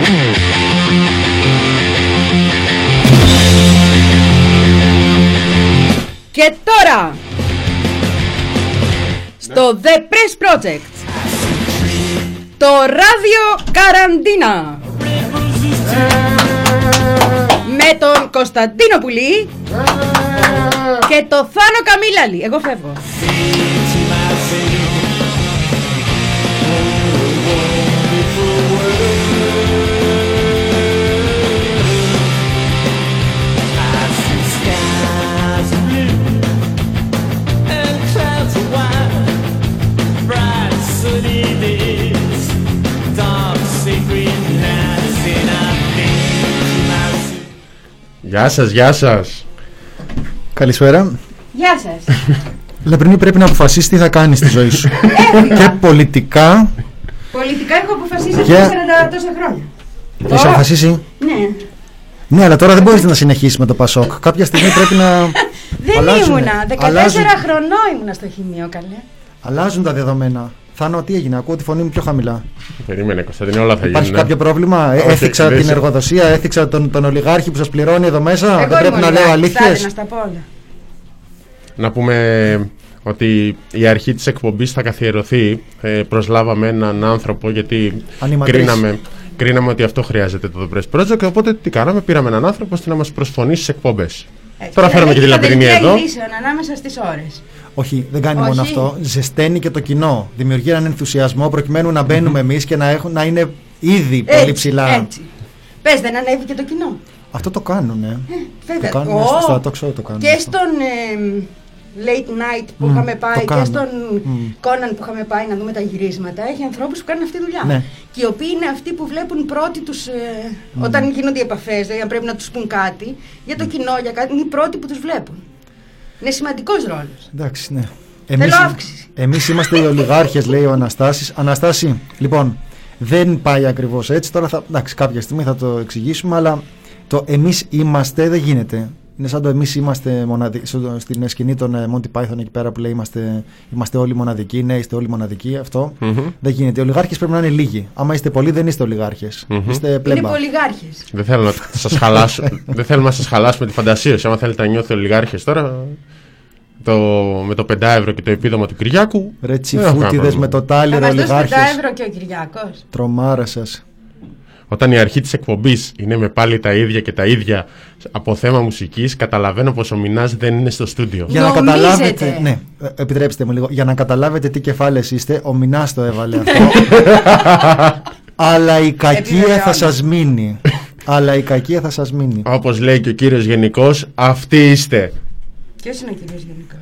Και τώρα στο The Press Project, το ράδιο Καραντίνα, με τον Κωνσταντίνο Πουλή και το Θάνο Καμίλαλη. Εγώ φεύγω. Γεια σας, γεια σας. Καλησπέρα. Γεια σας. Λεπρινή, πρέπει να αποφασίσεις τι θα κάνεις στη ζωή σου. Και πολιτικά. Πολιτικά έχω αποφασίσει και... 40 τόσα χρόνια. Έχεις αποφασίσει? Ναι. Ναι, αλλά τώρα δεν μπορείς να συνεχίσεις με το Πασόκ. Κάποια στιγμή πρέπει να... Δεν ήμουνα. 14 χρονών ήμουνα στο χημείο, καλέ. Αλλάζουν τα δεδομένα. Θάνο, τι έγινε? Ακούω τη φωνή μου πιο χαμηλά. Περίμενε, Κωνσταντίνε, όλα θα γίνουν. Υπάρχει κάποιο πρόβλημα? Έθιξα την εργοδοσία, έθιξα τον ολιγάρχη που σας πληρώνει εδώ μέσα. Εγώ δεν πρέπει να λέω αλήθειες. Να στα πω όλα. Να πούμε ότι η αρχή της εκπομπής θα καθιερωθεί. Προσλάβαμε έναν άνθρωπο γιατί κρίναμε ότι αυτό χρειάζεται το The Press Project. Οπότε τι κάναμε? Πήραμε έναν άνθρωπο ώστε να μας προσφωνήσει στις εκπομπές. Τώρα φέραμε και τη Λαμπρινή εδώ. Ανάμεσα στις ώρες. Όχι, δεν κάνει μόνο αυτό. Ζεσταίνει και το κοινό. Δημιουργεί έναν ενθουσιασμό προκειμένου να μπαίνουμε εμείς και να είναι ήδη πολύ ψηλά. Έτσι. Πες, δεν ανέβηκε το κοινό. Αυτό το κάνουνε. Βέβαια. Το κάνουν στα talk show, το κάνουν. Και στον late night που είχαμε πάει και στον Conan που είχαμε πάει να δούμε τα γυρίσματα, έχει ανθρώπους που κάνουν αυτή τη δουλειά. Ναι. Και οι οποίοι είναι αυτοί που βλέπουν πρώτοι τους, όταν γίνονται οι επαφές, δηλαδή αν πρέπει να τους πούν κάτι, για το κοινό, για κάτι, είναι οι πρώτοι που τους βλέπουν. Είναι σημαντικός ρόλος. Εντάξει, ναι. Θέλω αύξηση. Εμείς είμαστε οι ολιγάρχες, λέει ο Αναστάσης. Αναστάση, λοιπόν, δεν πάει ακριβώς έτσι. Τώρα εντάξει, κάποια στιγμή θα το εξηγήσουμε, αλλά το εμείς είμαστε δεν γίνεται. Είναι σαν το εμείς είμαστε στην σκηνή των Monty Python εκεί πέρα που λέει είμαστε όλοι μοναδικοί. Ναι, είστε όλοι μοναδικοί. Αυτό δεν γίνεται. Οι ολιγάρχες πρέπει να είναι λίγοι. Άμα είστε πολλοί, δεν είστε ολιγάρχες. Είστε πλέμπα. Είναι πολυγάρχες. Δεν θέλω να σας χαλάσω. Δεν θέλουμε να σας χαλάσουμε τη φαντασίωση. Άμα θέλετε να νιώθετε ολιγάρχες τώρα, με το 5 ευρώ και το επίδομα του Κυριάκου. Ρε τσιφούτιδες με το τάλιρο ολιγάρχες. Θα μας δώσει 5 ευρώ και ο Κυριάκος. Τρομάρα σας. Όταν η αρχή της εκπομπής είναι με πάλι τα ίδια και τα ίδια από θέμα μουσικής, καταλαβαίνω πως ο Μινάς δεν είναι στο στούντιο. Για να καταλάβετε, ναι, επιτρέψτε μου λίγο, για να καταλάβετε τι κεφάλες είστε, ο Μινάς το έβαλε αυτό. Αλλά η κακία θα σας μείνει. Αλλά η κακία θα σας μείνει. Όπως λέει και ο κύριος Γενικός, αυτοί είστε. Ποιος είναι ο κύριος Γενικός?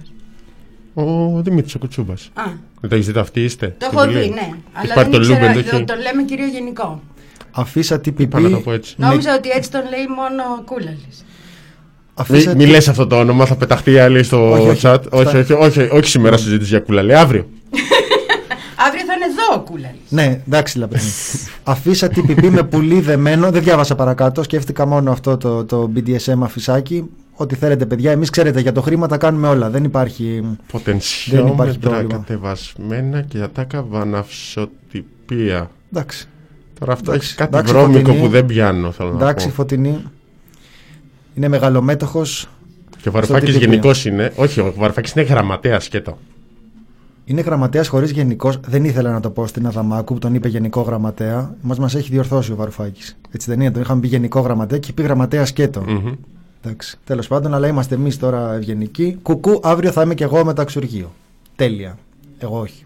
Ο Δημήτρης ο Κουτσούμπας. Δεν το έχεις δει το αυτοί είστε? Το έχω δει, ναι. Αλλά δεν ξέρω, τον λέμε κύριο Γενικό. Αφήσα TPP. Νόμιζα ότι έτσι τον λέει μόνο ο Κούλαλης. Μη λες αυτό το όνομα, θα πεταχτεί άλλη στο chat. Όχι σήμερα συζήτηση για Κούλαλη, αύριο. Αύριο θα είναι εδώ ο Κούλαλης. Ναι, εντάξει Λαπρινή. Αφήσα TPP με πουλί δεμένο. Δεν διάβασα παρακάτω. Σκέφτηκα μόνο αυτό το BDSM αφισάκι. Ό,τι θέλετε, παιδιά. Εμείς ξέρετε για το χρήμα τα κάνουμε όλα. Δεν υπάρχει. Ποτενσιόμετρα κατεβασμένα και ατάκα βαναυσοτυπία. Εντάξει. Τώρα αυτό έχει κάτι βρώμικο που δεν πιάνω, θέλω να πω. Εντάξει, Φωτεινή. Είναι μεγαλομέτωχος. Και ο Βαρουφάκης γενικός είναι. Όχι, ο Βαρουφάκης είναι γραμματέας σκέτο. Είναι γραμματέας χωρίς γενικός. Δεν ήθελα να το πω στην Αδαμάκου που τον είπε γενικό γραμματέα. Μας έχει διορθώσει ο Βαρουφάκης. Έτσι δεν είναι? Τον είχαμε πει γενικό γραμματέα και πει γραμματέα σκέτο. Εντάξει. Τέλος πάντων, αλλά είμαστε εμείς τώρα ευγενικοί. Κουκού, αύριο θα είμαι κι εγώ μεταξουργείο. Τέλεια. Εγώ όχι.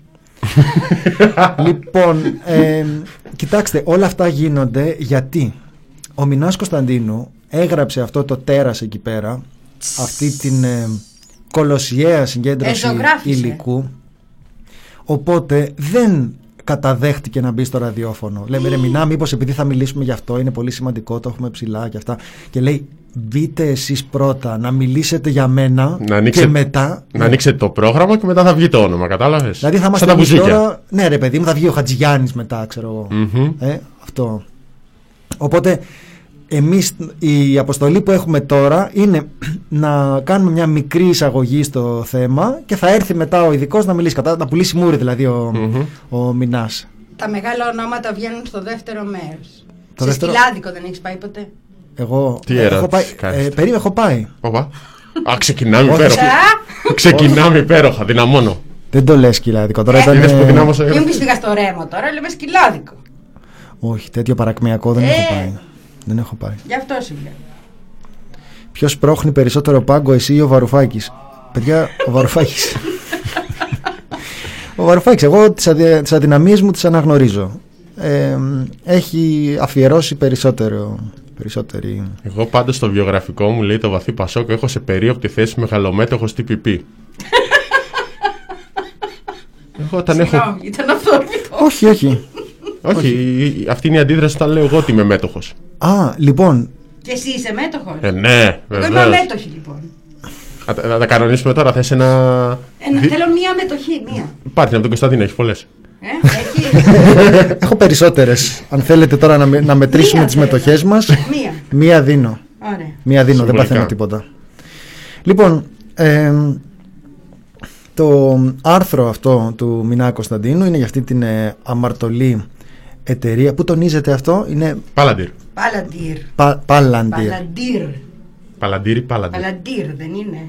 Λοιπόν, κοιτάξτε, όλα αυτά γίνονται γιατί ο Μινάς Κωνσταντίνου έγραψε αυτό το τέρας εκεί πέρα, αυτή την κολοσιαία συγκέντρωση υλικού, οπότε δεν καταδέχτηκε να μπει στο ραδιόφωνο. Λέμε ρε Μινά, μήπως επειδή θα μιλήσουμε γι' αυτό, είναι πολύ σημαντικό, το έχουμε ψηλά και αυτά, και λέει μπείτε εσείς πρώτα να μιλήσετε για μένα και μετά να ανοίξετε το πρόγραμμα και μετά θα βγει το όνομα, κατάλαβες? Δηλαδή θα είμαστε εμείς τώρα. Ναι ρε παιδί μου, θα βγει ο Χατζηγιάννης μετά, ξέρω εγώ. Αυτό. Οπότε εμείς η αποστολή που έχουμε τώρα είναι να κάνουμε μια μικρή εισαγωγή στο θέμα και θα έρθει μετά ο ειδικός να μιλήσει, να πουλήσει μούρι δηλαδή ο Μινάς. Τα μεγάλα ονόματα βγαίνουν στο δεύτερο μέρος. Σε σκυλάδικο δεν έχεις πάει ποτέ? Εγώ Τι έχω πάει. Έχω πάει. Ξεκινάμε υπέροχα. Ξεκινάμε υπέροχα, δυναμώνω. Δεν το λες σκυλάδικο. Τώρα Μην μου πεις πήγα στο Ρέμο τώρα, λέμε σκυλάδικο. Όχι, τέτοιο παρακμιακό δεν έχω πάει. Δεν έχω πάει. Γι' αυτό σου λέω. Ποιος πρόχνει περισσότερο πάγκο, εσύ ή ο Βαρουφάκης? Παιδιά, ο Βαρουφάκης. Ο Βαρουφάκης, εγώ τις αδυναμίες μου τις αναγνωρίζω. Έχει αφιερώσει περισσότερη. Εγώ πάντως στο βιογραφικό μου λέει το βαθύ Πασόκ έχω σε περίοπτη θέση μεγαλομέτωχος TPP. Εγώ όταν έχω. Ήταν αυτό. Όχι, αυτή είναι η αντίδραση όταν λέω εγώ ότι είμαι μέτοχος. Λοιπόν. Και εσύ είσαι μέτοχος? Ναι, βεβαίως. Εγώ είμαι μέτοχη λοιπόν. Θα τα κανονίσουμε τώρα, θες ένα. Θέλω μία μετοχή, μία. Υπάρχει από τον Κωνσταντίνο, έχει πολλές. Έχω περισσότερες. Αν θέλετε τώρα να μετρήσουμε τις μετοχές μας. Μία δίνω. Μία δίνω, δεν παθαίνω τίποτα. Λοιπόν, το άρθρο αυτό του Μινά Κωνσταντίνου είναι για αυτή την αμαρτωλή εταιρεία. Πού τονίζεται αυτό? Είναι Palantir. Palantir δεν είναι?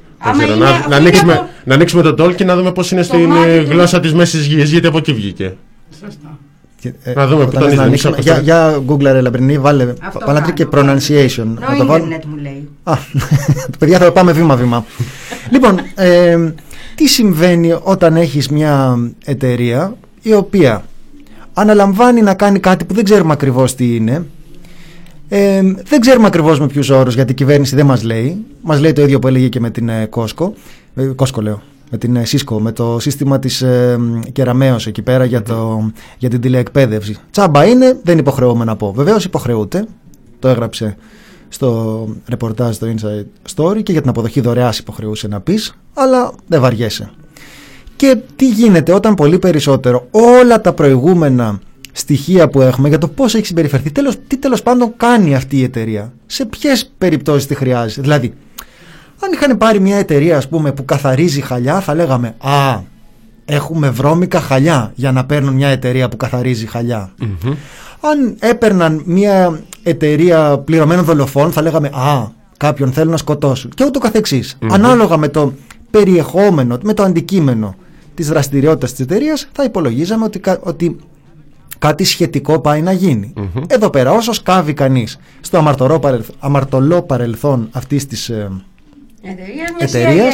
Να ανοίξουμε το Tolkien να δούμε πώς είναι στην γλώσσα της Μέσης Γης, γιατί από εκεί βγήκε. Σωστά. Να δούμε που τον είδαμε. Για Google Λαμπρινή, βάλε Palantir και pronunciation. Το ίντερνετ μου λέει. Παιδιά, θα το πάμε βήμα-βήμα. Λοιπόν, τι συμβαίνει όταν έχεις μια εταιρεία η οποία αναλαμβάνει να κάνει κάτι που δεν ξέρουμε ακριβώς τι είναι, δεν ξέρουμε ακριβώς με ποιους όρους, γιατί η κυβέρνηση δεν μας λέει. Μας λέει το ίδιο που έλεγε και με την Costco λέω, με την Cisco, με το σύστημα της Κεραμέως εκεί πέρα για την τηλεεκπαίδευση. Τσάμπα είναι, δεν υποχρεώμαι να πω. Βεβαίως υποχρεούται, το έγραψε στο ρεπορτάζ στο Inside Story, και για την αποδοχή δωρεάς υποχρεούσε να πεις, αλλά δεν βαριέσαι. Και τι γίνεται όταν πολύ περισσότερο όλα τα προηγούμενα στοιχεία που έχουμε για το πώς έχει συμπεριφερθεί, τι τέλος πάντων κάνει αυτή η εταιρεία, σε ποιες περιπτώσεις τη χρειάζεται. Δηλαδή, αν είχαν πάρει μια εταιρεία, ας πούμε, που καθαρίζει χαλιά, θα λέγαμε έχουμε βρώμικα χαλιά για να παίρνουν μια εταιρεία που καθαρίζει χαλιά. Mm-hmm. Αν έπαιρναν μια εταιρεία πληρωμένων δολοφόνων, θα λέγαμε κάποιον θέλουν να σκοτώσουν, και ούτω καθεξής. Mm-hmm. Ανάλογα με το περιεχόμενο, με το αντικείμενο της δραστηριότητας της εταιρείας, θα υπολογίζαμε ότι κάτι σχετικό πάει να γίνει. Mm-hmm. Εδώ πέρα, όσο σκάβει κανείς στο αμαρτωλό παρελθόν αυτής της εταιρείας,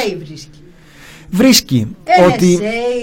βρίσκει ότι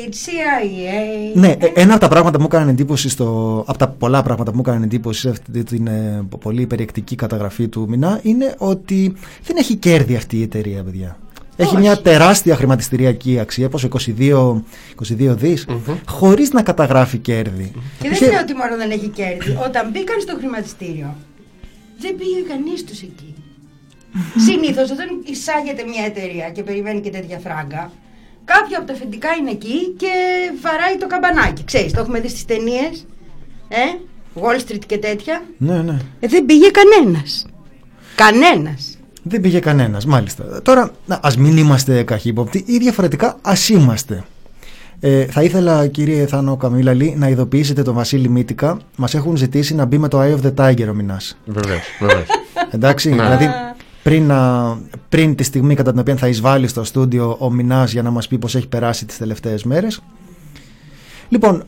ναι, ένα από τα πράγματα που μου έκανε εντύπωση από τα πολλά πράγματα που μου έκανε εντύπωση σε αυτή την πολύ περιεκτική καταγραφή του Μινά, είναι ότι δεν έχει κέρδη αυτή η εταιρεία, παιδιά. Έχει μια τεράστια χρηματιστηριακή αξία, πόσο 22 δις, χωρίς να καταγράφει κέρδη. Και δεν είναι ότι μόνο δεν έχει κέρδη. Όταν μπήκαν στο χρηματιστήριο, δεν πήγε κανείς τους εκεί. Συνήθως όταν εισάγεται μια εταιρεία και περιμένει και τέτοια φράγκα, κάποιο από τα αφεντικά είναι εκεί και βαράει το καμπανάκι. Ξέρεις, το έχουμε δει στις ταινίες, Wall Street και τέτοια. Ναι. Δεν πήγε κανένας. Κανένας. Δεν πήγε κανένας, μάλιστα. Τώρα, ας μην είμαστε καχύποπτοι, ή διαφορετικά ας είμαστε. Θα ήθελα, κύριε Θάνο Καμίλαλη, να ειδοποιήσετε τον Βασίλη Μύτικα. Μας έχουν ζητήσει να μπει με το Eye of the Tiger ο Μινάς. Βεβαίως. Εντάξει, δηλαδή πριν τη στιγμή κατά την οποία θα εισβάλλει στο στούντιο ο Μινάς για να μας πει πώς έχει περάσει τις τελευταίες μέρες. Λοιπόν,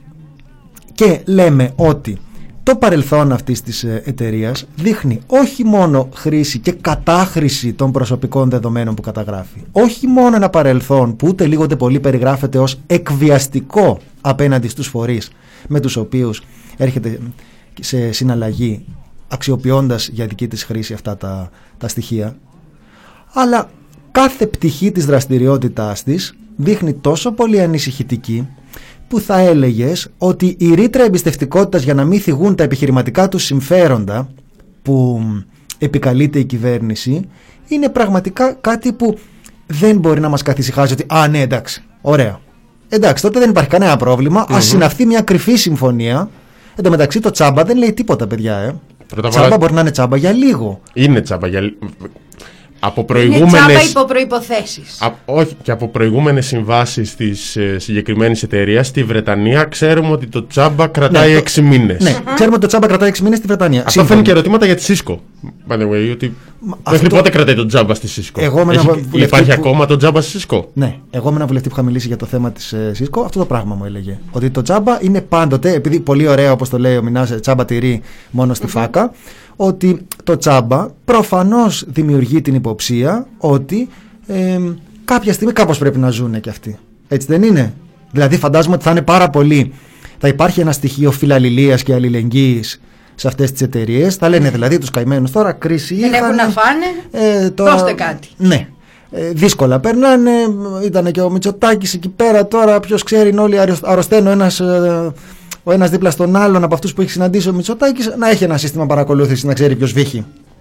και λέμε ότι το παρελθόν αυτής της εταιρείας δείχνει όχι μόνο χρήση και κατάχρηση των προσωπικών δεδομένων που καταγράφει, όχι μόνο ένα παρελθόν που ούτε λίγο ούτε πολύ περιγράφεται ως εκβιαστικό απέναντι στους φορείς με τους οποίους έρχεται σε συναλλαγή, αξιοποιώντας για δική της χρήση αυτά τα στοιχεία, αλλά κάθε πτυχή της δραστηριότητάς της δείχνει τόσο πολύ ανησυχητική, που θα έλεγες ότι η ρήτρα εμπιστευτικότητας για να μην θυγούν τα επιχειρηματικά τους συμφέροντα που επικαλείται η κυβέρνηση είναι πραγματικά κάτι που δεν μπορεί να μας καθησυχάζει ότι ναι, εντάξει, ωραία, εντάξει, τότε δεν υπάρχει κανένα πρόβλημα, ας συναυθεί μια κρυφή συμφωνία. Εν τω μεταξύ το τσάμπα δεν λέει τίποτα, παιδιά. Τσάμπα μπορεί να είναι τσάμπα για λίγο. Είναι τσάμπα για λίγο. Είναι τσάμπα υπό προϋποθέσεις. Όχι, και από προηγούμενες συμβάσεις της συγκεκριμένης εταιρείας στη Βρετανία ξέρουμε ότι το τσάμπα κρατάει 6 μήνες. Ναι, ξέρουμε ότι το τσάμπα κρατάει 6 μήνες στη Βρετανία. Αυτό φέρνει και ερωτήματα για τη Cisco. By the way, ότι μέχρι πότε κρατάει το τζάμπα στη Cisco. Υπάρχει ακόμα το τζάμπα στη Cisco. Ναι, εγώ με έναν βουλευτή που είχα μιλήσει για το θέμα της Cisco, αυτό το πράγμα μου έλεγε. Ότι το τζάμπα είναι πάντοτε, επειδή πολύ ωραία όπως το λέει ο Μινάς, τσάμπα τυρί μόνο στη φάκα, ότι το τσάμπα προφανώς δημιουργεί την υποψία ότι κάποια στιγμή κάπως πρέπει να ζουν και αυτοί. Έτσι δεν είναι? Δηλαδή φαντάζομαι ότι θα είναι πάρα πολύ. Θα υπάρχει ένα στοιχείο φιλαλληλίας και αλληλεγγύης σε αυτές τις εταιρείες. Θα λένε δηλαδή τους καημένους τώρα κρίση δεν έχουν να φάνε, δώστε κάτι. Ναι. Δύσκολα περνάνε. Ήταν και ο Μητσοτάκης εκεί πέρα. Τώρα ποιος ξέρει, είναι όλοι αρρωσταίνουν ο ένας δίπλα στον άλλον από αυτούς που έχει συναντήσει ο Μητσοτάκης, να έχει ένα σύστημα παρακολούθησης να ξέρει ποιος βύχει.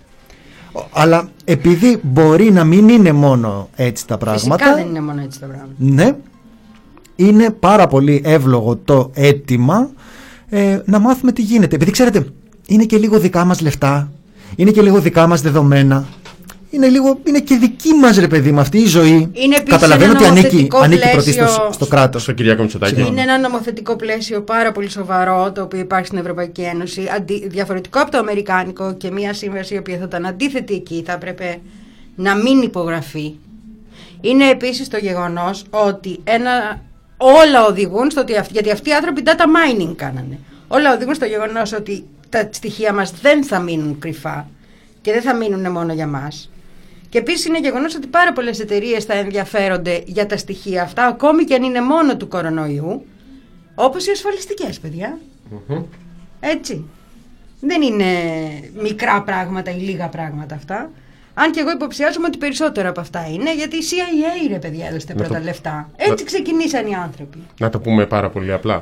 Αλλά επειδή μπορεί να μην είναι μόνο έτσι τα πράγματα. Φυσικά δεν είναι μόνο έτσι τα πράγματα. Ναι. Είναι πάρα πολύ εύλογο το αίτημα να μάθουμε τι γίνεται. Επειδή ξέρετε, είναι και λίγο δικά μας λεφτά, είναι και λίγο δικά μας δεδομένα. Είναι και δική μας, ρε παιδί, με αυτή η ζωή. Καταλαβαίνω ότι ανήκει πρωτίστως στο κράτος. Στο Κυριάκο Μητσοτάκη. Είναι ένα νομοθετικό πλαίσιο πάρα πολύ σοβαρό το οποίο υπάρχει στην Ευρωπαϊκή Ένωση. Διαφορετικό από το αμερικάνικο, και μια σύμβαση η οποία θα ήταν αντίθετη εκεί θα έπρεπε να μην υπογραφεί. Είναι επίσης το γεγονός ότι όλα οδηγούν στο ότι γιατί αυτοί οι άνθρωποι data mining κάνανε. Όλα οδηγούν στο γεγονός ότι τα στοιχεία μας δεν θα μείνουν κρυφά και δεν θα μείνουν μόνο για μας. Και επίσης είναι γεγονός ότι πάρα πολλές εταιρείες θα ενδιαφέρονται για τα στοιχεία αυτά, ακόμη και αν είναι μόνο του κορονοϊού, όπως οι ασφαλιστικές, παιδιά. Έτσι. Δεν είναι μικρά πράγματα ή λίγα πράγματα αυτά. Αν και εγώ υποψιάζομαι ότι περισσότερο από αυτά είναι, γιατί η CIA, ρε παιδιά, έδωσε πρώτα λεφτά. Έτσι ξεκινήσαν οι άνθρωποι. Να το πούμε πάρα πολύ απλά.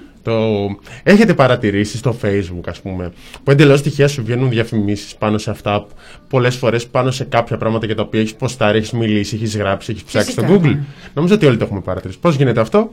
Έχετε παρατηρήσει στο Facebook, ας πούμε, που εντελώς τυχαία σου βγαίνουν διαφημίσεις πάνω σε αυτά, πολλές φορές πάνω σε κάποια πράγματα για τα οποία έχεις ποστάρει, έχεις μιλήσει, έχεις γράψει, έχεις ψάξει στο Google. Νομίζω ότι όλοι το έχουμε παρατηρήσει. Πώς γίνεται αυτό?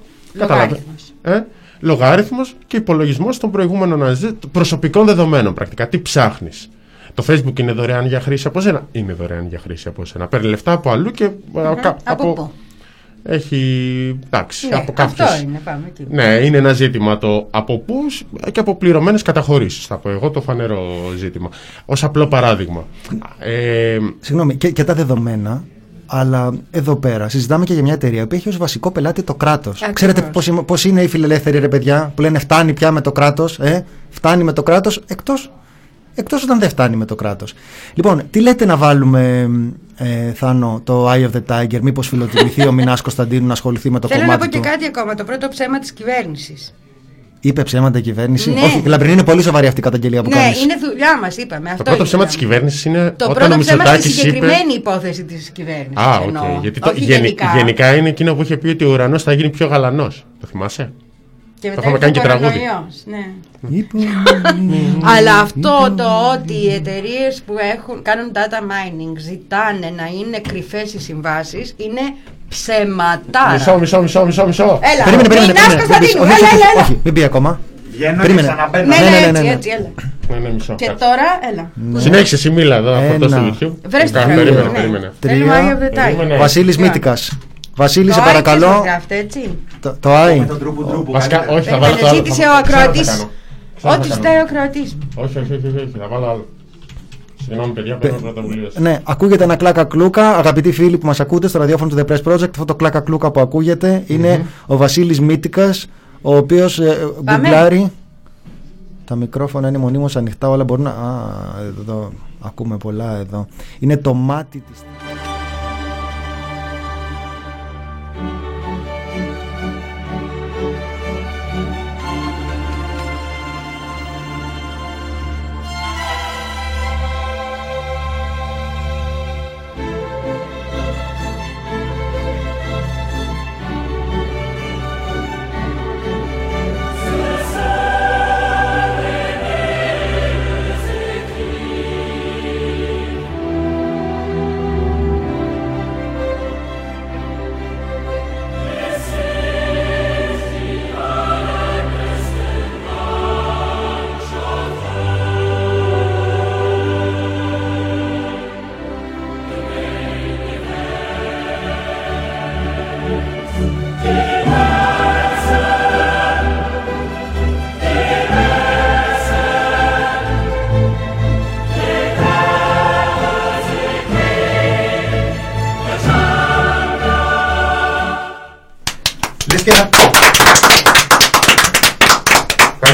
Λογάριθμος και υπολογισμός των προηγούμενων προσωπικών δεδομένων. Πρακτικά τι ψάχνεις? Το Facebook είναι δωρεάν για χρήση από σένα? Είναι δωρεάν για χρήση από σένα. Παίρνει λεφτά από αλλού και από πού? Έχει. Εντάξει, ναι, από κάποιους. Αυτό είναι, πάμε εκεί. Ναι, είναι ένα ζήτημα το από πού και από πληρωμένες καταχωρήσεις. Θα πω εγώ το φανερό ζήτημα. Ως απλό παράδειγμα. Συγγνώμη, και τα δεδομένα. Αλλά εδώ πέρα συζητάμε και για μια εταιρεία που έχει ως βασικό πελάτη το κράτος. Ξέρετε πώς είναι οι φιλελεύθεροι, ρε παιδιά, που λένε φτάνει πια με το κράτος, φτάνει με το κράτος, εκτός όταν δεν φτάνει με το κράτος. Λοιπόν, τι λέτε να βάλουμε, Θάνο, το Eye of the Tiger, μήπως φιλοτιμηθεί ο Μινάς Κωνσταντίνου να ασχοληθεί με το κομμάτι του? Θέλω να πω και κάτι ακόμα, το πρώτο ψέμα της κυβέρνησης. Είπε ψέματα η κυβέρνηση? Ναι. Όχι, Λαμπρινή, είναι πολύ σοβαρή αυτή η καταγγελία που κάνεις. Ναι, είναι δουλειά μας, είπαμε. Το πρώτο ψέμα της κυβέρνησης είναι το όταν ο Μητσοτάκης είπε. Το πρώτο ψέμα στη συγκεκριμένη υπόθεση της κυβέρνησης. Οκ. Γιατί γενικά είναι εκείνο που είχε πει ότι ο ουρανός θα γίνει πιο γαλανός. Το θυμάσαι? Και μετά είχαμε κάνει και τραγούδι. Ναι. Αλλά αυτό το ότι οι εταιρείες που κάνουν data mining ζητάνε να είναι κρυφές οι συμβάσεις είναι ψεματάρα. Μισό. Έλα, περίμενε. Έλα. Όχι, μην πει ακόμα. Βγαίνω και ξαναμπαίνω. Ναι, έτσι, έλα. Μισό. Και τώρα, έλα. Συνέχισε εσύ, μίλα εδώ, αυτό στο YouTube. Βρέστε Περίμενε. Βασίλης Μύτικας. Βασίλη, σε παρακαλώ. Το Άι. Βασικά, όχι, θα βάλω το άλλο. Ζήτησε ο ακροατής. Ό,τι ζητάει ο ακροατής. Όχι, θα βάλω άλλο. Συγγνώμη, παιδιά, παίρνω πρωτοβουλίες. Ναι, ακούγεται ένα κλάκα κλούκα. Αγαπητοί φίλοι που μας ακούτε στο ραδιόφωνο του The Press Project, αυτό το κλάκα κλούκα που ακούγεται είναι ο Βασίλης Μύτικας, ο οποίος γκουγκλάρει. Τα μικρόφωνα είναι μονίμως ανοιχτά, όλα μπορούν να. Εδώ ακούμε πολλά εδώ. Είναι το μάτι της.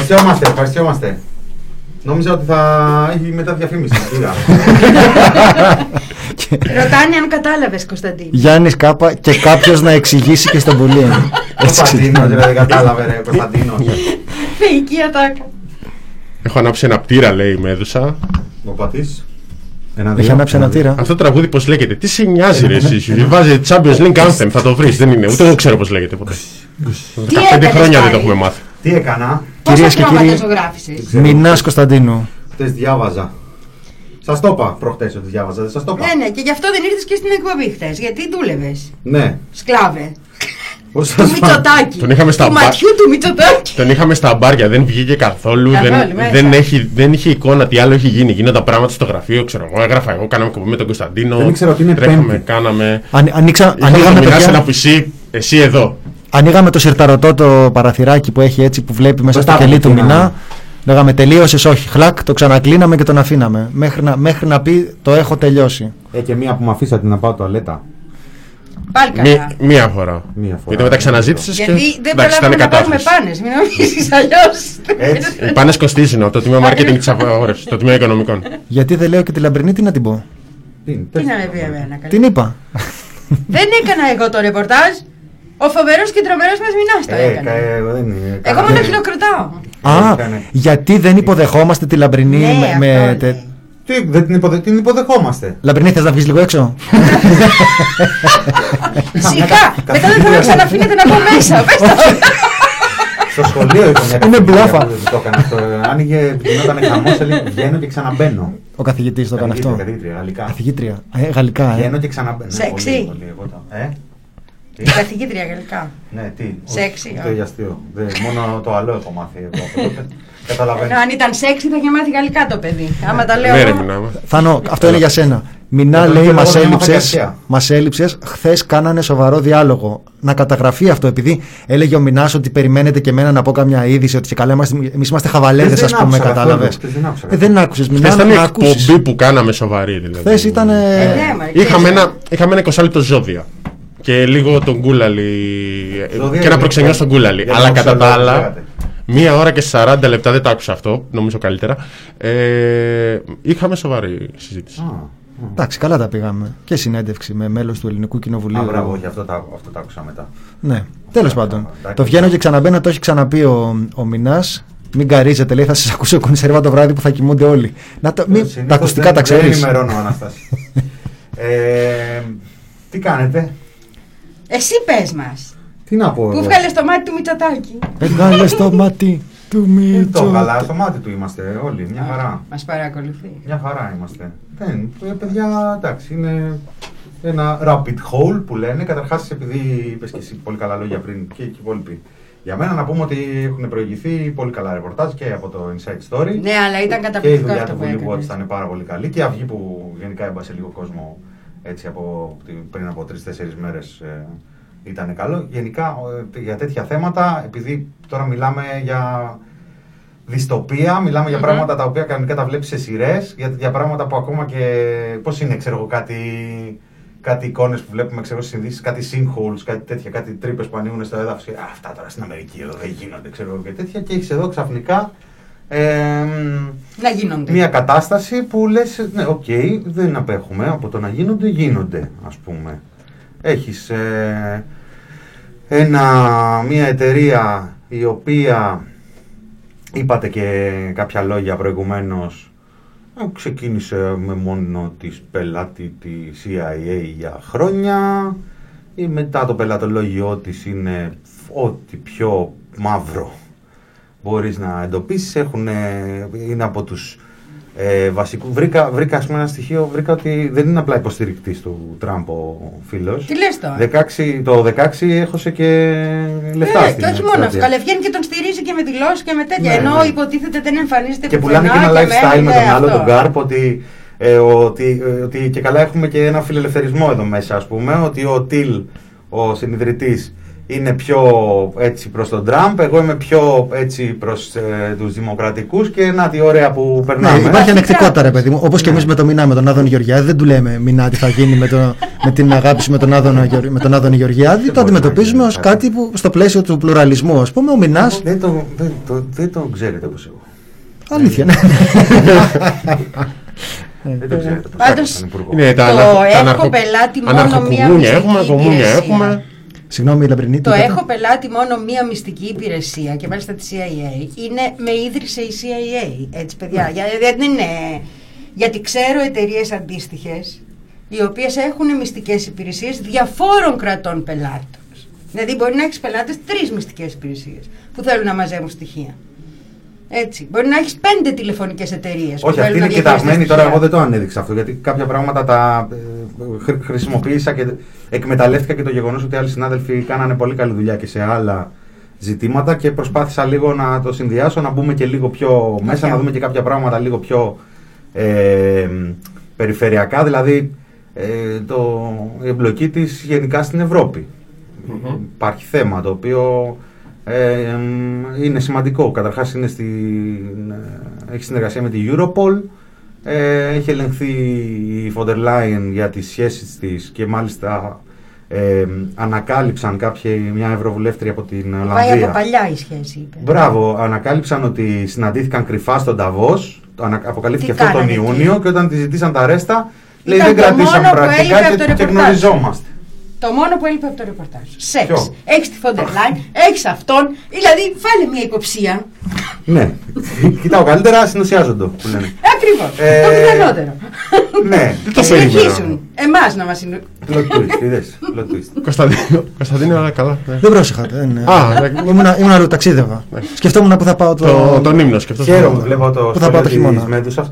Ευχαριστιόμαστε. Νόμιζα ότι θα έχει μετά διαφήμιση. Ρωτάνε αν κατάλαβες, Κωνσταντίνο. Γιάννης Κάπα και κάποιος να εξηγήσει και στον πουλί. Κωνσταντίνο, δεν κατάλαβε, ρε Κωνσταντίνο. Θεϊκή ατάκα. Έχω ανάψει ένα πτήρα, λέει η Μέδουσα. Ο πατής. Έχει ανάψει ένα πτήρα. Αυτό το τραγούδι πώς λέγεται, τι σε νοιάζει, ρε εσύ. Βάζει Champions League Anthem, θα το βρεις. Δεν είναι, ούτε εγώ ξέρω πώς λέγεται ποτέ. 15 χρόνια δεν το έχουμε μάθει. Τι έκανα. Πόσα χρώματα ζωγράφησες? Μινάς Κωνσταντίνου. Χτες διάβαζα. Σας το είπα προχτές ότι διάβαζα, δεν σας το είπα. Ναι, και γι' αυτό δεν ήρθες και στην εκπομπή χτες. Γιατί δούλευες. Ναι. Σκλάβε. Πώς Του Μητσοτάκη. Τον είχαμε στα του ματιού του Μητσοτάκη. Τον είχαμε στα μπάρια, δεν βγήκε καθόλου. Δεν είχε εικόνα τι άλλο έχει γίνει. Γίνονταν πράγματα στο γραφείο, ξέρω εγώ. Έγραφα εγώ, κάναμε κομπή με τον Κωνσταντίνο. Δεν ήξερα ότι είναι Πέμπτη. Κάναμε. Ανοίγαμε το ένα πισί, εσύ εδώ. Ανοίγαμε το σιρταρωτό το παραθυράκι που έχει έτσι που βλέπει μέσα στο κελί του Μινά. Λέγαμε τελείωσες, όχι, χλακ, το ξανακλίναμε και τον αφήναμε. Μέχρι να πει το έχω τελειώσει. Και μία που με αφήσατε να πάω τουαλέτα. Πάλι καλά. Μία φορά. Γιατί μετά ξαναζήτησες. Γιατί δεν προλάβαμε να πάρουμε πάνες, μην νομίζεις αλλιώς. Οι πάνες κοστίζουν, το τμήμα marketing της αγοράς, το τμήμα οικονομικών. Γιατί δεν λέω και τη Λαμπρινή, τι να την πω. Τι να με πει εμένα. Την είπα. Δεν έκανα εγώ το ρεπορτάζ. Ο φοβερός και τρομερός μας Μινάς το έκανε. Εγώ μόνο χειροκροτάω. Γιατί δεν υποδεχόμαστε τη Λαμπρινή με. Τι, δεν την υποδεχόμαστε. Λαμπρινή, θες να βγεις λίγο έξω? Σιγά, μετά δεν θα με ξαναφύγετε να πω μέσα. Στο σχολείο είναι μπλάφα. Το έκανε αυτό. Άνοιγε, γινόταν χαμός, έλεγε βγαίνω και ξαναμπαίνω. Ο καθηγητής το έκανε αυτό. Καθηγήτρια, γαλλικά. Βγαίνω και ξαναμπαίνω. Σεξι. Καθηγήτρια γαλλικά. Ναι, τι. Σεξι. Το αστείο. Μόνο το άλλο έχω μάθει εγώ από τότε. Καταλαβαίνω. Αν ήταν σεξι θα είχε μάθει γαλλικά το παιδί. Άμα τα λέω. Θάνο, αυτό είναι για σένα. Μινά λέει, μας έλειψες. Χθες κάνανε σοβαρό διάλογο. Να καταγραφεί αυτό, επειδή έλεγε ο Μινάς ότι περιμένετε και εμένα να πω καμιά είδηση, ότι και καλά εμείς είμαστε χαβαλέδες, ας πούμε, κατάλαβες. Δεν άκουσες, Μινά. Χθες ήταν εκπομπή που κάναμε σοβαρή, δηλαδή. Χθες ήταν. Είχαμε ένα 20 λεπτό ζώδια. Και λίγο τον Κούλαλη. Και ένα προξενιό στον Κούλαλη. Αλλά κατά τα άλλα. 1 ώρα και 40 λεπτά, δεν το άκουσα αυτό, νομίζω καλύτερα. Είχαμε σοβαρή συζήτηση. Εντάξει, καλά τα πήγαμε. Και συνέντευξη με μέλος του Ελληνικού Κοινοβουλίου. Μπράβο, όχι, αυτό το άκουσα μετά. Ναι, τέλος πάντων. Το βγαίνω και ξαναμπαίνω, το έχει ξαναπεί ο Μινάς. Μην καρίζετε, λέει, θα σας ακούσω κονσέρβα το βράδυ που θα κοιμούνται όλοι. Τα ακουστικά τα ξέρεις. Δεν ενημερώνω, Αναστάση. Τι κάνετε? Εσύ πες μας. Τι να πω? Πού βγάλες το μάτι του Μητσοτάκη? Βγάλες το μάτι του Μητσοτάκη. Το βγάλα, στο μάτι του είμαστε όλοι. Μια χαρά. Μας παρακολουθεί. Μια χαρά είμαστε. Παιδιά, εντάξει, είναι ένα rabbit hole που λένε. Καταρχάς, επειδή είπες και εσύ πολύ καλά λόγια πριν και οι υπόλοιποι. Για μένα να πούμε ότι έχουν προηγηθεί πολύ καλά ρεπορτάζ και από το Inside Story. Ναι, αλλά ήταν καταπληκτικό αυτό που έκανε. Και η δουλειά του Βουλή ήταν πάρα πολύ καλή. Και η Αυγή που γενικά έμπασε λίγο κόσμο έτσι πριν από 3-4 μέρες ήταν καλό. Γενικά για τέτοια θέματα, επειδή τώρα μιλάμε για δυστοπία, μιλάμε για πράγματα τα οποία κανονικά τα βλέπεις σε σειρές, για πράγματα που ακόμα και πώς είναι, ξέρω εγώ, κάτι εικόνες που βλέπουμε, ξέρω, στις ειδήσεις, κάτι sinkholes, κάτι τέτοια, κάτι τρύπες που ανοίγουν στο έδαφος. Αυτά τώρα στην Αμερική εδώ δεν γίνονται, ξέρω, και τέτοια. Και έχεις εδώ ξαφνικά να γίνονται. Μια κατάσταση που λες, ναι, οκ, δεν απέχουμε από το να γίνονται, ας πούμε. Έχεις μια εταιρεία η οποία, είπατε και κάποια λόγια προηγουμένως, ξεκίνησε με μόνο της πελάτη τη CIA για χρόνια, ή μετά το πελατολόγιο της είναι ό,τι πιο μαύρο μπορείς να εντοπίσεις. Είναι από τους βασικούς. Βρήκα ας πούμε ένα στοιχείο, βρήκα ότι δεν είναι απλά υποστηρικτής του Τραμπ ο φίλος. Τι λες τώρα? Το 16 έχωσε και λεφτά στην και όχι μόνο αυτό, αλλά βγαίνει και τον στηρίζει και με δηλώσεις και με τέτοια. Ναι, ενώ υποτίθεται δεν εμφανίζεται και πουλάνε και ένα lifestyle με τον άλλο, τον Γκάρπ, ότι και καλά έχουμε και ένα φιλελευθερισμό εδώ μέσα, ας πούμε, ότι ο Τιλ, ο συνιδρυτής, είναι πιο έτσι προς τον Τραμπ, εγώ είμαι πιο έτσι προς τους δημοκρατικούς και να τι ωραία που περνάμε. Ναι, υπάρχει ανεκτικότητα, ρε παιδί μου. Όπως και εμείς με το Μινά, με τον Άδωνη Γεωργιάδη, δεν του λέμε Μινά τι θα γίνει με την αγάπη σου με τον Άδωνη Γεωργιάδη. Το αντιμετωπίζουμε ως κάτι που στο πλαίσιο του πλουραλισμού, ας πούμε, ο Μινάς. Δεν το ξέρετε όπως εγώ. Αλήθεια, ναι. Δεν το ξέρετε. Πάντως, έχω πελάτη μόνο μία μυστική υπηρεσία. Συγγνώμη, Λαμπρινή. Το έχω πελάτη μόνο μία μυστική υπηρεσία και μάλιστα τη CIA. Με ίδρυσε η CIA. Έτσι, παιδιά. Γιατί ξέρω εταιρείες αντίστοιχες οι οποίες έχουν μυστικές υπηρεσίες διαφόρων κρατών πελάτων. Δηλαδή, μπορεί να έχεις πελάτες 3 μυστικές υπηρεσίες που θέλουν να μαζεύουν στοιχεία. Έτσι. Μπορεί να έχεις 5 τηλεφωνικές εταιρείες. Όχι, αυτή είναι κοιταγμένη. Τώρα, εγώ δεν το ανέδειξα αυτό γιατί κάποια πράγματα τα χρησιμοποίησα και εκμεταλλεύτηκα και το γεγονός ότι άλλοι συνάδελφοι κάνανε πολύ καλή δουλειά και σε άλλα ζητήματα και προσπάθησα λίγο να το συνδυάσω, να μπούμε και λίγο πιο μέσα, να δούμε και κάποια πράγματα λίγο πιο περιφερειακά, δηλαδή η εμπλοκή της γενικά στην Ευρώπη. Υπάρχει θέμα το οποίο είναι σημαντικό. Καταρχάς έχει συνεργασία με τη Europol, έχει ελεγχθεί η Φοντερ Λάιεν για τις σχέσεις της και μάλιστα ανακάλυψαν μια ευρωβουλεύτρια από την Ολλανδία. Πάει από παλιά η σχέση, είπε. Μπράβο, ανακάλυψαν ότι συναντήθηκαν κρυφά στον Νταβός, αποκαλύφθηκε αυτό τον Ιούνιο και όταν τη ζητήσαν τα ρέστα, λέει δεν κρατήσαμε πρακτικά και γνωριζόμαστε. Το μόνο που έλειπε από το ρεπορτάζ. Σεξ. Έχεις τη Φοντερ Λάιεν, έχεις αυτόν. Δηλαδή, βάλε μια υποψία. Ναι. Κοιτάω καλύτερα, συνοσιάζονται που λένε. Ακριβώς. Το πιθανότερο. Ναι. Το συνεχίζουν. Εμάς να μας είναι. Κωνσταντίνο, αλλά καλά. Δεν πρόσεχα. Ήμουν ταξίδευα. Σκεφτόμουν που θα πάω τον ύμνο. Χαίρομαι, βλέπω το σχόλιο της Μέντουσας.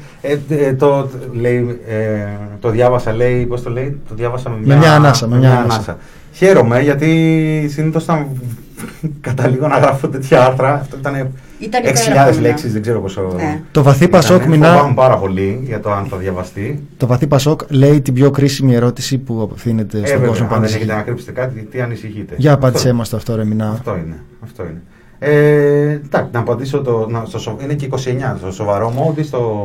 Το διάβασα, λέει, πώς το λέει, το διάβασα με μια ανάσα. Χαίρομαι γιατί συνήθως όταν καταλήγω να γράφω τέτοια άρθρα, αυτό ήταν 6.000 λέξεις, δεν ξέρω πόσο. Ναι. Το βαθύ Πασόκ Μινά. Φοβάμαι πάρα πολύ για το αν θα διαβαστεί. Το βαθύ Πασόκ λέει την πιο κρίσιμη ερώτηση που απευθύνεται στον κόσμο. Αν δεν έχετε να κρύψετε κάτι, τι ανησυχείτε. Για απάντησέ μας το αυτό, ρε Μινά. Αυτό είναι. Εντάξει, να απαντήσω είναι και 29, στο σοβαρό mode ή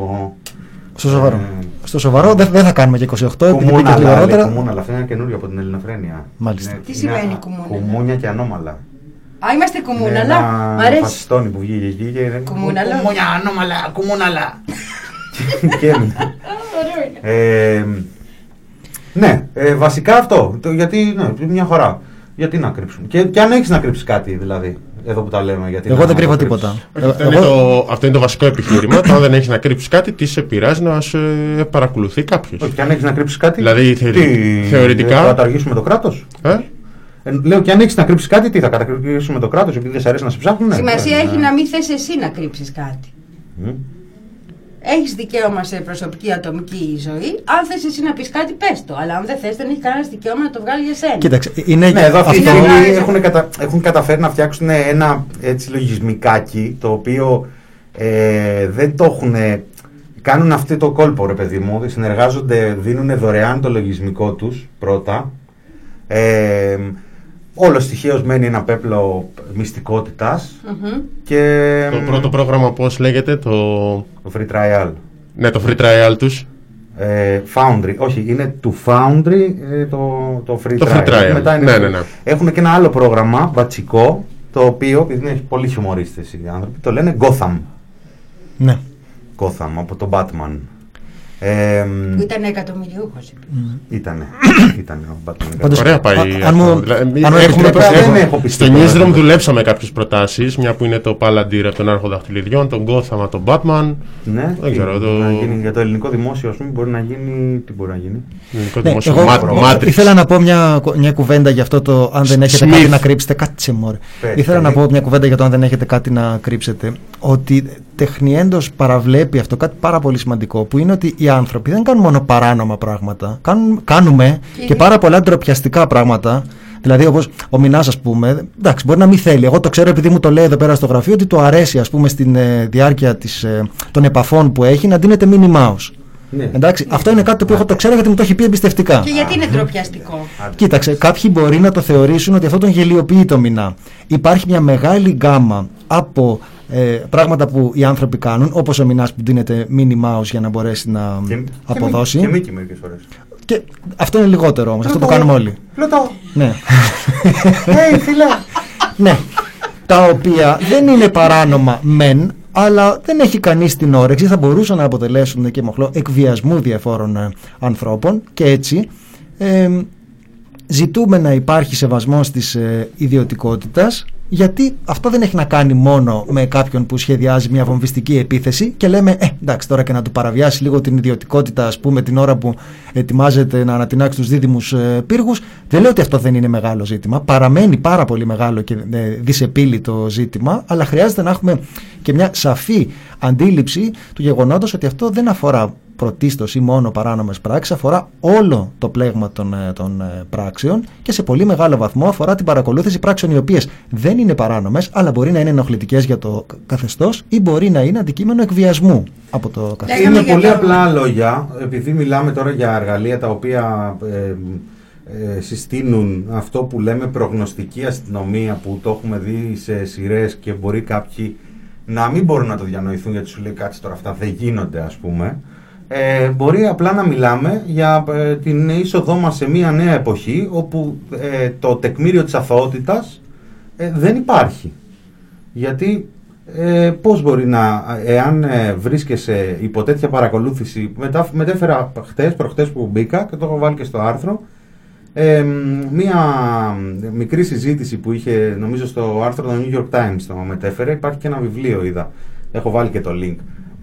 στο σοβαρό δεν θα κάνουμε και 28, επειδή πήγε λίγο αργότερα. Κουμούνα, αλλά αυτό είναι καινούριο από την Ελληνοφρένεια. Μάλιστα. Τι σημαίνει κουμούνα? Κουμούνια και ανώμαλα. Α, είμαστε κουμούναλα. Μ' αρέσει. Ένα φασιστόνι που βγήκε εκεί και είναι κουμούναλα. Κουμούνια, ανώμαλα, κουμούναλα. Ναι, βασικά αυτό. Γιατί, μια χαρά. Γιατί να κρύψουν. Και αν έχεις να κρύψεις κάτι, δηλαδή. Εδώ που τα λέμε. Εγώ δεν κρύβω τίποτα. Αυτό είναι το βασικό επιχείρημα. Το αν δεν έχεις να κρύψεις κάτι, τι σε πειράζει να σε παρακολουθεί κάποιος. Όχι, και αν έχεις να κρύψεις κάτι. Δηλαδή θεωρητικά. Θα καταργήσουμε το κράτος. Λέω και αν έχεις να κρύψεις κάτι, τι θα καταργήσουμε το κράτος επειδή δεν σε αρέσει να σε ψάχνουν. Σημασία έχει να μην θες εσύ να κρύψεις κάτι. Έχεις δικαίωμα σε προσωπική ατομική ζωή. Αν θες εσύ να πεις κάτι, πες το. Αλλά αν δεν θες, δεν έχει κανένας δικαίωμα να το βγάλει για σένα. Κοίταξε, εδώ αυτοί οι φίλοι έχουν καταφέρει να φτιάξουν ένα έτσι λογισμικάκι το οποίο δεν το έχουν. Κάνουν αυτό το κόλπο, ρε παιδί μου. Συνεργάζονται, δίνουν δωρεάν το λογισμικό τους πρώτα. Όλο στοιχείως μένει ένα πέπλο μυστικότητας. Και το πρώτο πρόγραμμα πώς λέγεται, το free trial. Ναι, το free trial τους. Foundry, όχι, είναι του Foundry το free trial. Μετά είναι ναι. Έχουν και ένα άλλο πρόγραμμα, μπατσικό, το οποίο, επειδή είναι πολύ χιουμορίστες οι άνθρωποι, το λένε Gotham. Ναι. Gotham, από τον Batman. Που ήταν εκατομμυριούχος. Ήτανε ο Batman. Ωραία πάει. Στο Newsroom δουλέψαμε κάποιες προτάσεις. Μια που είναι το Palantir από τον Άρχοντα Δαχτυλιδιών, τον Gotham, τον Batman. Ναι, δεν ξέρω. Για το ελληνικό δημόσιο, ας πούμε, μπορεί να γίνει. Τι μπορεί να γίνει? Ήθελα να πω μια κουβέντα για αυτό το αν δεν έχετε κάτι να κρύψετε. Κάτσε μωρέ. Ήθελα να πω μια κουβέντα για το αν δεν έχετε κάτι να κρύψετε. Ότι τεχνιέντος παραβλέπει αυτό κάτι πάρα πολύ σημαντικό, που είναι ότι οι άνθρωποι δεν κάνουν μόνο παράνομα πράγματα. Κάνουμε και πάρα πολλά ντροπιαστικά πράγματα. Δηλαδή, όπως ο Μινάς, ας πούμε, εντάξει, μπορεί να μην θέλει. Εγώ το ξέρω επειδή μου το λέει εδώ πέρα στο γραφείο ότι του αρέσει, ας πούμε, στην διάρκεια των επαφών που έχει να δίνεται Minnie Mouse. Ναι. Εντάξει, αυτό είναι κάτι το οποίο το ξέρω γιατί μου το έχει πει εμπιστευτικά. Και γιατί είναι ντροπιαστικό. Κοίταξε, κάποιοι μπορεί να το θεωρήσουν ότι αυτό τον γελιοποιεί το μηνά. Υπάρχει μια μεγάλη γκάμα από πράγματα που οι άνθρωποι κάνουν, όπως ο μηνάς που δίνεται Minnie Mouse για να μπορέσει να αποδώσει. Και Mickey μερικές φορές. Και αυτό είναι λιγότερο όμως, αυτό το κάνουμε όλοι. Πλωτό. Ναι. Φίλε. Ναι. Τα οποία δεν είναι παράνομα μεν, αλλά δεν έχει κανείς την όρεξη, θα μπορούσαν να αποτελέσουν και μοχλό εκβιασμού διαφόρων ανθρώπων και έτσι ζητούμε να υπάρχει σεβασμός της ιδιωτικότητας, γιατί αυτό δεν έχει να κάνει μόνο με κάποιον που σχεδιάζει μια βομβιστική επίθεση και λέμε εντάξει τώρα και να του παραβιάσει λίγο την ιδιωτικότητα, ας πούμε, την ώρα που ετοιμάζεται να ανατινάξει τους δίδυμους πύργους. Δεν λέω ότι αυτό δεν είναι μεγάλο ζήτημα, παραμένει πάρα πολύ μεγάλο και δυσεπίλητο ζήτημα, αλλά χρειάζεται να έχουμε και μια σαφή αντίληψη του γεγονότος ότι αυτό δεν αφορά πρωτίστως ή μόνο παράνομες πράξεις, αφορά όλο το πλέγμα των πράξεων και σε πολύ μεγάλο βαθμό αφορά την παρακολούθηση πράξεων οι οποίες δεν είναι παράνομες, αλλά μπορεί να είναι ενοχλητικές για το καθεστώς ή μπορεί να είναι αντικείμενο εκβιασμού από το καθεστώς. Είναι πολύ απλά λόγια, επειδή μιλάμε τώρα για εργαλεία τα οποία συστήνουν αυτό που λέμε προγνωστική αστυνομία, που το έχουμε δει σε σειρές και μπορεί κάποιοι να μην μπορούν να το διανοηθούν γιατί σου λέει κάτσε τώρα αυτά δεν γίνονται, ας πούμε. Μπορεί απλά να μιλάμε για την είσοδό μας σε μια νέα εποχή όπου το τεκμήριο της αθωότητας δεν υπάρχει. Γιατί πώς μπορεί να, εάν βρίσκεσαι υπό τέτοια παρακολούθηση, μετέφερα προχτές που μπήκα και το έχω βάλει και στο άρθρο, μια μικρή συζήτηση που είχε νομίζω στο άρθρο του New York Times το μετέφερε, υπάρχει και ένα βιβλίο είδα, έχω βάλει και το link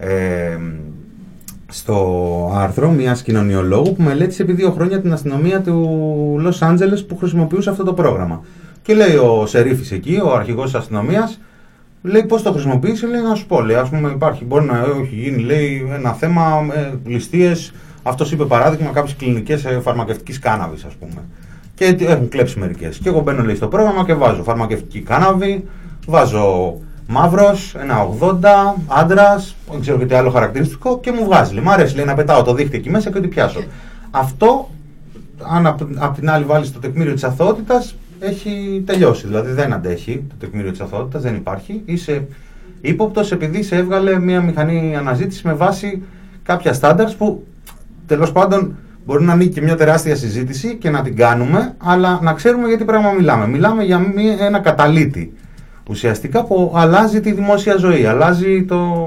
στο άρθρο μιας κοινωνιολόγου που μελέτησε επί 2 χρόνια την αστυνομία του Λος Άντζελες που χρησιμοποιούσε αυτό το πρόγραμμα. Και λέει ο Σερίφης εκεί, ο αρχηγός της αστυνομίας, λέει πώς το χρησιμοποίησε, λέει να σου πω, λέει, ας πούμε υπάρχει, μπορεί να έχει γίνει, λέει, ένα θέμα ληστείες, αυτός είπε παράδειγμα κάποιες κλινικές φαρμακευτικής κάναβης, ας πούμε. Και έχουν κλέψει μερικές. Και εγώ μπαίνω, λέει, στο πρόγραμμα και βάζω φαρμακευτική κάναβη, βάζω μαύρος, ένα 80, άντρας, δεν ξέρω και τι άλλο χαρακτηριστικό και μου βγάζει. Λέει, μ' αρέσει, λέει, να πετάω το δίχτυ εκεί μέσα και ότι πιάσω. Αυτό, αν απ' την άλλη βάλεις το τεκμήριο της αθωότητας, έχει τελειώσει. Δηλαδή δεν αντέχει το τεκμήριο της αθωότητας, δεν υπάρχει. Είσαι ύποπτος επειδή σε έβγαλε μια μηχανή αναζήτηση με βάση κάποια στάνταρς που τέλος πάντων μπορεί να ανοίγει και μια τεράστια συζήτηση και να την κάνουμε, αλλά να ξέρουμε για τι πράγμα μιλάμε. Μιλάμε για ένα καταλύτη ουσιαστικά που αλλάζει τη δημόσια ζωή, αλλάζει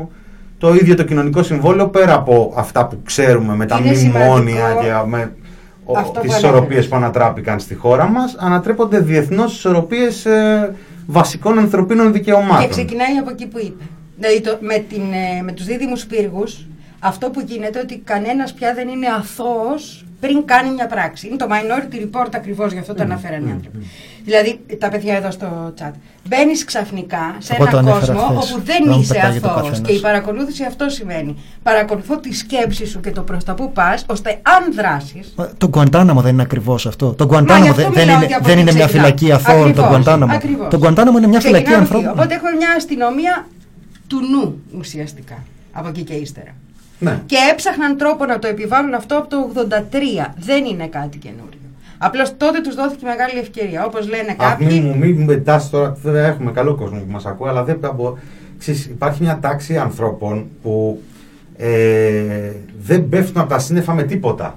το ίδιο το κοινωνικό συμβόλαιο πέρα από αυτά που ξέρουμε με τα μνημόνια και με τις ισορροπίες που ανατράπηκαν στη χώρα μας, ανατρέπονται διεθνώς ισορροπίες βασικών ανθρωπίνων δικαιωμάτων. Και ξεκινάει από εκεί που είπε. Δηλαδή με τους δίδυμους πύργους, αυτό που γίνεται ότι κανένας πια δεν είναι αθώος πριν κάνει μια πράξη. Είναι το Minority Report ακριβώς, γι' αυτό το αναφέραν οι άνθρωποι. Δηλαδή, τα παιδιά εδώ στο chat. Μπαίνεις ξαφνικά σε έναν κόσμο όπου δεν είσαι αθώος. Και η παρακολούθηση αυτό σημαίνει. Παρακολουθώ τη σκέψη σου και το προς τα που πας, ώστε αν δράσεις. Το Γκουαντάναμο δεν είναι ακριβώς αυτό. Το Γκουαντάναμο δεν είναι μια φυλακή αθώων. Το Γκουαντάναμο είναι μια φυλακή ανθρώπων. Οπότε έχουμε μια αστυνομία του νου ουσιαστικά. Από εκεί και ύστερα. Ναι. Και έψαχναν τρόπο να το επιβάλλουν αυτό από το 83. Δεν είναι κάτι καινούριο. Απλώς τότε τους δόθηκε μεγάλη ευκαιρία. Όπως λένε κάποιοι. Μην πετάς τώρα, δεν έχουμε καλό κόσμο που μας ακούει, αλλά υπάρχει μια τάξη ανθρώπων που δεν πέφτουν από τα σύννεφα με τίποτα.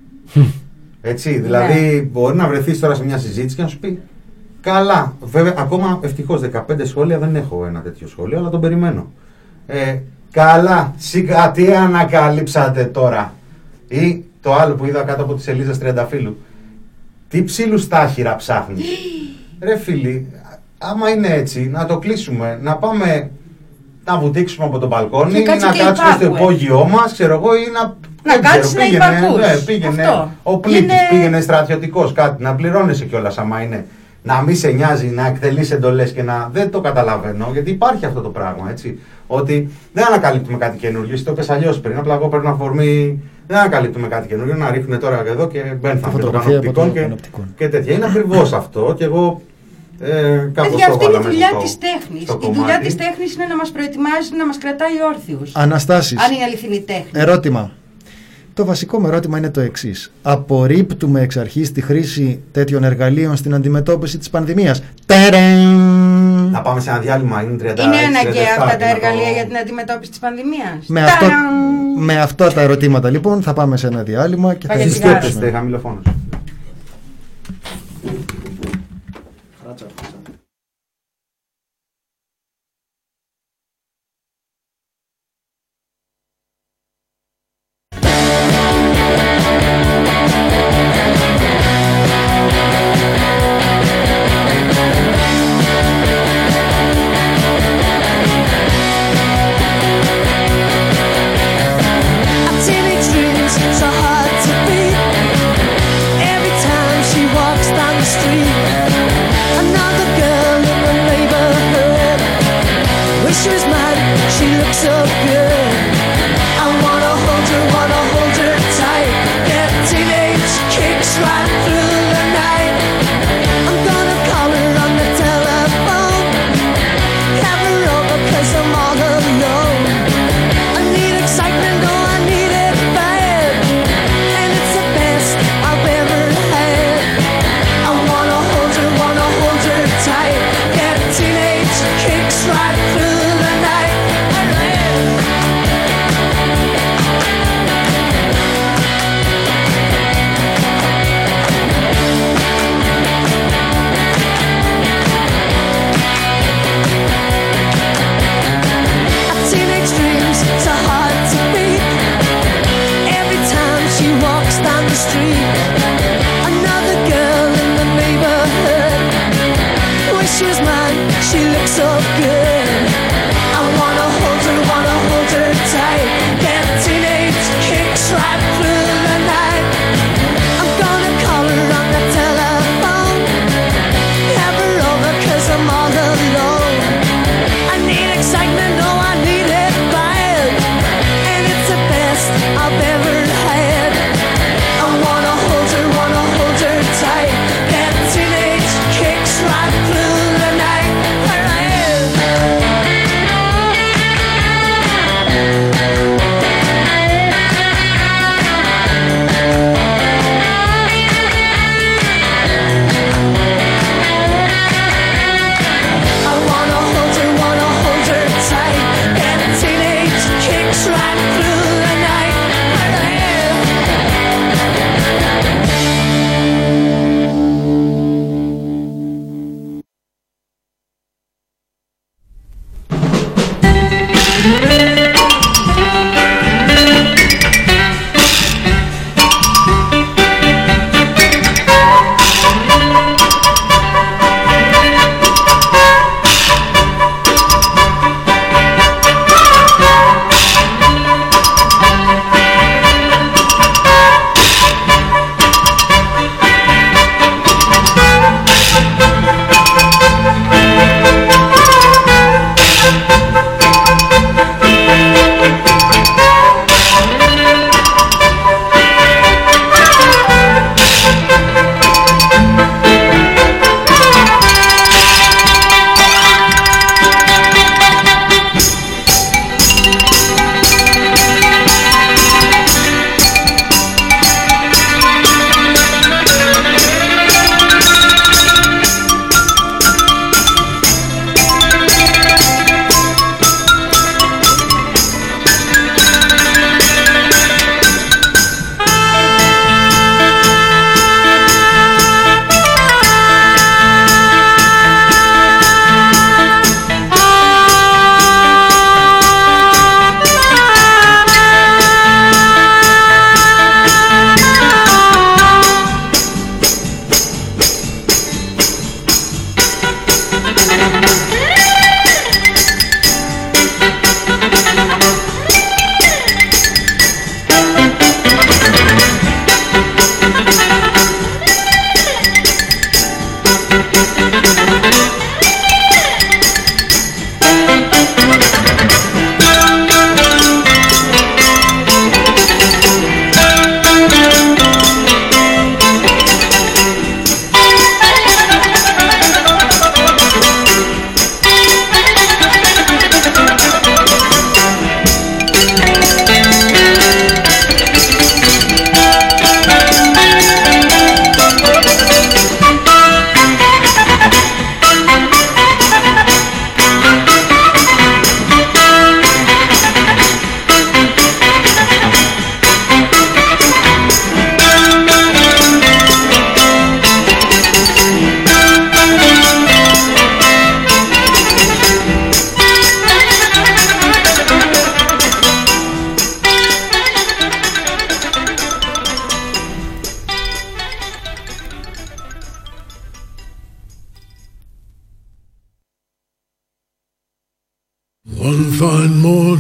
Έτσι, δηλαδή μπορεί να βρεθείς τώρα σε μια συζήτηση και να σου πει καλά. Βέβαια, ακόμα ευτυχώς 15 σχόλια δεν έχω ένα τέτοιο σχόλιο, αλλά τον περιμένω. Καλά, σιγά τι ανακαλύψατε τώρα. Ή το άλλο που είδα κάτω από τη σελίδα Τριανταφύλου. Τι ψήλους τάχυρα ψάχνει. Ρε φίλοι, άμα είναι έτσι, να το κλείσουμε, να πάμε να βουτήξουμε από το μπαλκόνι ή να κάτσουμε στο υπόγειό μας, ξέρω εγώ, ή να κάτσεις να υπακούς. Πήγαινε ο πλήτης, πήγαινε στρατιωτικός κάτι, να πληρώνεσαι κιόλας άμα είναι. Να μην σε νοιάζει να εκτελείς εντολές και να. Δεν το καταλαβαίνω, γιατί υπάρχει αυτό το πράγμα, έτσι. Ότι δεν ανακαλύπτουμε κάτι καινούργιο. Το πες αλλιώς πριν. Απλά εγώ παίρνω αφορμή. Δεν ανακαλύπτουμε κάτι καινούργιο. Να ρίχνουν τώρα εδώ και μπαίνουν των πανοπτικών και τέτοια. Είναι ακριβώς αυτό. Και εγώ. Αυτή είναι η δουλειά της τέχνης. Η δουλειά της τέχνης είναι να μας προετοιμάζει, να μας κρατάει όρθιους. Αναστάσεις. Αν είναι αληθινή τέχνη. Ερώτημα. το βασικό μου ερώτημα είναι το εξής. Απορρίπτουμε εξ αρχής τη χρήση τέτοιων εργαλείων στην αντιμετώπιση της πανδημίας? Θα πάμε σε ένα διάλειμμα, είναι 30. Είναι αναγκαία αυτά τα εργαλεία για την αντιμετώπιση της πανδημίας? Με αυτά τα ερωτήματα λοιπόν θα πάμε σε ένα διάλειμμα και θα συσκέπτεστε χαμηλοφόνος. I've ever had. I wanna hold her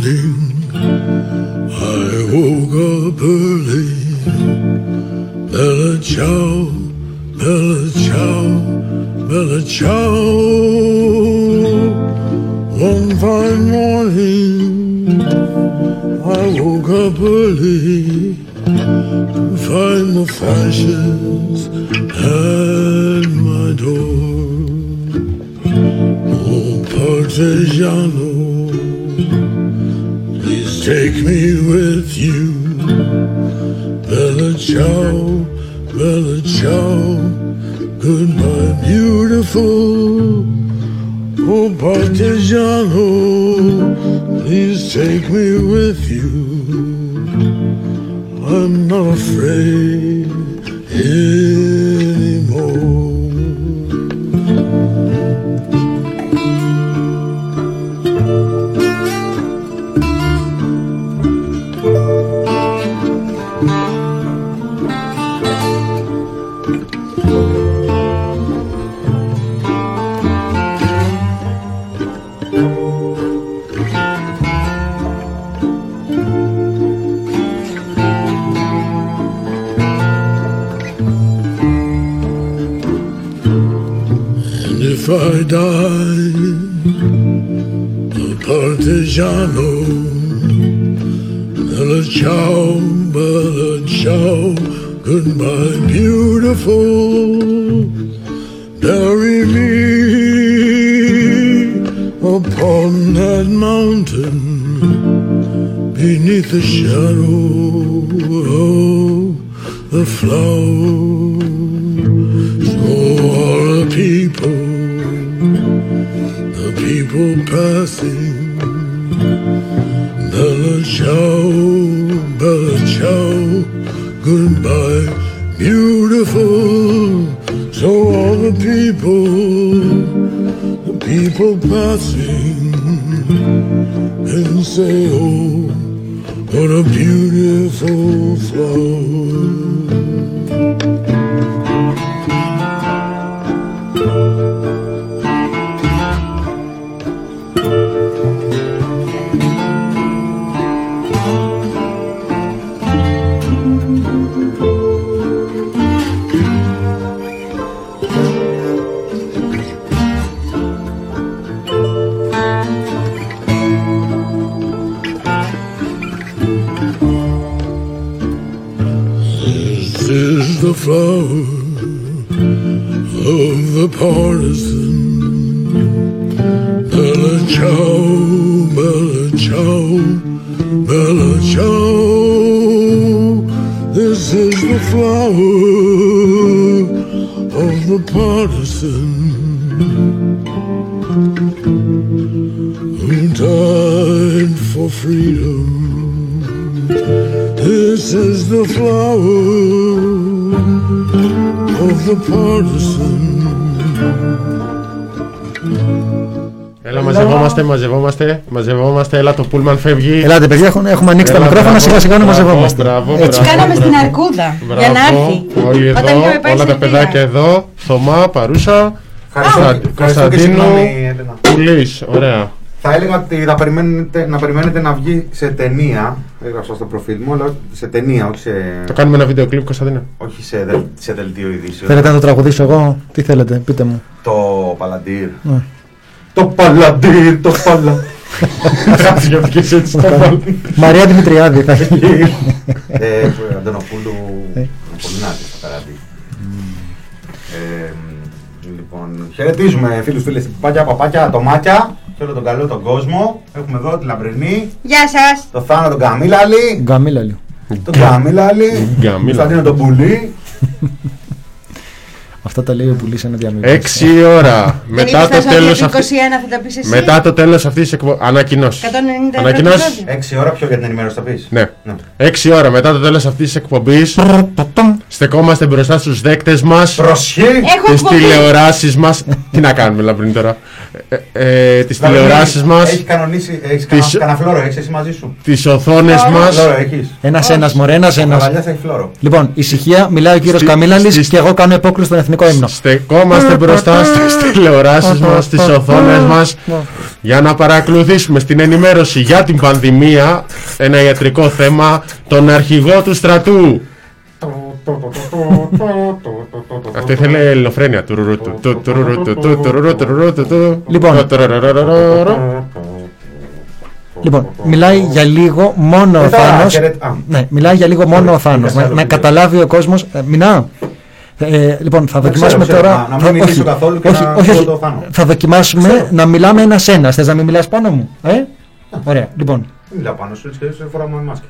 morning I woke up early. Bella ciao, bella ciao, bella ciao. One fine morning I woke up early to find the fashions at my door. Oh, Partigiano, please take me with you. Bella ciao, bella ciao, goodbye beautiful. Oh, Partigiano, please take me with you. I'm not afraid anymore. If I die a partigiano, bella ciao, bella ciao, goodbye beautiful. Bury me upon that mountain beneath the shadow of the flowers. So all the people passing, bella ciao, goodbye, beautiful. So all the people passing can say, oh, what a beautiful flower. The flower of the partisan. Bella ciao, bella ciao, bella ciao. This is the flower of the partisan who died for freedom. This is the flower of the partisan. Έλα, μαζευόμαστε, έλα το πούλμαν φεύγει. Ελάτε παιδιά, έχουμε ανοίξει τα μικρόφωνα, σιγά σιγά να μαζευόμαστε. Έτσι κάναμε στην Αρκούδα, για να έρθει. Όλοι εδώ, όλα τα παιδάκια εδώ, Θωμά, Παρούσα, Κωνσταντίνου, Πουλής, ωραία. Θα έλεγα ότι να περιμένετε να βγει σε ταινία. Έγραψα στο προφίλ μου, αλλά σε ταινία, όχι σε. Το κάνουμε ένα βίντεο κλιπ, Κωνσταντίνε. Όχι σε δελτίο ειδήσεων. Θέλετε να το τραγουδήσω εγώ, τι θέλετε, πείτε μου. Το Παλαντήρ. Το Παλαντήρ, το Παλαντήρ. Μαρία Δημητριάδη θα έχει. Αντωνοπούλου. Πολυνάτη στο καράτι. Λοιπόν, χαιρετίζουμε φίλους, παπάκια, ατομάκια και όλο τον καλό τον κόσμο. Έχουμε εδώ τη Λαμπρινή. Γεια σας. Το Θάνο τον Καμίλαλη. Τον Καμίλαλη. Τον Κωνσταντίνο τον Πουλή. Αυτά τα λέει ο Πουλής ένα διαμήνυμα. 6 ώρα μετά το τέλος αυτής της εκπομπής. Ανακοινώσεις. 6 ώρα πιο για την ενημέρωση θα πεις. Ναι. 6 ώρα μετά το τέλος αυτής της εκπομπής στεκόμαστε μπροστά στους δέκτες μας, τις τηλεοράσεις μας. Τι να κάνουμε Λαμπρινή τώρα. Τις τηλεοράσεις μας. Έχει κανονίσει, έχεις κανένα φλόρο, έχεις εσύ μαζί σου. Τις οθόνες μας. Ένας μωρέ, ένας. Λοιπόν, ησυχία, μιλάει ο κύριος Καμίλαλης και εγώ κάνω επόκριση στον Εθνικό εθνικό ύμνο. Στεκόμαστε μπροστά στις τηλεοράσεις μας, στις οθόνες μας, για να παρακολουθήσουμε στην ενημέρωση για την πανδημία ένα ιατρικό θέμα, τον αρχηγό του στρατού. Αυτό ήθελε ελληνοφρένεια. Λοιπόν, μιλάει για λίγο μόνο ο Θάνος. Ναι, μιλάει για λίγο μόνο ο Θάνος. Να καταλάβει ο κόσμος. Μινά. Λοιπόν, θα δοκιμάσουμε τώρα. Να μην μιλήσω καθόλου και να πω το Θάνο. Θα δοκιμάσουμε να μιλάμε ένας-ένας. Θες να μην μιλάς πάνω μου? Ωραία, λοιπόν. Μιλάω πάνω σου, έτσι φοράμε μάσκες.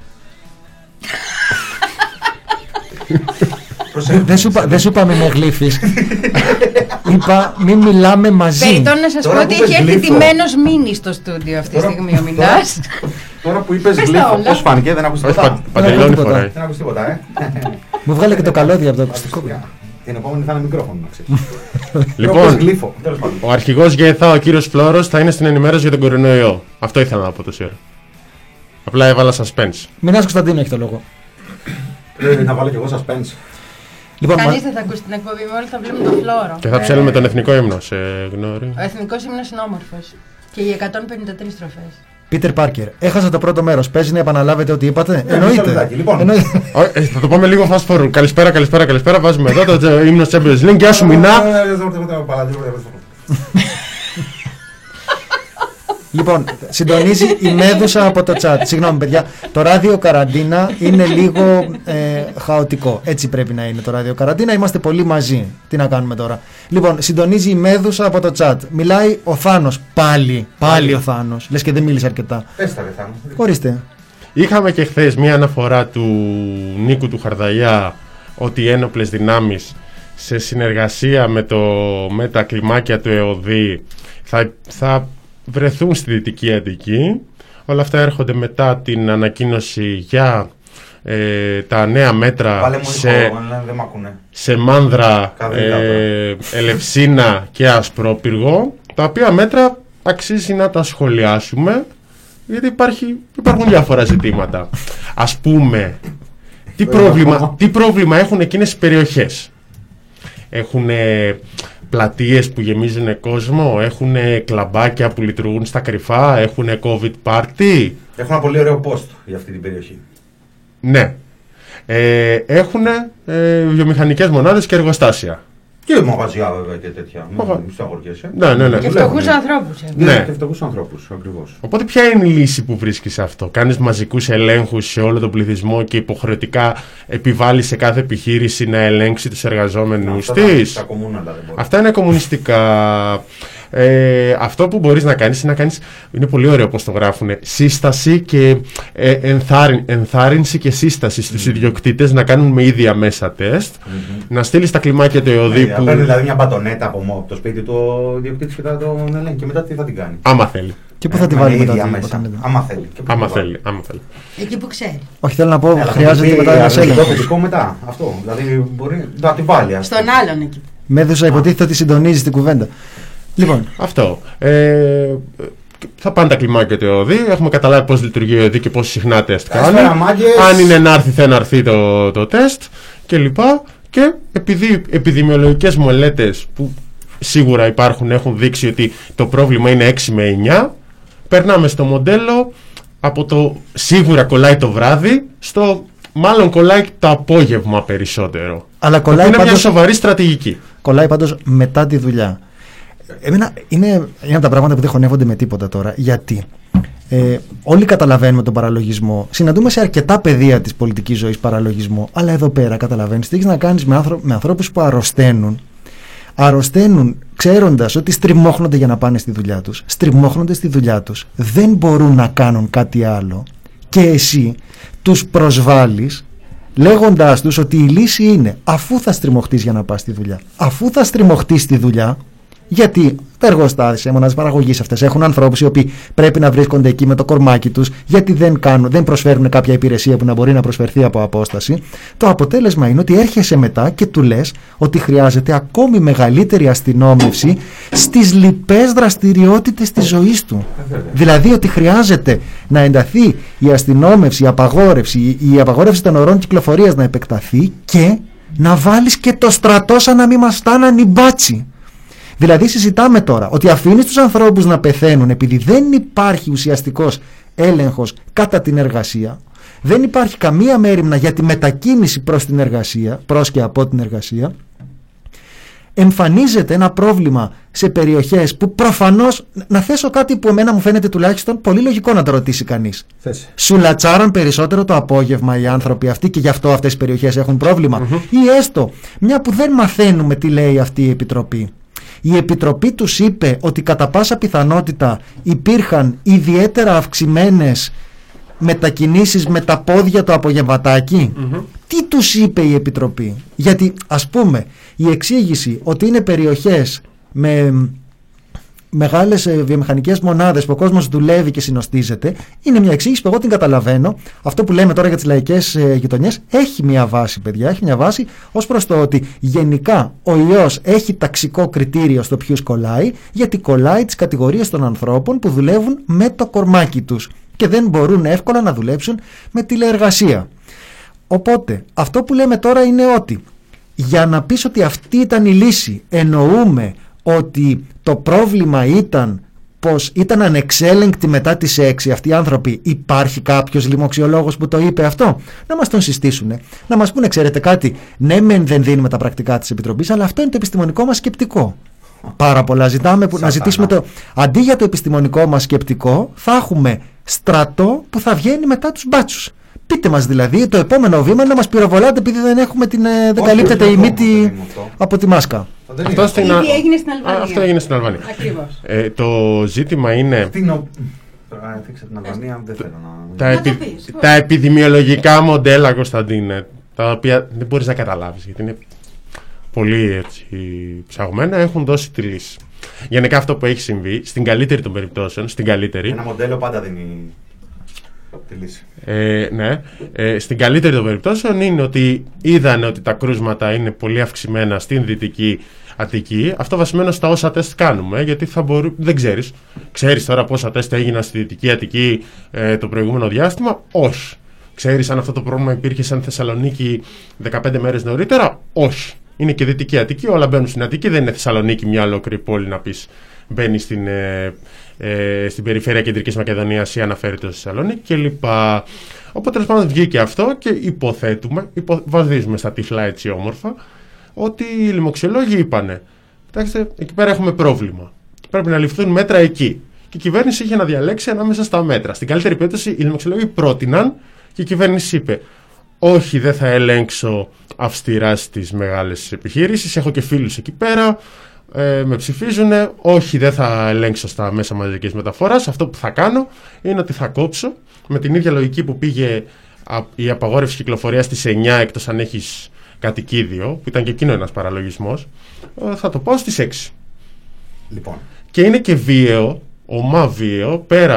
Δεν σου είπα μην με γλύφεις. Είπα μην μιλάμε μαζί. Περιττώ να σας πω ότι έχει έρθει τιμένος μήνυ στο στούντιο αυτή τη στιγμή ο Μινάς. Τώρα που είπες γλύφο, πώς φάνηκε, δεν άκουσες τίποτα? Παντελόνι φοράει. Δεν άκουσες τίποτα, Μου βγάλε και το καλώδιο από το ακουστικό. Την επόμενη θα είναι μικρόφωνο, να ξέρεις. Λοιπόν, ο αρχηγός ΓΕΘΑ, ο κύριος Φλόρος, θα είναι στην ενημέρωση για τον κορονοϊό. Αυτό ήθελα να πω τόση ώρα. Απλά έβαλα suspense. Μινάς Κωνσταντίνου έχει το λόγο. Να βάλω κι εγώ suspense. Λοιπόν, Κανείς δεν θα ακούσει την εκπομπή, όλοι θα βλέπουν τον Φλόρο. Και θα ψέλνουμε τον εθνικό ύμνο, σε γνώρι. Ο εθνικός ύμνος είναι όμορφος. Και οι 153 στροφές. Πίτερ Πάρκερ, έχασα το πρώτο μέρος. Παίζει να επαναλάβετε ό,τι είπατε? Εννοείται. Θα το πάμε λίγο fast forward. Καλησπέρα. Βάζουμε εδώ το ύμνο της Champions League. Γεια σου, Μινά. Λοιπόν, συντονίζει η Μέδουσα από το chat. Συγγνώμη, παιδιά. Το ράδιο καραντίνα είναι λίγο χαοτικό. Έτσι πρέπει να είναι το ράδιο καραντίνα. Είμαστε πολύ μαζί. Τι να κάνουμε τώρα? Λοιπόν, συντονίζει η Μέδουσα από το chat. Μιλάει ο Θάνος. Πάλι ο Θάνος. Λες και δεν μίλησε αρκετά. Έσταρε, Θάνο. Ορίστε. Είχαμε και χθες μία αναφορά του Νίκου του Χαρδαλιά ότι οι ένοπλες δυνάμεις σε συνεργασία με τα κλιμάκια του ΕΟΔΗ θα βρεθούν στη Δυτική Αττική. Όλα αυτά έρχονται μετά την ανακοίνωση για τα νέα μέτρα σε Μάνδρα, Ελευσίνα και Ασπρόπυργο, τα οποία μέτρα αξίζει να τα σχολιάσουμε, γιατί υπάρχουν διάφορα ζητήματα. Ας πούμε, τι πρόβλημα έχουν εκείνες οι περιοχές? Έχουν πλατείες που γεμίζουν κόσμο, έχουν κλαμπάκια που λειτουργούν στα κρυφά, έχουν COVID party. Έχουν ένα πολύ ωραίο post για αυτή την περιοχή. Ναι. Έχουν βιομηχανικές μονάδες και εργοστάσια. Και μαγαζιά βέβαια και τέτοια. Μην σταγωριέσαι. Ναι. Και φτωχούς ανθρώπους. Ναι, και φτωχούς ανθρώπους, ακριβώς. Οπότε ποια είναι η λύση που βρίσκεις σε αυτό? Κάνεις μαζικούς ελέγχους σε όλο τον πληθυσμό και υποχρεωτικά επιβάλλεις σε κάθε επιχείρηση να ελέγξει τους εργαζόμενους της? Αυτά είναι κομμουνιστικά. Αυτό που μπορείς να κάνεις είναι πολύ ωραίο πώς το γράφουν, σύσταση και ενθάρρυνση και σύσταση στους ιδιοκτήτες να κάνουν με ίδια μέσα τεστ, να στείλεις τα κλιμάκια του ΕΟΔΗ που... Παίρνει δηλαδή μια μπατονέτα από το σπίτι του ο ιδιοκτήτης και θα τον ελέγχει και μετά τι θα την κάνει? Άμα θέλει. Και πού θα τη βάλει μετά την μπατονέτα? Άμα θέλει. Εκεί που ξέρει. Όχι, θέλω να πω, χρειάζεται μετά ένας έλεγχος. Μετά, αυτό, δηλαδή μπορεί να την βάλει. Στον άλλον εκεί. Μέδουσα υποτίθεται ότι συντονίζει την κουβέντα. Λοιπόν, αυτό. Θα πάνε τα κλιμάκια του ΕΟΔΗ. Έχουμε καταλάβει πώς λειτουργεί ο ΕΟΔΗ και πώς συχνά τεστ κάνει. Αν είναι να έρθει, θα έρθει το τεστ κλπ. Και επειδή επιδημιολογικές μελέτες που σίγουρα υπάρχουν έχουν δείξει ότι το πρόβλημα είναι 6 με 9, περνάμε στο μοντέλο από το σίγουρα κολλάει το βράδυ στο μάλλον κολλάει το απόγευμα περισσότερο. Αλλά κολλάει είναι πάντως, μια σοβαρή στρατηγική. Κολλάει πάντως μετά τη δουλειά. Εμένα είναι από τα πράγματα που δεν χωνεύονται με τίποτα τώρα. Γιατί όλοι καταλαβαίνουμε τον παραλογισμό. Συναντούμε σε αρκετά πεδία της πολιτικής ζωής παραλογισμό. Αλλά εδώ πέρα καταλαβαίνεις τι έχεις να κάνεις με ανθρώπους που αρρωσταίνουν. Αρρωσταίνουν ξέροντας ότι στριμώχνονται για να πάνε στη δουλειά τους. Στριμώχνονται στη δουλειά τους. Δεν μπορούν να κάνουν κάτι άλλο. Και εσύ τους προσβάλλεις λέγοντάς τους ότι η λύση είναι, αφού θα στριμωχτείς για να πας στη δουλειά, αφού θα στριμωχτείς στη δουλειά, γιατί τα εργοστάσια, οι μονάδες παραγωγής αυτές έχουν ανθρώπους οι οποίοι πρέπει να βρίσκονται εκεί με το κορμάκι τους, γιατί δεν προσφέρουν κάποια υπηρεσία που να μπορεί να προσφερθεί από απόσταση. Το αποτέλεσμα είναι ότι έρχεσαι μετά και του λες ότι χρειάζεται ακόμη μεγαλύτερη αστυνόμευση στις λοιπές δραστηριότητες της ζωής του. Δηλαδή ότι χρειάζεται να ενταθεί η αστυνόμευση, η απαγόρευση των ωρών κυκλοφορίας να επεκταθεί και να βάλεις και το στρατό σαν να μην μας φτάναν οι μπάτσι. Δηλαδή συζητάμε τώρα ότι αφήνεις τους ανθρώπους να πεθαίνουν επειδή δεν υπάρχει ουσιαστικός έλεγχος κατά την εργασία, δεν υπάρχει καμία μέριμνα για τη μετακίνηση προς την εργασία, προς και από την εργασία. Εμφανίζεται ένα πρόβλημα σε περιοχές που προφανώς, να θέσω κάτι που εμένα μου φαίνεται τουλάχιστον πολύ λογικό να το ρωτήσει κανείς. Σουλατσάραν περισσότερο το απόγευμα οι άνθρωποι αυτοί και γι' αυτό αυτές οι περιοχές έχουν πρόβλημα. Ή έστω, μια που δεν μαθαίνουμε τι λέει αυτή η Επιτροπή. Η Επιτροπή τους είπε ότι κατά πάσα πιθανότητα υπήρχαν ιδιαίτερα αυξημένες μετακινήσεις με τα πόδια το απογευματάκι. Τι τους είπε η Επιτροπή? Γιατί ας πούμε η εξήγηση ότι είναι περιοχές με μεγάλες βιομηχανικές μονάδες που ο κόσμος δουλεύει και συνοστίζεται είναι μια εξήγηση που εγώ την καταλαβαίνω. Αυτό που λέμε τώρα για τις λαϊκές γειτονιές έχει μια βάση, παιδιά, έχει μια βάση ως προς το ότι γενικά ο ιός έχει ταξικό κριτήριο στο ποιους κολλάει, γιατί κολλάει τις κατηγορίες των ανθρώπων που δουλεύουν με το κορμάκι τους και δεν μπορούν εύκολα να δουλέψουν με τηλεεργασία. Οπότε αυτό που λέμε τώρα είναι ότι για να πεις ότι αυτή ήταν η λύση, εννοούμε ότι το πρόβλημα ήταν πως ήταν ανεξέλεγκτοι μετά τις 6 αυτοί οι άνθρωποι. Υπάρχει κάποιος λοιμοξιολόγος που το είπε αυτό? Να μας τον συστήσουν, να μας πούνε, ξέρετε κάτι, ναι μεν δεν δίνουμε τα πρακτικά της Επιτροπής, αλλά αυτό είναι το επιστημονικό μας σκεπτικό. Πάρα πολλά ζητάμε να ζητήσουμε το. Αντί για το επιστημονικό μας σκεπτικό, θα έχουμε στρατό που θα βγαίνει μετά τους μπάτσους. Πείτε μας δηλαδή, το επόμενο βήμα είναι να μας πυροβολάτε επειδή δεν έχουμε δεν καλύπτεται η μύτη από τη μάσκα. Αυτό έγινε στην Αλβανία. Αυτό έγινε στην Αλβανία. Ακριβώς. Το ζήτημα είναι. Τώρα έθιξα την Αλβανία, δεν θέλω να. Τα επιδημιολογικά μοντέλα, Κωνσταντίνε, τα οποία δεν μπορείς να καταλάβεις γιατί είναι πολύ έτσι ψαγμένα, έχουν δώσει τη λύση. Γενικά αυτό που έχει συμβεί, στην καλύτερη των περιπτώσεων, ένα μοντέλο πάντα δίνει τη λύση. Ναι. Στην καλύτερη των περιπτώσεων είναι ότι είδαν ότι τα κρούσματα είναι πολύ αυξημένα στην Δυτική Αττική. Αυτό βασισμένο στα όσα τεστ κάνουμε, γιατί δεν ξέρεις. Ξέρεις τώρα πόσα τεστ έγιναν στη Δυτική Αττική το προηγούμενο διάστημα? Όχι. Ξέρεις αν αυτό το πρόβλημα υπήρχε σαν Θεσσαλονίκη 15 μέρες νωρίτερα? Όχι. Είναι και Δυτική Αττική, όλα μπαίνουν στην Αττική, δεν είναι Θεσσαλονίκη μια ολόκληρη πόλη να πεις μπαίνει στην περιφέρεια Κεντρικής Μακεδονίας ή αναφέρεται στη Θεσσαλονίκη κλπ. Οπότε τέλος πάντων βγήκε αυτό και υποθέτουμε, βαδίζουμε στα τυφλά έτσι όμορφα, ότι οι λοιμοξιολόγοι είπανε, κοιτάξτε, εκεί πέρα έχουμε πρόβλημα. Πρέπει να ληφθούν μέτρα εκεί. Και η κυβέρνηση είχε να διαλέξει ανάμεσα στα μέτρα. Στην καλύτερη περίπτωση, οι λοιμοξιολόγοι πρότειναν και η κυβέρνηση είπε: όχι, δεν θα ελέγξω αυστηρά στις μεγάλες επιχειρήσεις. Έχω και φίλους εκεί πέρα. Με ψηφίζουν. Όχι, δεν θα ελέγξω στα μέσα μαζικής μεταφοράς. Αυτό που θα κάνω είναι ότι θα κόψω με την ίδια λογική που πήγε η απαγόρευση κυκλοφορίας στις 9, εκτός αν έχεις κατοικίδιο, που ήταν και εκείνο ένας παραλογισμός. Θα το πάω στις 6. Λοιπόν. Και είναι και βίαιο, ομά βίαιο, πέρα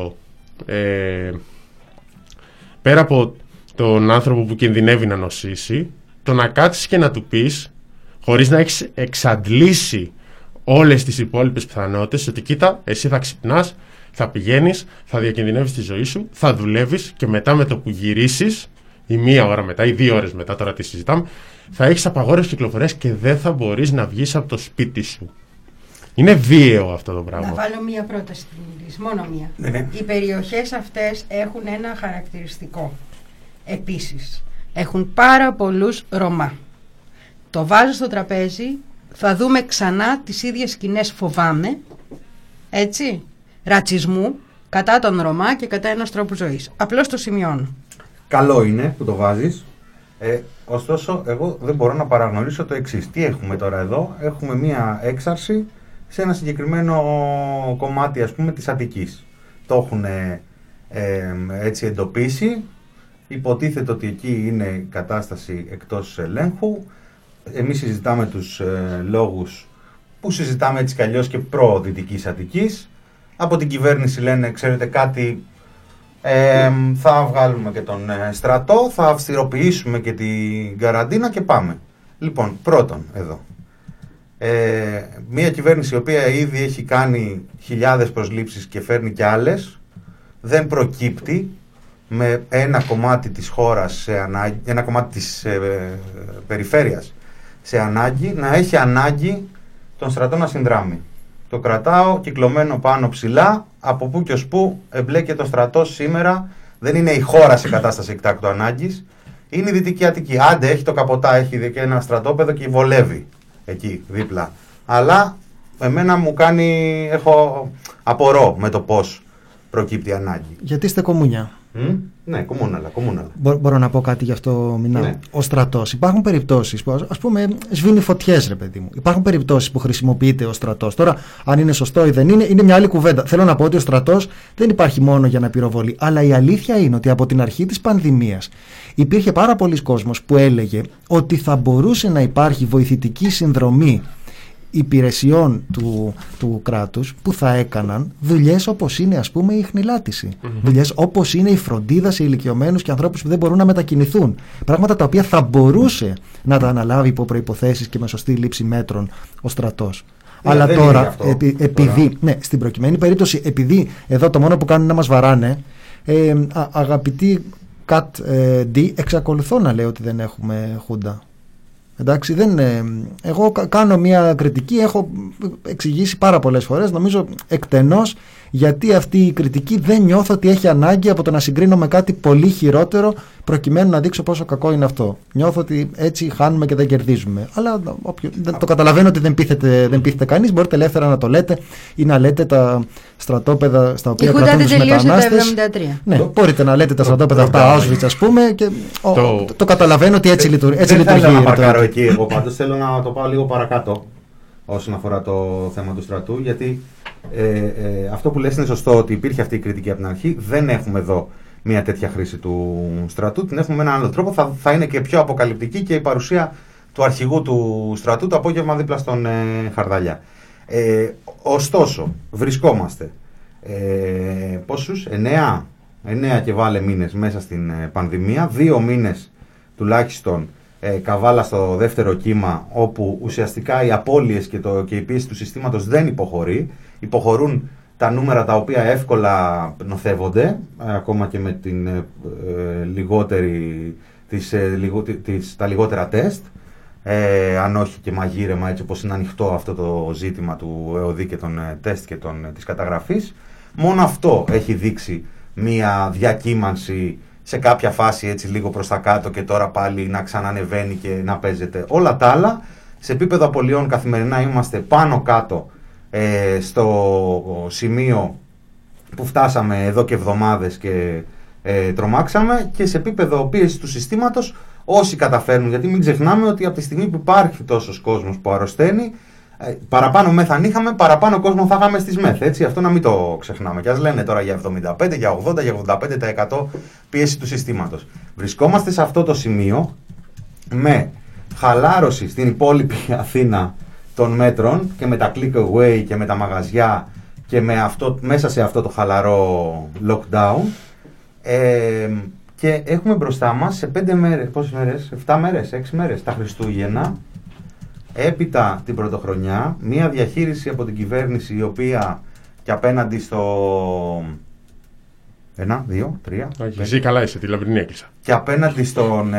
από τον άνθρωπο που κινδυνεύει να νοσήσει, το να κάτσεις και να του πεις, χωρίς να έχεις εξαντλήσει όλες τις υπόλοιπες πιθανότητες, ότι κοίτα, εσύ θα ξυπνάς, θα πηγαίνεις, θα διακινδυνεύεις τη ζωή σου, θα δουλεύεις και μετά με το που γυρίσεις, ή 1 ώρα μετά ή 2 ώρες μετά, τώρα τι συζητάμε, θα έχεις απαγόρευση κυκλοφορίας και δεν θα μπορείς να βγεις από το σπίτι σου. Είναι βίαιο αυτό το πράγμα. Να βάλω μία πρόταση στην λύση, μόνο μία. Ναι. Οι περιοχές αυτές έχουν ένα χαρακτηριστικό. Επίσης, έχουν πάρα πολλούς Ρωμά. Το βάζω στο τραπέζι, θα δούμε ξανά τις ίδιες σκηνές, φοβάμαι, έτσι, ρατσισμού κατά τον Ρωμά και κατά ένας τρόπου ζωής. Απλώς το σημειώνω. Καλό είναι που το βάζεις. Ωστόσο, εγώ δεν μπορώ να παραγνωρίσω το εξής. Τι έχουμε τώρα εδώ? Έχουμε μία έξαρση σε ένα συγκεκριμένο κομμάτι, ας πούμε, της Αττικής. Το έχουν έτσι εντοπίσει. Υποτίθεται ότι εκεί είναι κατάσταση εκτός ελέγχου. Εμείς συζητάμε τους λόγους που συζητάμε έτσι κι αλλιώς και προ-Δυτικής Αττικής. Από την κυβέρνηση λένε, ξέρετε κάτι, θα βγάλουμε και τον στρατό, θα αυστηροποιήσουμε και την καραντίνα και πάμε. Λοιπόν, πρώτον εδώ, μια κυβέρνηση η οποία ήδη έχει κάνει χιλιάδες προσλήψεις και φέρνει και άλλες, δεν προκύπτει με ένα κομμάτι της χώρας, ένα κομμάτι της περιφέρειας σε ανάγκη, να έχει ανάγκη τον στρατό να συνδράμει. Το κρατάω κυκλωμένο πάνω ψηλά, από πού και ως πού εμπλέκεται ο στρατός σήμερα. Δεν είναι η χώρα σε κατάσταση εκτάκτου ανάγκης, είναι η Δυτική Αττική. Άντε, έχει το Καποτά, έχει και ένα στρατόπεδο και βολεύει εκεί δίπλα. Αλλά εμένα μου κάνει, απορώ με το πώς προκύπτει ανάγκη. Γιατί είστε κομμούνια. Ναι, κομμούναλα. Μπορώ να πω κάτι γι' αυτό, Μινά? Ναι. Ο στρατός, υπάρχουν περιπτώσεις που, ας πούμε, σβήνει φωτιές, ρε παιδί μου. Υπάρχουν περιπτώσεις που χρησιμοποιείται ο στρατός. Τώρα, αν είναι σωστό ή δεν είναι μια άλλη κουβέντα. Θέλω να πω ότι ο στρατός δεν υπάρχει μόνο για να πυροβολεί. Αλλά η αλήθεια είναι ότι από την αρχή της πανδημίας υπήρχε πάρα πολλοί κόσμος που έλεγε ότι θα μπορούσε να υπάρχει βοηθητική συνδρομή υπηρεσιών του κράτους που θα έκαναν δουλειές όπως είναι, ας πούμε, η ιχνηλάτιση. Δουλειές όπως είναι η φροντίδα σε ηλικιωμένους και ανθρώπους που δεν μπορούν να μετακινηθούν. Πράγματα τα οποία θα μπορούσε να τα αναλάβει υπό προϋποθέσεις και με σωστή λήψη μέτρων ο στρατός. Αλλά τώρα, επειδή, ναι, στην προκειμένη περίπτωση, επειδή εδώ το μόνο που κάνουν είναι να μας βαράνε, αγαπητοί ΚΑΤ D, εξακολουθώ να λέω ότι δεν έχουμε χούντα. Εντάξει, εγώ κάνω μια κριτική, έχω εξηγήσει πάρα πολλές φορές, νομίζω εκτενώς, γιατί αυτή η κριτική δεν νιώθω ότι έχει ανάγκη από το να συγκρίνω με κάτι πολύ χειρότερο προκειμένου να δείξω πόσο κακό είναι αυτό. Νιώθω ότι έτσι χάνουμε και δεν κερδίζουμε. Αλλά το καταλαβαίνω ότι δεν πείθεται κανείς, μπορείτε ελεύθερα να το λέτε ή να λέτε τα στρατόπεδα στα οποία κρατούν τους μετανάστες. Ναι, μπορείτε να λέτε τα στρατόπεδα αυτά Auschwitz, ας πούμε, και το καταλαβαίνω ότι έτσι λειτουργεί. Δεν θέλω να παρκάρω εκεί, εγώ πάντως θέλω να το πάω λίγο παρακάτω όσον αφορά το θέμα του στρατού, γιατί αυτό που λες είναι σωστό, ότι υπήρχε αυτή η κριτική από την αρχή. Δεν έχουμε εδώ μια τέτοια χρήση του στρατού, την έχουμε με έναν άλλο τρόπο, θα είναι και πιο αποκαλυπτική και η παρουσία του αρχηγού του στρατού το απόγευμα δίπλα στον Χαρδαλιά. Ωστόσο, βρισκόμαστε πόσους, 9 και βάλε μήνες μέσα στην πανδημία, 2 μήνες τουλάχιστον καβάλα στο δεύτερο κύμα, όπου ουσιαστικά οι απώλειες και η πίεση του συστήματος δεν υποχωρεί. Υποχωρούν τα νούμερα τα οποία εύκολα νοθεύονται, ακόμα και με τα λιγότερα τεστ, αν όχι και μαγείρεμα, έτσι όπως είναι ανοιχτό αυτό το ζήτημα του ΕΟΔΗ και των τεστ και της καταγραφής. Μόνο αυτό έχει δείξει μία διακύμανση σε κάποια φάση, έτσι λίγο προς τα κάτω, και τώρα πάλι να ξανανεβαίνει και να παίζεται. Όλα τα άλλα, σε επίπεδο απολειών καθημερινά είμαστε πάνω κάτω στο σημείο που φτάσαμε εδώ και εβδομάδες και τρομάξαμε, και σε επίπεδο πίεση του συστήματος όσοι καταφέρνουν, γιατί μην ξεχνάμε ότι από τη στιγμή που υπάρχει τόσος κόσμος που αρρωσταίνει, παραπάνω μεθ αν είχαμε, παραπάνω κόσμο θα είχαμε στις μεθ, έτσι, αυτό να μην το ξεχνάμε. Και ας λένε τώρα για 75, για 80, για 85% πίεση του συστήματος. Βρισκόμαστε σε αυτό το σημείο με χαλάρωση στην υπόλοιπη Αθήνα των μέτρων και με τα click away και με τα μαγαζιά και μέσα σε αυτό το χαλαρό lockdown, και έχουμε μπροστά μας σε 5 μέρες, πόσες μέρες, 7 μέρες, 6 μέρες, τα Χριστούγεννα, έπειτα την Πρωτοχρονιά, μία διαχείριση από την κυβέρνηση η οποία και απέναντι στο 1, 2, 3... Εσύ καλά είσαι, τη Λαμπρινή έκλεισα. Και απέναντι στον...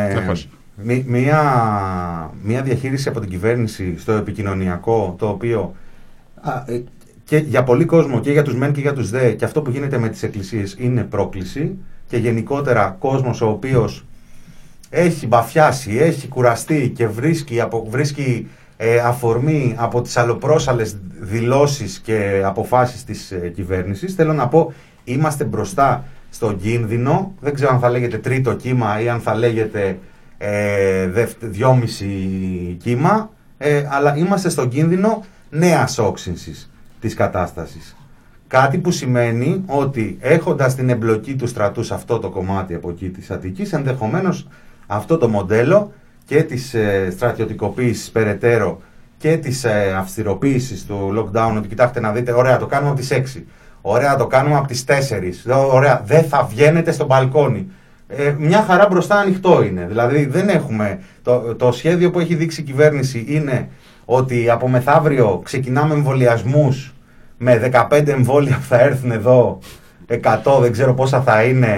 Μία διαχείριση από την κυβέρνηση στο επικοινωνιακό, το οποίο και για πολλοί κόσμο, και για τους μεν και για τους δε, και αυτό που γίνεται με τις εκκλησίες είναι πρόκληση, και γενικότερα κόσμος ο οποίος έχει μπαφιάσει, έχει κουραστεί και βρίσκει αφορμή από τις αλλοπρόσαλλες δηλώσεις και αποφάσεις της κυβέρνησης. Θέλω να πω, είμαστε μπροστά στον κίνδυνο, δεν ξέρω αν θα λέγεται τρίτο κύμα ή αν θα λέγεται 2,5 κύμα, αλλά είμαστε στον κίνδυνο νέας όξυνσης της κατάστασης. Κάτι που σημαίνει ότι έχοντας την εμπλοκή του στρατού σε αυτό το κομμάτι από εκεί της Αττικής, ενδεχομένως αυτό το μοντέλο και της στρατιωτικοποίησης περαιτέρω και της αυστηροποίησης του lockdown, ότι κοιτάξτε να δείτε, ωραία, το κάνουμε από τις 6, ωραία, το κάνουμε από τις 4, ωραία, δεν θα βγαίνετε στο μπαλκόνι. Μια χαρά μπροστά ανοιχτό είναι. Δηλαδή δεν έχουμε, το σχέδιο που έχει δείξει η κυβέρνηση είναι ότι από μεθαύριο ξεκινάμε εμβολιασμούς με 15 εμβόλια που θα έρθουν εδώ, 100, δεν ξέρω πόσα θα είναι,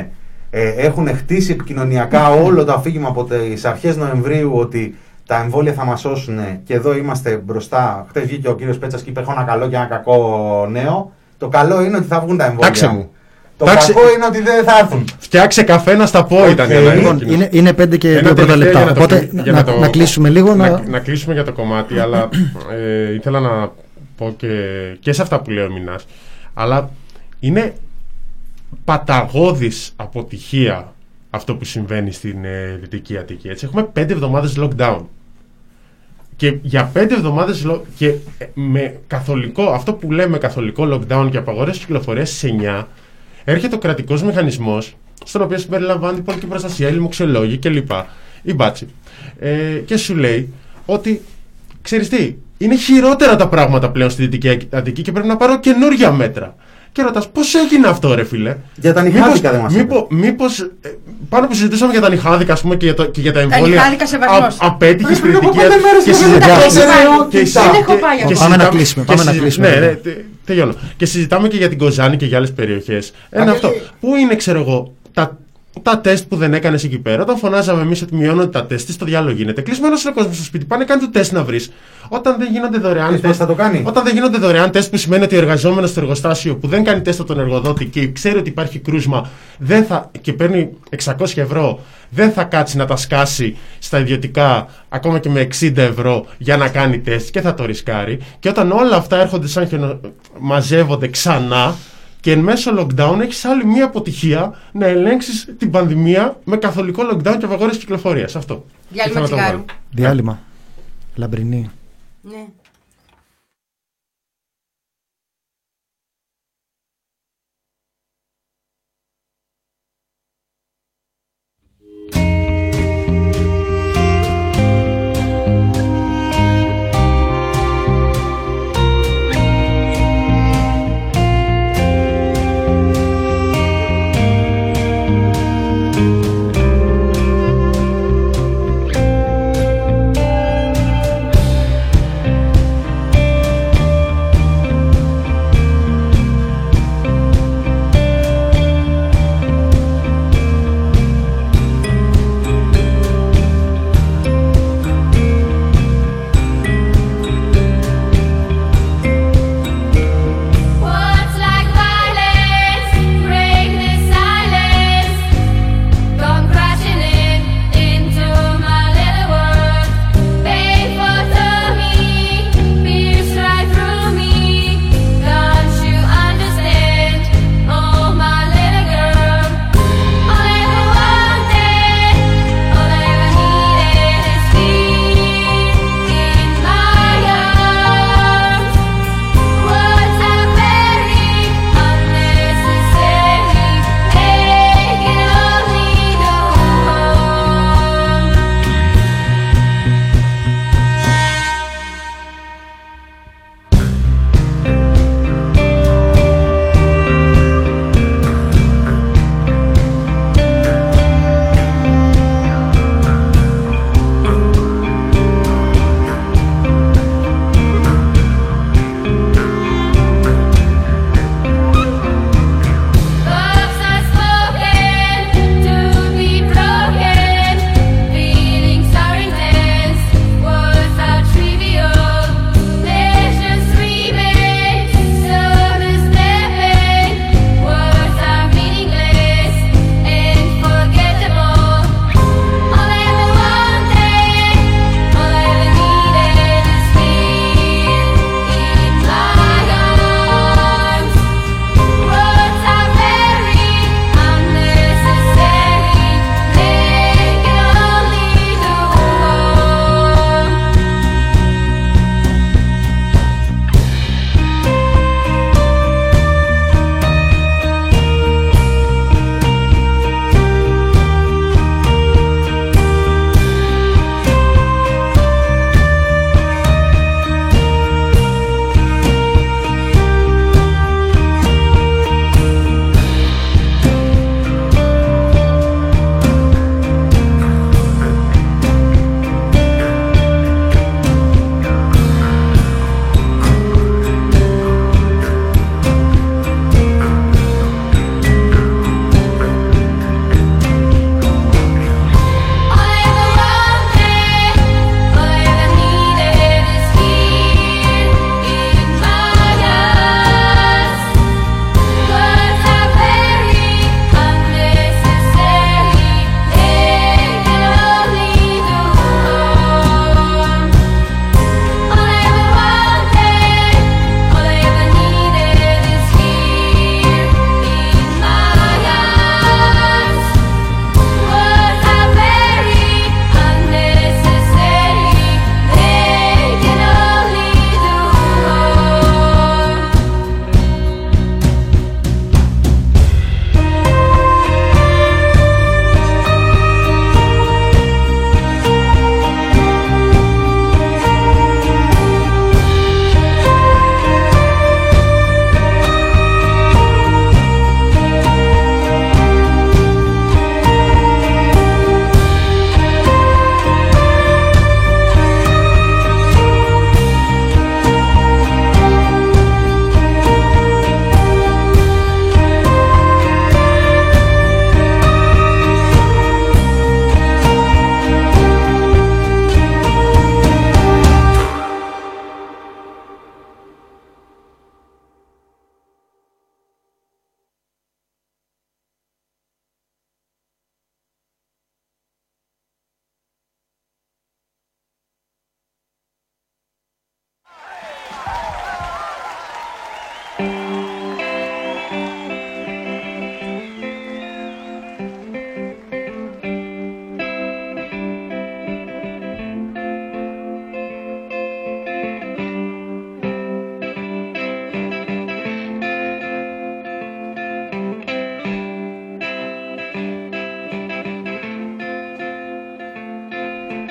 Έχουν χτίσει επικοινωνιακά όλο το αφήγημα από τις αρχές Νοεμβρίου ότι τα εμβόλια θα μας σώσουν και εδώ είμαστε μπροστά. Χτες βγήκε ο κύριος Πέτσας και είπε: έχω ένα καλό και ένα κακό νέο. Το καλό είναι ότι θα βγουν τα εμβόλια. Το κακό είναι ότι δεν θα έρθουν. Φτιάξε καφέ να στα πω, ήταν. Είναι 5 και 2 πρώτα λεπτά. Οπότε να κλείσουμε λίγο. Να κλείσουμε για το κομμάτι, αλλά ήθελα να πω και σε αυτά που λέει ο Μινάς. Αλλά είναι παταγώδης αποτυχία αυτό που συμβαίνει στην Δυτική Αττική. Έτσι. Έχουμε 5 εβδομάδες lockdown. Και για 5 εβδομάδες και με καθολικό, αυτό που λέμε καθολικό lockdown και απαγόρευση κυκλοφορίας στις 9, έρχεται ο κρατικός μηχανισμός, στον οποίο συμπεριλαμβάνει η πολιτική προστασία, οι λοιμοξιολόγοι κλπ. Η μπάτσι. Και σου λέει ότι, ξέρεις τι, είναι χειρότερα τα πράγματα πλέον στη Δυτική Αττική και πρέπει να πάρω καινούργια μέτρα. Και ρωτάς, πώς έγινε αυτό, ρε φίλε? Για τα νυχάδικα δεν μας είπε. Μήπως πάνω που συζητούσαμε για τα νυχάδικα, ας πούμε, και για τα εμβόλια. Τα νυχάδικα σεβασμός. Απέτυχε στην Δυτική Αττική. Πάμε να κλείσουμε. Ναι, τελειώνω. Και συζητάμε και για την Κοζάνη και για άλλες περιοχές. Αυτό. Πού είναι, ξέρω εγώ, τα τεστ που δεν έκανες εκεί πέρα? Όταν φωνάζαμε εμείς ότι μειώνονται τα τεστ, τι στο διάλογο γίνεται? Κλείσουμε ένας κόσμο στο σπίτι, πάνε κάνει το τεστ να βρεις. Όταν δεν γίνονται δωρεάν τεστ. Όταν δεν γίνονται δωρεάν τεστ, που σημαίνει ότι ο εργαζόμενος στο εργοστάσιο που δεν κάνει τεστ από τον εργοδότη και ξέρει ότι υπάρχει κρούσμα και παίρνει 600 ευρώ, δεν θα κάτσει να τα σκάσει στα ιδιωτικά ακόμα και με 60 ευρώ για να κάνει τεστ και θα το ρισκάρει. Και όταν όλα αυτά έρχονται μαζεύονται ξανά. Και εν μέσω lockdown έχεις άλλη μία αποτυχία να ελέγξεις την πανδημία με καθολικό lockdown και απαγόρευση κυκλοφορίας. Αυτό. Διάλειμμα τσιγάρου. Διάλειμμα. Λαμπρινή. Ναι.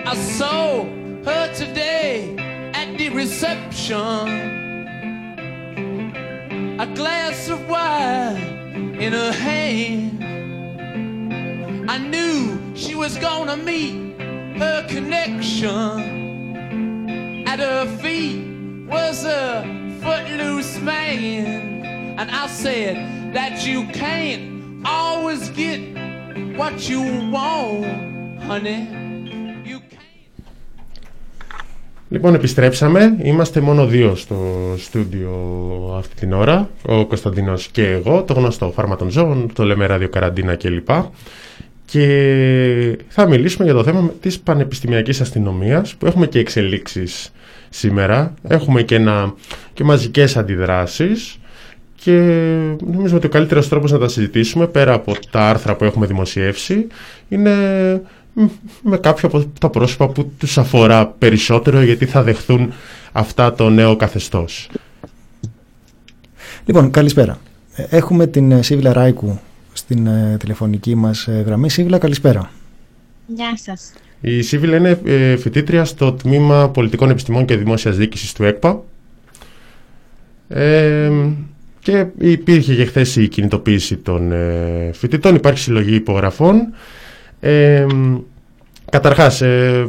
I saw her today at the reception, a glass of wine in her hand. I knew she was gonna meet her connection. At her feet was a footloose man, and I said that you can't always get what you want, honey. Λοιπόν, επιστρέψαμε. Είμαστε μόνο δύο στο στούντιο αυτή την ώρα. Ο Κωνσταντίνος και εγώ, το γνωστό Φάρμα των Ζώων, το λέμε ραδιοκαραντίνα κλπ. Και θα μιλήσουμε για το θέμα της πανεπιστημιακής αστυνομίας, που έχουμε και εξελίξεις σήμερα. Έχουμε και μαζικές αντιδράσεις. Και νομίζω ότι ο καλύτερος τρόπος να τα συζητήσουμε, πέρα από τα άρθρα που έχουμε δημοσιεύσει, είναι με κάποια από τα πρόσωπα που τους αφορά περισσότερο, γιατί θα δεχθούν αυτά το νέο καθεστώς. Λοιπόν, καλησπέρα. Έχουμε την Σίβιλα Ράικου στην τηλεφωνική μας γραμμή. Σίβιλα, καλησπέρα. Γεια σας. Η Σίβιλα είναι φοιτήτρια στο Τμήμα Πολιτικών Επιστημών και Δημόσιας Διοίκησης του ΕΚΠΑ. Και υπήρχε και χθες η κινητοποίηση των φοιτητών, υπάρχει συλλογή υπογραφών. Καταρχάς,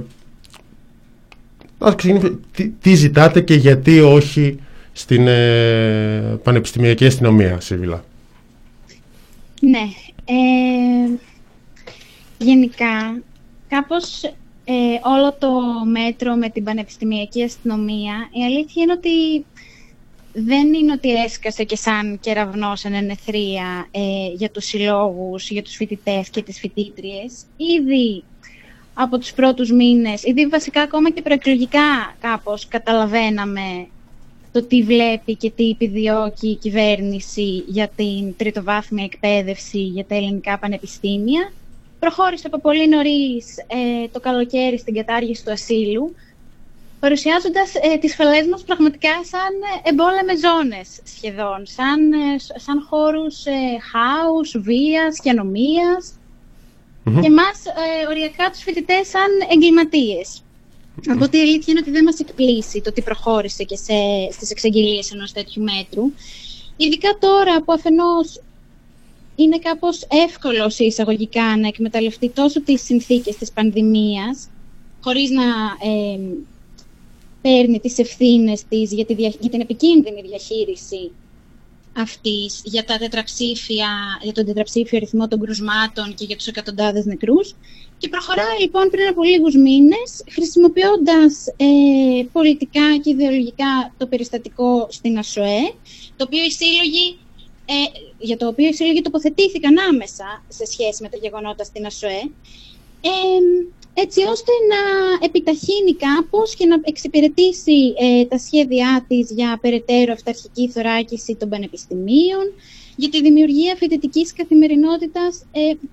τι ζητάτε και γιατί όχι στην πανεπιστημιακή αστυνομία, Σίβιλα? Ναι, γενικά κάπως όλο το μέτρο με την πανεπιστημιακή αστυνομία, η αλήθεια είναι ότι δεν είναι ότι έσκασε και σαν κεραυνός εν ενεθρία για τους συλλόγους, για τους φοιτητές και τις φοιτήτριες. Ήδη από τους πρώτους μήνες, ήδη βασικά ακόμα και προεκλογικά κάπως καταλαβαίναμε το τι βλέπει και τι επιδιώκει η κυβέρνηση για την τριτοβάθμια εκπαίδευση για τα ελληνικά πανεπιστήμια. Προχώρησε από πολύ νωρίς το καλοκαίρι στην κατάργηση του ασύλου, παρουσιάζοντας τις φυλές μας πραγματικά σαν εμπόλεμες ζώνες σχεδόν, σαν χώρους χάους, βίας και ανομίας, και εμάς οριακά τους φοιτητές σαν εγκληματίες. Οπότε η αλήθεια είναι ότι δεν μας εκπλήσει το ότι προχώρησε και στις εξαγγελίες ενός τέτοιου μέτρου. Ειδικά τώρα που αφενός είναι κάπως εύκολο σε εισαγωγικά να εκμεταλλευτεί τόσο τις συνθήκες της πανδημίας, χωρίς να παίρνει τις ευθύνες της για την επικίνδυνη διαχείριση αυτής, για τον τετραψήφιο αριθμό των κρουσμάτων και για τους εκατοντάδες νεκρούς. Και προχωράει λοιπόν πριν από λίγους μήνες, χρησιμοποιώντας πολιτικά και ιδεολογικά το περιστατικό στην ΑΣΟΕ, για το οποίο οι σύλλογοι τοποθετήθηκαν άμεσα σε σχέση με τα γεγονότα στην ΑΣΟΕ, έτσι ώστε να επιταχύνει κάπως και να εξυπηρετήσει τα σχέδιά της για περαιτέρω αυταρχική θωράκιση των πανεπιστημίων, για τη δημιουργία φοιτητικής καθημερινότητας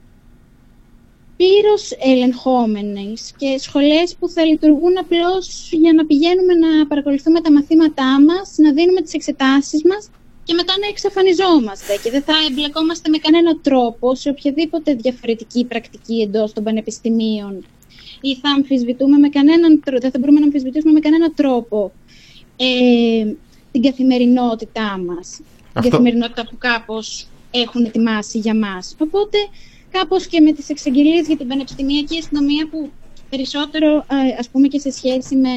πλήρως ελεγχόμενες και σχολές που θα λειτουργούν απλώς για να πηγαίνουμε να παρακολουθούμε τα μαθήματά μας, να δίνουμε τις εξετάσεις μας και μετά να εξαφανιζόμαστε και δεν θα εμπλεκόμαστε με κανένα τρόπο σε οποιαδήποτε διαφορετική πρακτική εντός των πανεπιστημίων, ή θα αμφισβητούμε δεν θα μπορούμε να αμφισβητήσουμε με κανέναν τρόπο την καθημερινότητά μας, την καθημερινότητα που κάπως έχουν ετοιμάσει για μας. Οπότε κάπως και με τις εξαγγελίες για την πανεπιστημιακή αστυνομία, που περισσότερο ας πούμε και σε σχέση με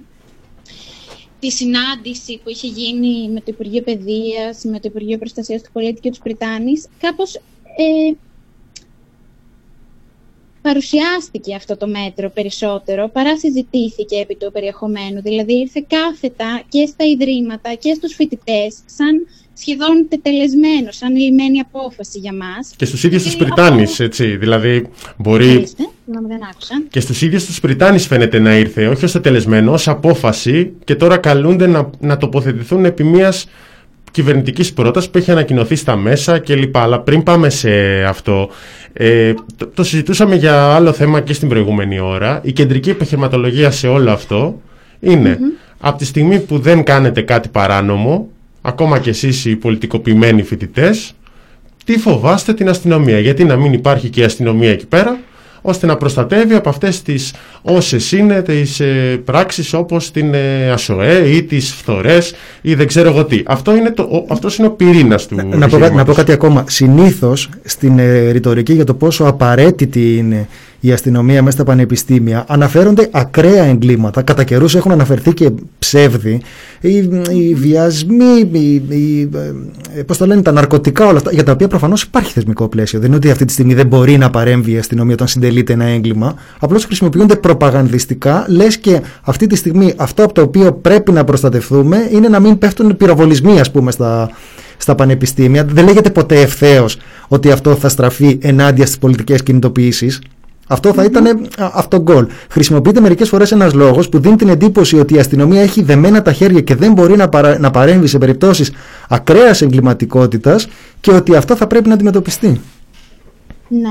τη συνάντηση που είχε γίνει με το Υπουργείο Παιδείας, με το Υπουργείο Προστασίας του Πολίτη και τους Πριτάνης, κάπως παρουσιάστηκε αυτό το μέτρο περισσότερο παρά συζητήθηκε επί του περιεχομένου. Δηλαδή ήρθε κάθετα και στα ιδρύματα και στους φοιτητές σαν σχεδόν τετελεσμένο, σαν λυμμένη απόφαση για μας. Και στους ίδιους τους Πριτάνης, έτσι, δηλαδή μπορεί... Δεν άκουσα. Και στους ίδιους τους Πριτάνης φαίνεται να ήρθε, όχι ως τετελεσμένο, ως απόφαση, και τώρα καλούνται να τοποθετηθούν επί μιας κυβερνητικής πρότασης που έχει ανακοινωθεί στα μέσα κλπ. Αλλά πριν πάμε σε αυτό, το συζητούσαμε για άλλο θέμα και στην προηγούμενη ώρα. Η κεντρική επιχειρηματολογία σε όλο αυτό είναι από τη στιγμή που δεν κάνετε κάτι παράνομο, ακόμα και εσείς οι πολιτικοποιημένοι φοιτητές, τι φοβάστε την αστυνομία? Γιατί να μην υπάρχει και η αστυνομία εκεί πέρα, ώστε να προστατεύει από αυτές τις όσες είναι τις πράξεις όπως την ΑΣΟΕ ή τις φθορές ή δεν ξέρω εγώ τι. Αυτός είναι ο πυρήνας του να πω κάτι ακόμα. Συνήθως στην ρητορική για το πόσο απαραίτητη είναι η αστυνομία μέσα στα πανεπιστήμια αναφέρονται ακραία εγκλήματα. Κατά καιρούς έχουν αναφερθεί και ψεύδι, οι βιασμοί, πώς το λένε, τα ναρκωτικά, όλα αυτά, για τα οποία προφανώς υπάρχει θεσμικό πλαίσιο. Δεν είναι ότι αυτή τη στιγμή δεν μπορεί να παρέμβει η αστυνομία όταν συντελείται ένα έγκλημα. Απλώς χρησιμοποιούνται προπαγανδιστικά, λες και αυτή τη στιγμή αυτό από το οποίο πρέπει να προστατευτούμε είναι να μην πέφτουν πυροβολισμοί, ας πούμε, στα πανεπιστήμια. Δεν λέγεται ποτέ ευθέως ότι αυτό θα στραφεί ενάντια στις πολιτικές κινητοποιήσεις. Αυτό θα ήταν αυτογκόλ. Χρησιμοποιείται μερικές φορές ένας λόγος που δίνει την εντύπωση ότι η αστυνομία έχει δεμένα τα χέρια και δεν μπορεί να παρέμβει σε περιπτώσεις ακραίας εγκληματικότητας και ότι αυτό θα πρέπει να αντιμετωπιστεί. Ναι.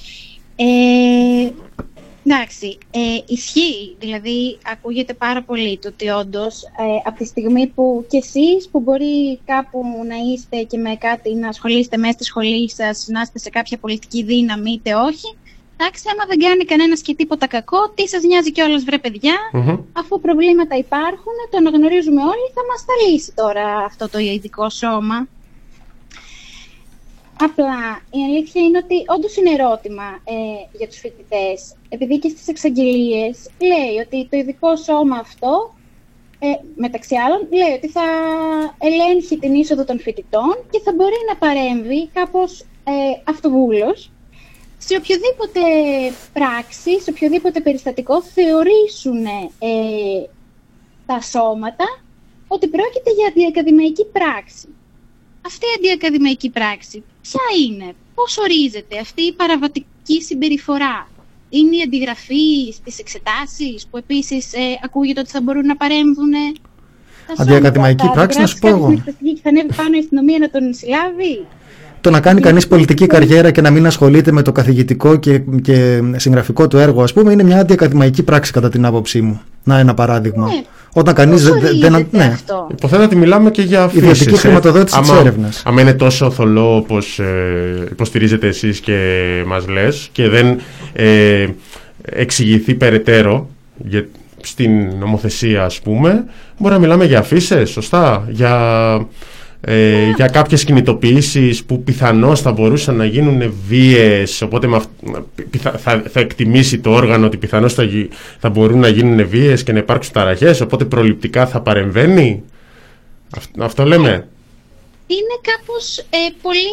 Εντάξει, ισχύει, δηλαδή ακούγεται πάρα πολύ το ότι όντως από τη στιγμή που κι εσείς που μπορεί κάπου να είστε και με κάτι να ασχολείστε μέσα στη σχολή σας, να είστε σε κάποια πολιτική δύναμη είτε όχι, εντάξει, άμα δεν κάνει κανένας και τίποτα κακό, τι σας νοιάζει κιόλας βρε παιδιά, αφού προβλήματα υπάρχουν, το αναγνωρίζουμε όλοι, θα μας τα λύσει τώρα αυτό το ειδικό σώμα. Απλά η αλήθεια είναι ότι όντως είναι ερώτημα για τους φοιτητές, επειδή και στις εξαγγελίες λέει ότι το ειδικό σώμα αυτό, μεταξύ άλλων, λέει ότι θα ελέγχει την είσοδο των φοιτητών και θα μπορεί να παρέμβει κάπως αυτοβούλος σε οποιοδήποτε πράξη, σε οποιοδήποτε περιστατικό θεωρήσουν τα σώματα ότι πρόκειται για αντιακαδημαϊκή πράξη. Αυτή η αντιακαδημαϊκή πράξη ποια είναι, πώς ορίζεται αυτή η παραβατική συμπεριφορά? Είναι η αντιγραφή στις εξετάσεις που επίσης ακούγεται ότι θα μπορούν να παρέμβουν τα αντιακαδημαϊκή πράξη, να σου πω εγώ. Και θα ανέβει πάνω η αστυνομία να τον συλλάβει. Το να κάνει κανείς πολιτική καριέρα και να μην ασχολείται με το καθηγητικό και συγγραφικό του έργο, ας πούμε, είναι μια αντιακαδημαϊκή πράξη κατά την άποψή μου. Να, ένα παράδειγμα. Ναι. Όταν κανείς δεν. Ναι. Υποθέτω ότι μιλάμε και για αφήσεις. Ιδιωτική χρηματοδότηση της έρευνας. Αν είναι τόσο θολό όπως υποστηρίζετε εσείς και μας λες και δεν εξηγηθεί περαιτέρω στην νομοθεσία, ας πούμε, μπορεί να μιλάμε για αφήσεις, σωστά, για κάποιες κινητοποιήσεις που πιθανώς θα μπορούσαν να γίνουν βίες, οπότε θα εκτιμήσει το όργανο ότι πιθανώς θα μπορούν να γίνουν βίες και να υπάρξουν ταραχές, οπότε προληπτικά θα παρεμβαίνει. Αυτό λέμε. Είναι κάπως πολύ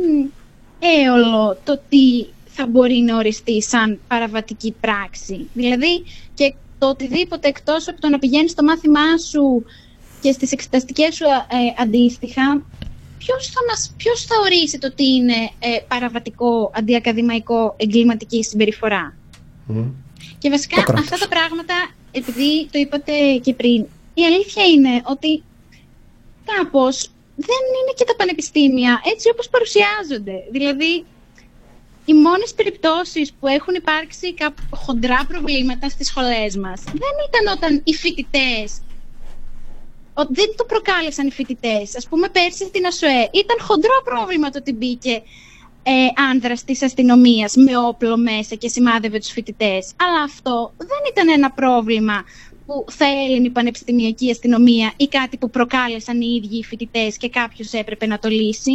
έολο το τι θα μπορεί να οριστεί σαν παραβατική πράξη. Δηλαδή και το οτιδήποτε εκτός από το να πηγαίνεις στο μάθημά σου και στις εξεταστικές σου αντίστοιχα, ποιος θα ορίσει το τι είναι παραβατικό, αντιακαδημαϊκό, εγκληματική συμπεριφορά? Και βασικά αυτά τα πράγματα, επειδή το είπατε και πριν, η αλήθεια είναι ότι κάπως δεν είναι και τα πανεπιστήμια έτσι όπως παρουσιάζονται. Δηλαδή, οι μόνες περιπτώσεις που έχουν υπάρξει χοντρά προβλήματα στις σχολές μας δεν ήταν όταν οι φοιτητές, δεν το προκάλεσαν οι φοιτητές. Ας πούμε πέρσι στην ΑΣΟΕ ήταν χοντρό πρόβλημα το ότι μπήκε άνδρας της αστυνομίας με όπλο μέσα και σημάδευε τους φοιτητές. Αλλά αυτό δεν ήταν ένα πρόβλημα που θα έλυνε η πανεπιστημιακή αστυνομία ή κάτι που προκάλεσαν οι ίδιοι οι φοιτητές και κάποιος έπρεπε να το λύσει.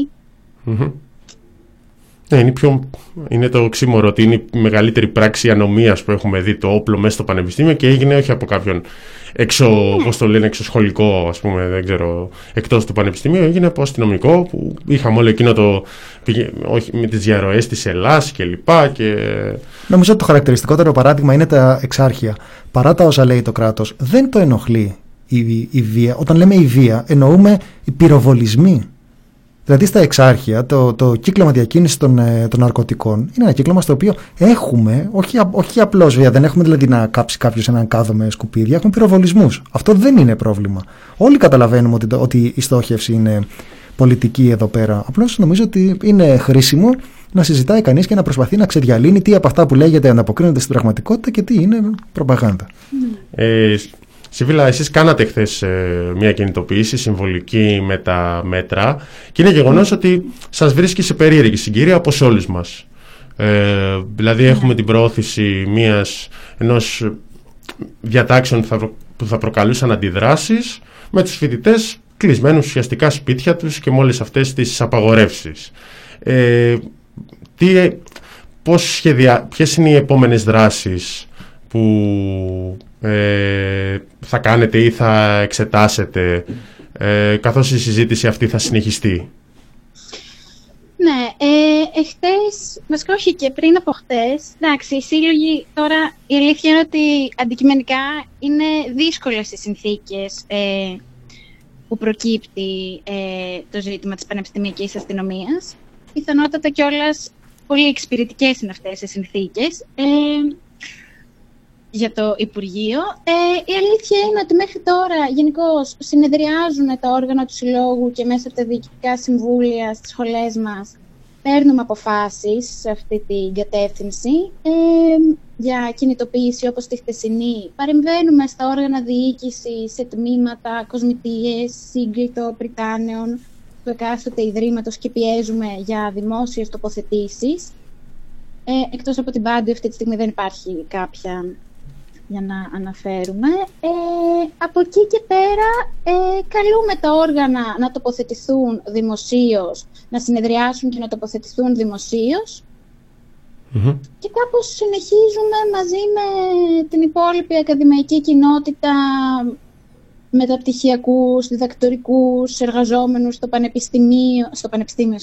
Είναι το οξύμορο ότι είναι η μεγαλύτερη πράξη ανομίας που έχουμε δει, το όπλο μέσα στο πανεπιστήμιο, και έγινε όχι από κάποιον εξωσχολικό, ας πούμε, δεν ξέρω, εκτός του πανεπιστημίου, έγινε από αστυνομικό που είχαμε όλο εκείνο όχι, με τις διαρροές της Ελλάς και λοιπά. Νομίζω ότι το χαρακτηριστικότερο παράδειγμα είναι τα εξάρχεια. Παρά τα όσα λέει το κράτος, δεν το ενοχλεί η βία. Όταν λέμε η βία, εννοούμε οι πυροβολισμοί. Δηλαδή στα εξάρχεια το κύκλωμα διακίνησης των ναρκωτικών είναι ένα κύκλωμα στο οποίο έχουμε, όχι απλώς βέβαια, δεν έχουμε δηλαδή να κάψει κάποιος έναν κάδο με σκουπίδια, έχουμε πυροβολισμούς. Αυτό δεν είναι πρόβλημα. Όλοι καταλαβαίνουμε ότι η στόχευση είναι πολιτική εδώ πέρα. Απλώς νομίζω ότι είναι χρήσιμο να συζητάει κανείς και να προσπαθεί να ξεδιαλύνει τι από αυτά που λέγεται ανταποκρίνονται στην πραγματικότητα και τι είναι προπαγάνδα. Σιβίλα, εσείς κάνατε χθες μια κινητοποίηση συμβολική με τα μέτρα και είναι γεγονός ότι σας βρίσκει σε περίεργη συγκυρία όπως όλους μας. Δηλαδή έχουμε την προώθηση ενός διατάξεων που θα προκαλούσαν αντιδράσεις με τους φοιτητές κλεισμένους ουσιαστικά σπίτια τους και με όλες αυτές τις απαγορεύσεις. Ποιες είναι οι επόμενες δράσεις που θα κάνετε ή θα εξετάσετε καθώς η συζήτηση αυτή θα συνεχιστεί? Ναι, εχθές, βασικά όχι και πριν από χτες, εντάξει, οι σύλλογοι τώρα, η αλήθεια είναι ότι αντικειμενικά είναι δύσκολες οι συνθήκες που προκύπτει το ζήτημα της πανεπιστημιακής αστυνομίας. Πιθανότατα κιόλας πολύ εξυπηρετικές είναι αυτές οι συνθήκες για το Υπουργείο. Η αλήθεια είναι ότι μέχρι τώρα γενικώς συνεδριάζουν τα όργανα του Συλλόγου και μέσα από τα διοικητικά συμβούλια στις σχολές μας παίρνουμε αποφάσεις σε αυτή την κατεύθυνση για κινητοποίηση όπως τη χθεσινή. Παρεμβαίνουμε στα όργανα διοίκηση, σε τμήματα, κοσμητείες, σύγκλιτο πριτάνεων του εκάστοτε ιδρύματος και πιέζουμε για δημόσιες τοποθετήσεις. Εκτός από την Πάντιο αυτή τη στιγμή δεν υπάρχει κάποια για να αναφέρουμε. Από εκεί και πέρα καλούμε τα όργανα να τοποθετηθούν δημοσίως, να συνεδριάσουν και να τοποθετηθούν δημοσίως. Και κάπως συνεχίζουμε μαζί με την υπόλοιπη ακαδημαϊκή κοινότητα, μεταπτυχιακούς, διδακτορικούς, εργαζόμενους στο πανεπιστήμιο,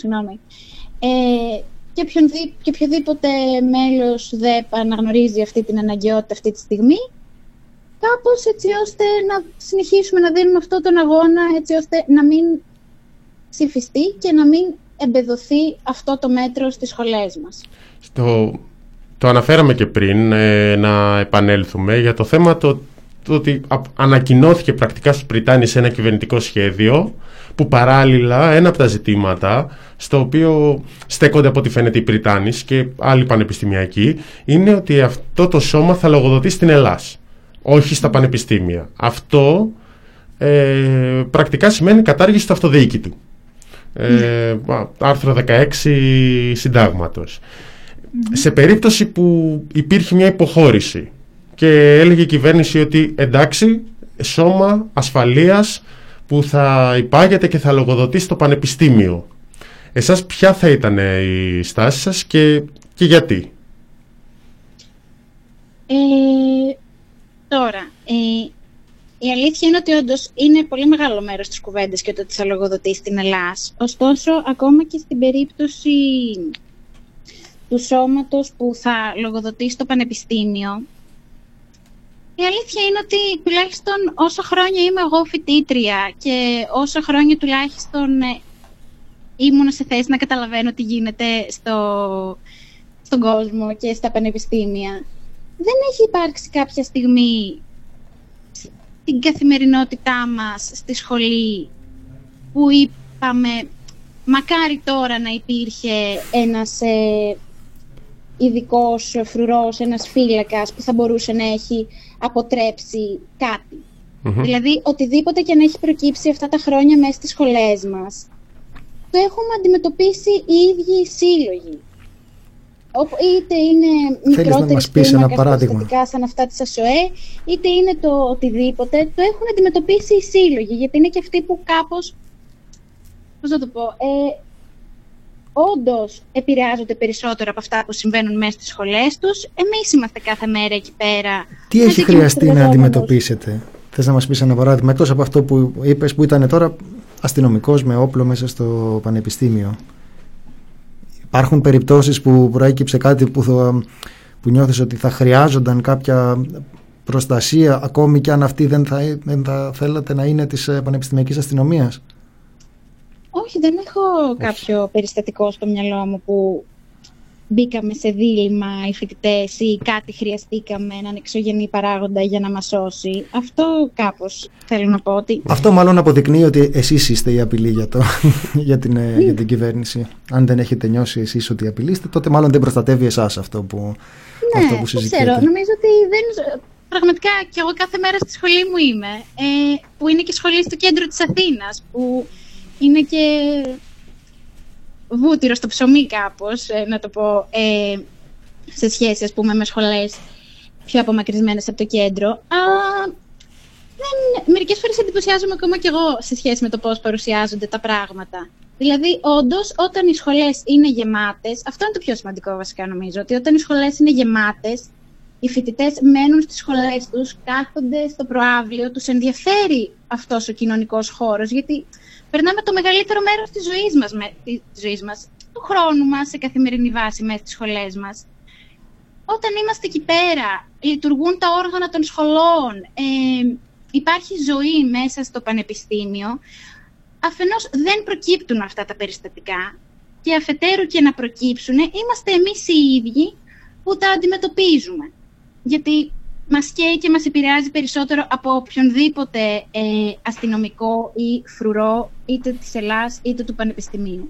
και οποιοδήποτε μέλος ΔΕΠ αναγνωρίζει αυτή την αναγκαιότητα αυτή τη στιγμή, κάπως έτσι ώστε να συνεχίσουμε να δίνουμε αυτόν τον αγώνα, έτσι ώστε να μην ψηφιστεί και να μην εμπεδοθεί αυτό το μέτρο στις σχολές μας. Το αναφέραμε και πριν, να επανέλθουμε για το θέμα το ότι ανακοινώθηκε πρακτικά στους Πριτάνης ένα κυβερνητικό σχέδιο που παράλληλα ένα από τα ζητήματα στο οποίο στέκονται από ό,τι φαίνεται οι Πριτάνης και άλλοι πανεπιστημιακοί είναι ότι αυτό το σώμα θα λογοδοτεί στην Ελλάς, όχι στα πανεπιστήμια. Αυτό πρακτικά σημαίνει κατάργηση του αυτοδιοίκητου. Άρθρο 16 συντάγματος. Σε περίπτωση που υπήρχε μια υποχώρηση και έλεγε η κυβέρνηση ότι εντάξει, σώμα ασφαλείας που θα υπάγεται και θα λογοδοτεί στο πανεπιστήμιο, εσάς ποια θα ήταν η στάση σας και γιατί? Τώρα, η αλήθεια είναι ότι όντως είναι πολύ μεγάλο μέρος της κουβέντας και το ότι θα λογοδοτεί στην Ελλάς. Ωστόσο, ακόμα και στην περίπτωση του σώματος που θα λογοδοτεί στο πανεπιστήμιο, η αλήθεια είναι ότι τουλάχιστον όσο χρόνια είμαι εγώ φοιτήτρια και όσο χρόνια τουλάχιστον ήμουν σε θέση να καταλαβαίνω τι γίνεται στον κόσμο και στα πανεπιστήμια, δεν έχει υπάρξει κάποια στιγμή στην καθημερινότητά μας στη σχολή που είπαμε μακάρι τώρα να υπήρχε ένας ειδικός φρουρός, ένας φύλακας που θα μπορούσε να έχει αποτρέψει κάτι. Δηλαδή, οτιδήποτε και να έχει προκύψει αυτά τα χρόνια μέσα στις σχολές μας, το έχουμε αντιμετωπίσει οι ίδιοι οι σύλλογοι. Είτε είναι μικρότερες κλίμακας σαν αυτά της ΑΣΟΕ, είτε είναι το οτιδήποτε, το έχουν αντιμετωπίσει οι σύλλογοι, γιατί είναι και αυτοί που κάπως, πώς να το πω, όντως επηρεάζονται περισσότερο από αυτά που συμβαίνουν μέσα στις σχολές τους. Εμείς είμαστε κάθε μέρα εκεί πέρα. Τι έχει χρειαστεί να αντιμετωπίσετε? Θες να μας πεις ένα παράδειγμα, εκτός από αυτό που είπες, που ήταν τώρα αστυνομικός με όπλο μέσα στο πανεπιστήμιο? Υπάρχουν περιπτώσεις που προέκυψε κάτι που νιώθεις ότι θα χρειάζονταν κάποια προστασία, ακόμη και αν αυτή δεν θα θέλατε να είναι της πανεπιστημιακής αστυνομίας? Όχι, δεν έχω κάποιο περιστατικό στο μυαλό μου που μπήκαμε σε δίλημμα οι φοιτητές ή κάτι χρειαστήκαμε έναν εξωγενή παράγοντα για να μας σώσει. Αυτό κάπως θέλω να πω ότι... Αυτό μάλλον αποδεικνύει ότι εσείς είστε η απειλή για την κυβέρνηση. Αν δεν έχετε νιώσει εσείς ότι απειλείστε, τότε μάλλον δεν προστατεύει εσάς αυτό που συζητείτε. Ξέρω, νομίζω ότι δεν... Πραγματικά και εγώ κάθε μέρα στη σχολή μου είμαι, που είναι και σχολή στο κέντρο της Αθήνας, που είναι και βούτυρο στο ψωμί κάπως, να το πω, σε σχέση, ας πούμε, με σχολές πιο απομακρυσμένες από το κέντρο. Αλλά μερικές φορές εντυπωσιάζομαι ακόμα κι εγώ σε σχέση με το πώς παρουσιάζονται τα πράγματα. Δηλαδή, όντως, όταν οι σχολές είναι γεμάτες, αυτό είναι το πιο σημαντικό βασικά νομίζω, ότι όταν οι σχολές είναι γεμάτες, οι φοιτητές μένουν στις σχολές τους, κάθονται στο προαύλιο, τους ενδιαφέρει αυτός ο κοινωνικός χώρος, γιατί περνάμε το μεγαλύτερο μέρος της ζωής μας, του χρόνου μας, σε καθημερινή βάση μέσα στις σχολές μας. Όταν είμαστε εκεί πέρα, λειτουργούν τα όργανα των σχολών, υπάρχει ζωή μέσα στο πανεπιστήμιο, αφενός δεν προκύπτουν αυτά τα περιστατικά και αφετέρου και να προκύψουν, είμαστε εμείς οι ίδιοι που τα αντιμετωπίζουμε. Γιατί μας καίει και μας επηρεάζει περισσότερο από οποιονδήποτε αστυνομικό ή φρουρό, είτε της Ελλάς είτε του πανεπιστημίου.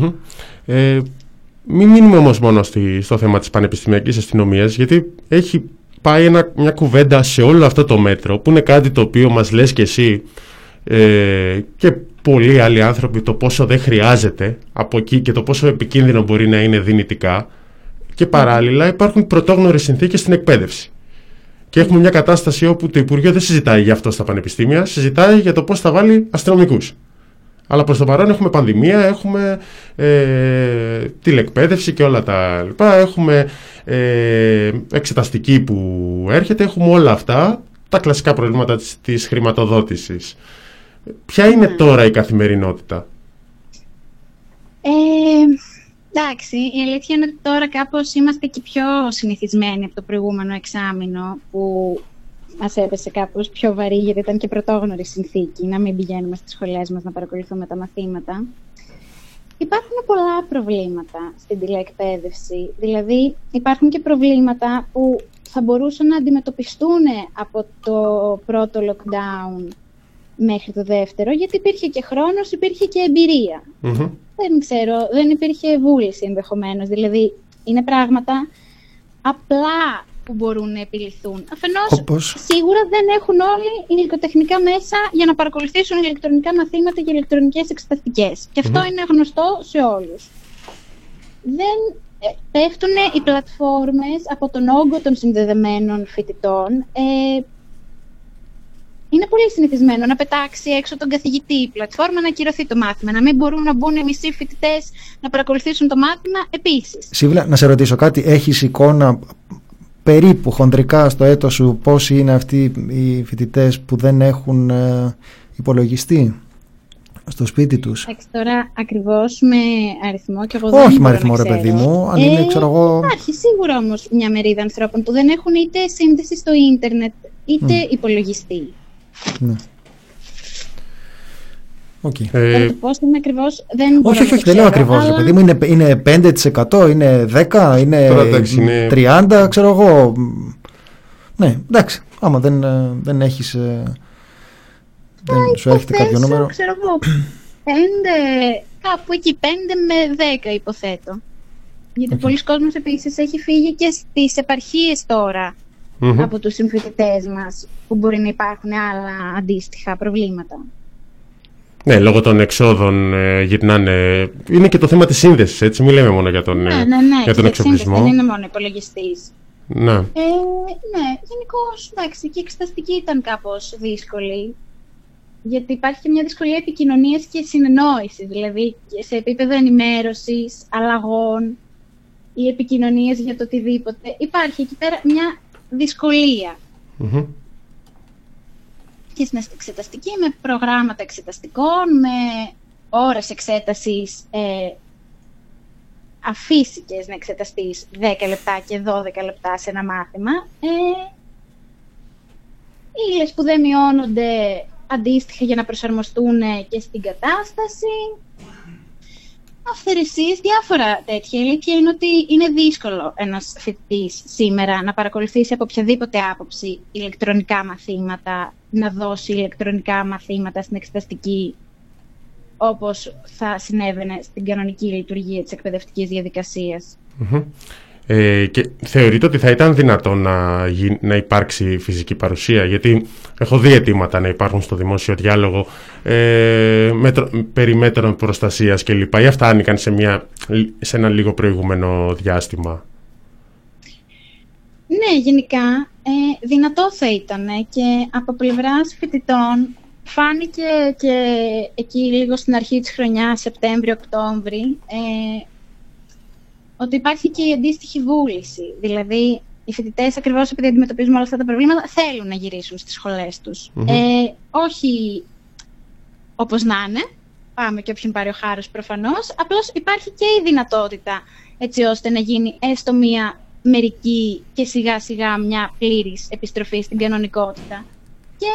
Μην μείνουμε όμως μόνο στο θέμα της πανεπιστημιακής αστυνομίας, γιατί έχει πάει μια κουβέντα σε όλο αυτό το μέτρο, που είναι κάτι το οποίο μας λες και εσύ και πολλοί άλλοι άνθρωποι, το πόσο δεν χρειάζεται από εκεί και το πόσο επικίνδυνο μπορεί να είναι δυνητικά, και παράλληλα υπάρχουν πρωτόγνωρες συνθήκες στην εκπαίδευση. Και έχουμε μια κατάσταση όπου το Υπουργείο δεν συζητάει για αυτό στα πανεπιστήμια, συζητάει για το πώς θα βάλει αστυνομικούς. Αλλά προς το παρόν έχουμε πανδημία, έχουμε τηλεκπαίδευση και όλα τα λοιπά, έχουμε εξεταστική που έρχεται, έχουμε όλα αυτά, τα κλασικά προβλήματα της χρηματοδότησης. Ποια είναι τώρα η καθημερινότητα? Εντάξει, η αλήθεια είναι ότι τώρα κάπως είμαστε και πιο συνηθισμένοι από το προηγούμενο εξάμηνο, που μας έπεσε κάπως πιο βαρύ, γιατί ήταν και πρωτόγνωρη συνθήκη να μην πηγαίνουμε στις σχολές μας να παρακολουθούμε τα μαθήματα. Υπάρχουν πολλά προβλήματα στην τηλεεκπαίδευση. Δηλαδή, υπάρχουν και προβλήματα που θα μπορούσαν να αντιμετωπιστούν από το πρώτο lockdown μέχρι το δεύτερο, γιατί υπήρχε και χρόνος, υπήρχε και εμπειρία. Δεν ξέρω, δεν υπήρχε βούληση ενδεχομένως. Δηλαδή, είναι πράγματα απλά που μπορούν να επιληθούν. Αφενός, σίγουρα δεν έχουν όλοι υλικοτεχνικά μέσα για να παρακολουθήσουν ηλεκτρονικά μαθήματα και ηλεκτρονικές εξεταστικές. Και αυτό είναι γνωστό σε όλους. Δεν πέφτουν οι πλατφόρμες από τον όγκο των συνδεδεμένων φοιτητών. Είναι πολύ συνηθισμένο να πετάξει έξω τον καθηγητή η πλατφόρμα, να ακυρωθεί το μάθημα, να μην μπορούν να μπουν οι μισοί φοιτητές να παρακολουθήσουν το μάθημα επίσης. Σύβλα, να σε ρωτήσω κάτι, έχεις εικόνα περίπου χονδρικά στο έτος σου πόσοι είναι αυτοί οι φοιτητές που δεν έχουν υπολογιστή στο σπίτι τους? Εντάξει, τώρα ακριβώς με αριθμό και εγώ δεν όχι με αριθμό, ρε παιδί μου, αν είναι, ξέρω εγώ... Υπάρχει σίγουρα όμως μια μερίδα ανθρώπων που δεν έχουν είτε σύνδεση στο ίντερνετ είτε υπολογιστή. Ναι. Okay. Το πώς είναι ακριβώς δεν μπορώ όχι, δεν λέω ακριβώς, αλλά... παιδί μου, είναι 5%, είναι 10%, είναι 30%, ξέρω εγώ. Ναι, εντάξει, άμα δεν έχεις, δεν σου έρχεται κάποιο νούμερο. Ξέρω εγώ, 5, κάπου εκεί 5 με 10 υποθέτω. Γιατί πολλοί κόσμος επίσης έχει φύγει και στις επαρχίες τώρα από τους συμφοιτητές μας, που μπορεί να υπάρχουν άλλα αντίστοιχα προβλήματα. Ναι, λόγω των εξόδων γυρνάνε. Είναι και το θέμα της σύνδεσης, έτσι. Μην λέμε μόνο για τον, για τον εξοπλισμό. Δεν είναι μόνο υπολογιστής. Ναι. Ναι, γενικώς, εντάξει, και η εξεταστική ήταν κάπως δύσκολη. Γιατί υπάρχει και μια δυσκολία επικοινωνίας και συνεννόησης. Δηλαδή, σε επίπεδο ενημέρωσης, αλλαγών ή επικοινωνίας για το οτιδήποτε. Υπάρχει εκεί πέρα μια δυσκολία. Και στην εξεταστική με προγράμματα εξεταστικών, με ώρες εξέτασης αφύσικες να εξεταστείς 10 λεπτά και 12 λεπτά σε ένα μάθημα. Ύλες που δεν μειώνονται αντίστοιχα για να προσαρμοστούν και στην κατάσταση. Αυθαιρεσίες, διάφορα τέτοια. Η αλήθεια είναι ότι είναι δύσκολο ένας φοιτητής σήμερα να παρακολουθήσει από οποιαδήποτε άποψη ηλεκτρονικά μαθήματα, να δώσει ηλεκτρονικά μαθήματα στην εξεταστική, όπως θα συνέβαινε στην κανονική λειτουργία της εκπαιδευτικής διαδικασίας. Και θεωρείτε ότι θα ήταν δυνατό να υπάρξει φυσική παρουσία? Γιατί έχω δει αιτήματα να υπάρχουν στο δημόσιο διάλογο περί μέτρων προστασίας κλπ. Ή αυτά άνοικαν σε ένα λίγο προηγούμενο διάστημα? Ναι, γενικά δυνατό θα ήταν και από πλευράς φοιτητών φάνηκε και εκεί λίγο στην αρχή της χρονιάς, Σεπτέμβριο-Οκτώβρη, ότι υπάρχει και η αντίστοιχη βούληση. Δηλαδή, οι φοιτητές, ακριβώς επειδή αντιμετωπίζουν όλα αυτά τα προβλήματα, θέλουν να γυρίσουν στις σχολές τους. Όχι όπως να είναι, πάμε και όποιον πάρει ο χάρος προφανώς, απλώς υπάρχει και η δυνατότητα έτσι ώστε να γίνει έστω μία μερική και σιγά σιγά μια πλήρης επιστροφή στην κανονικότητα. Και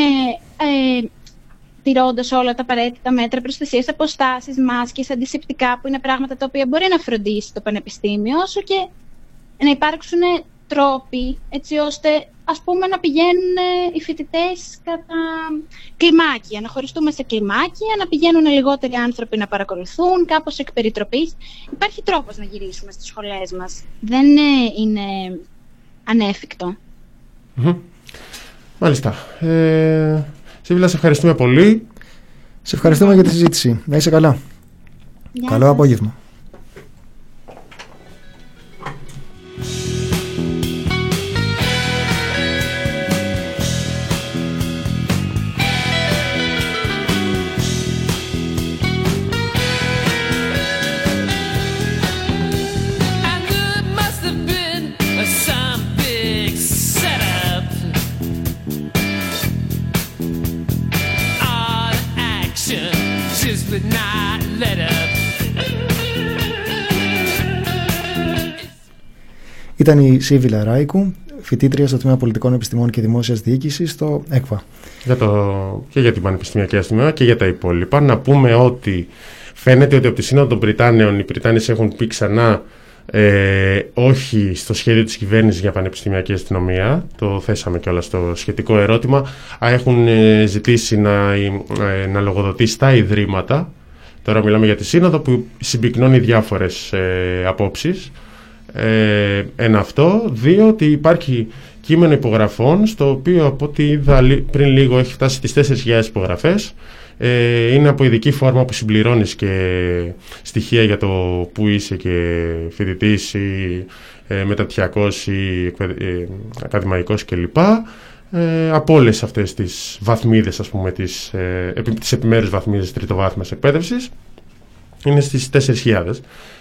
τηρώντας όλα τα απαραίτητα μέτρα προστασίας, αποστάσεις, μάσκες, αντισηπτικά, που είναι πράγματα τα οποία μπορεί να φροντίσει το πανεπιστήμιο, όσο και να υπάρξουν τρόποι έτσι ώστε, ας πούμε, να πηγαίνουν οι φοιτητές κατά κλιμάκια, να χωριστούμε σε κλιμάκια, να πηγαίνουν λιγότεροι άνθρωποι να παρακολουθούν, κάπως εκ περιτροπής. Υπάρχει τρόπος να γυρίσουμε στις σχολές μας. Δεν είναι ανέφικτο. Μάλιστα. Σίβηλα, σε ευχαριστούμε πολύ. Σε ευχαριστούμε για τη συζήτηση. Να είσαι καλά. Καλό απόγευμα. Ήταν η Σίβηλα Ράικου, φοιτήτρια στο Τμήμα Πολιτικών Επιστημών και Δημόσιας Διοίκησης στο ΕΚΒΑ. Και για την Πανεπιστημιακή Αστυνομία και για τα υπόλοιπα. Να πούμε ότι φαίνεται ότι από τη Σύνοδο των Πριτάνεων οι Πριτάνες έχουν πει ξανά όχι στο σχέδιο της κυβέρνησης για Πανεπιστημιακή Αστυνομία. Το θέσαμε κιόλας στο σχετικό ερώτημα. Έχουν ζητήσει να λογοδοτήσει τα ιδρύματα. Τώρα μιλάμε για τη Σύνοδο που συμπυκνώνει διάφορες απόψεις. Ένα αυτό. Δύο, ότι υπάρχει κείμενο υπογραφών, στο οποίο από ό,τι είδα πριν λίγο έχει φτάσει στις 4.000 υπογραφές. Είναι από ειδική φόρμα που συμπληρώνεις και στοιχεία για το που είσαι και φοιτητής ή μεταπτυχιακός ή ακαδημαϊκός κλπ. Από όλες αυτές τις βαθμίδες, ας πούμε, τις επιμέρους βαθμίδες τριτοβάθμιας εκπαίδευσης, είναι στις 4.000.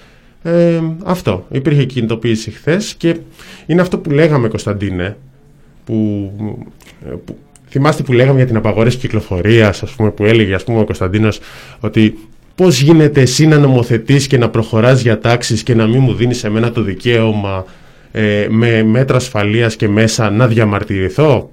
Αυτό. Υπήρχε κινητοποίηση χθες και είναι αυτό που λέγαμε, Κωνσταντίνε, που θυμάστε που λέγαμε για την απαγόρευση κυκλοφορίας, ας πούμε, που έλεγε, ας πούμε, ο Κωνσταντίνος ότι πώς γίνεται εσύ να νομοθετείς και να προχωράς για τάξεις και να μην μου δίνεις εμένα το δικαίωμα με μέτρα ασφαλείας και μέσα να διαμαρτυρηθώ,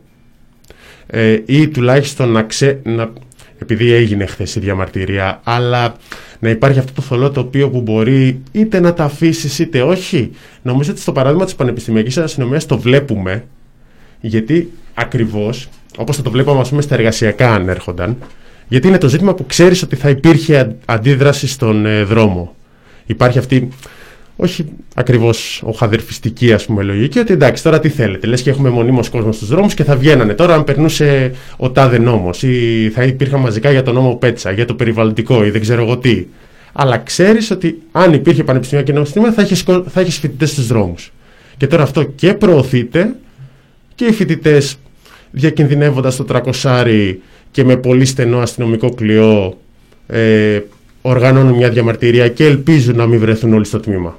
ή τουλάχιστον επειδή έγινε χθες η διαμαρτυρία, αλλά να υπάρχει αυτό το θολό τοπίο που μπορεί είτε να τα αφήσεις είτε όχι. Νομίζω ότι στο παράδειγμα της Πανεπιστημιακής Αστυνομίας το βλέπουμε, γιατί ακριβώς όπως θα το βλέπαμε, ας πούμε, στα εργασιακά αν έρχονταν, γιατί είναι το ζήτημα που ξέρεις ότι θα υπήρχε αντίδραση στον δρόμο. Υπάρχει αυτή, όχι ακριβώς οχαδερφιστική, ας πούμε, λογική, ότι εντάξει, τώρα τι θέλετε, λες και έχουμε μονίμως κόσμο στους δρόμους και θα βγαίνανε τώρα αν περνούσε ο τάδε νόμος ή θα υπήρχαν μαζικά για το νόμο Πέτσα, για το περιβαλλοντικό ή δεν ξέρω εγώ τι. Αλλά ξέρεις ότι αν υπήρχε πανεπιστημιακή νομοθεσία θα έχεις φοιτητές στους δρόμους. Και τώρα αυτό και προωθείται και οι φοιτητές, διακινδυνεύοντας το 300 και με πολύ στενό αστυνομικό κλειό, οργανώνουν μια διαμαρτυρία και ελπίζουν να μην βρεθούν όλοι στο τμήμα.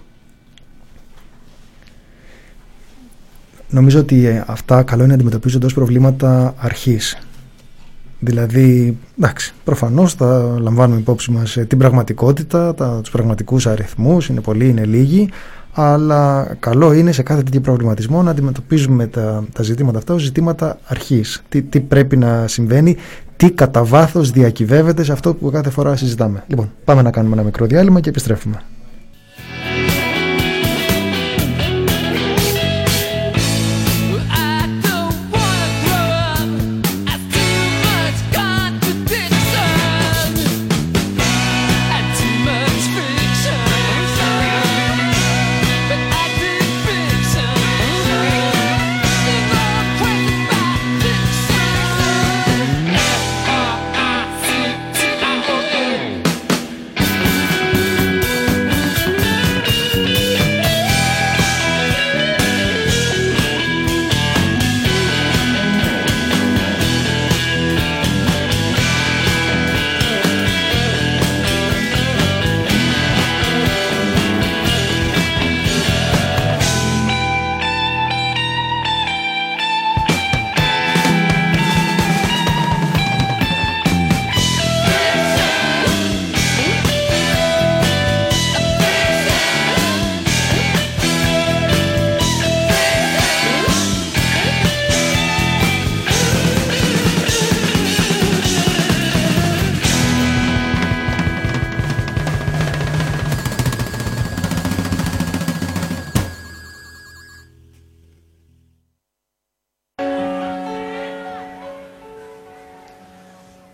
Νομίζω ότι αυτά καλό είναι να αντιμετωπίζονται ως προβλήματα αρχής. Δηλαδή, εντάξει, προφανώς θα λαμβάνουμε υπόψη μας την πραγματικότητα, τους πραγματικούς αριθμούς, είναι πολλοί, είναι λίγοι, αλλά καλό είναι σε κάθε τέτοιο προβληματισμό να αντιμετωπίζουμε τα ζητήματα αυτά ως ζητήματα αρχής. Τι πρέπει να συμβαίνει, τι κατά βάθος διακυβεύεται σε αυτό που κάθε φορά συζητάμε. Λοιπόν, πάμε να κάνουμε ένα μικρό διάλειμμα και επιστρέφουμε.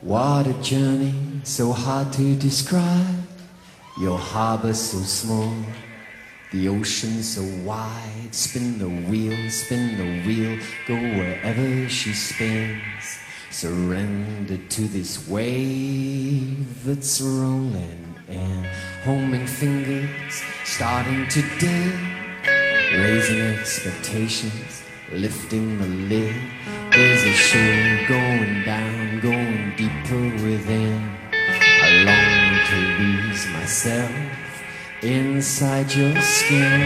What a journey, so hard to describe. Your harbor so small, the ocean so wide. Spin the wheel, go wherever she spins. Surrender to this wave that's rolling in. Homing fingers starting to dim, raising expectations, lifting the lid. There's a show going down, going deeper within. I long to lose myself inside your skin.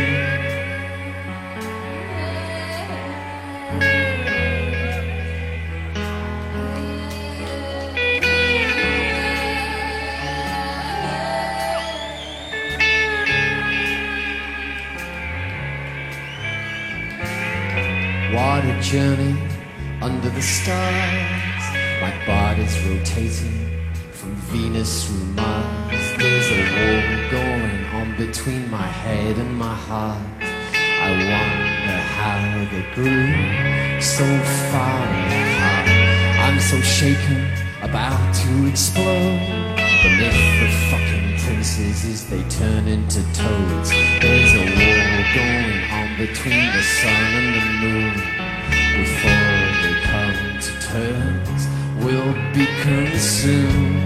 What a journey under the stars. My body's rotating from Venus through Mars. There's a war going on between my head and my heart. I wonder how they grew so far apart. I'm so shaken, about to explode beneath the fucking princes as they turn into toads. There's a war going on between the sun and the moon. Before they come to terms, we'll be consumed.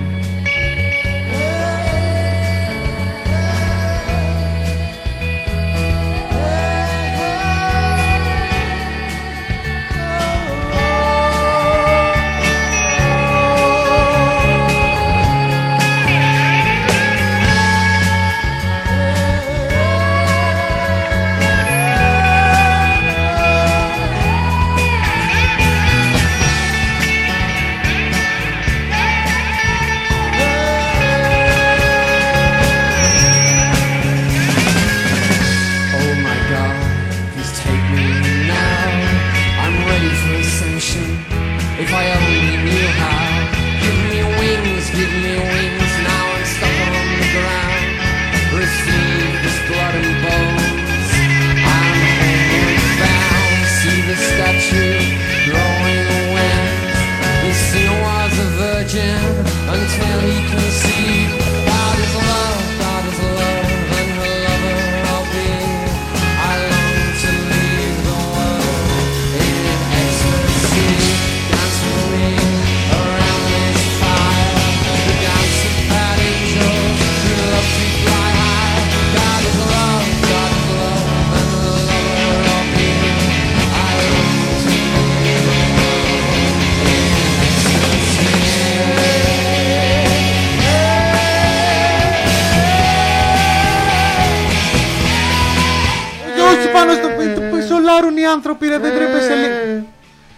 Until he can see God is love, and her lover I'll be. I long to leave the world in ecstasy. Dance with me around this fire, the dance of bad angels who love to fly high. God is love, and her lover I'll be. I long to leave the world in ecstasy. Όχι πάνω στο σολάρουν οι άνθρωποι, ρε, δεν τρέπεσαι λίγο.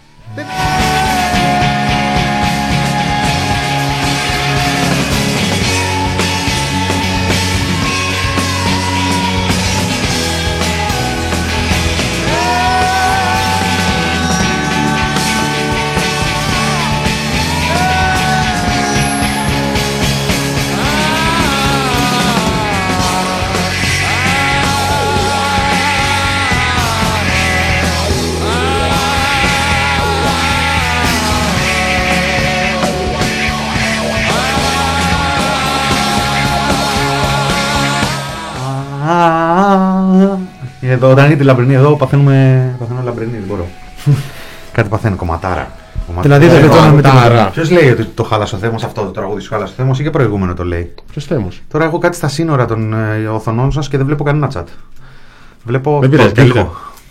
Εδώ, όταν είναι τη λαμπρινή, εδώ παθαίνω λαμπρινή, δεν μπορώ. Κάτι παθαίνω, κομματάρα. Δηλαδή δεν πετώναμε. Ποιος λέει ότι το χάλασε ο Θέμος αυτό, το τραγούδι σου χάλασε ο Θέμος, ή και προηγούμενο το λέει? Ποιος Θέμος? Τώρα έχω κάτι στα σύνορα των οθονών σας και δεν βλέπω κανένα chat. Βλέπω δεν πειράζει, τοίχο.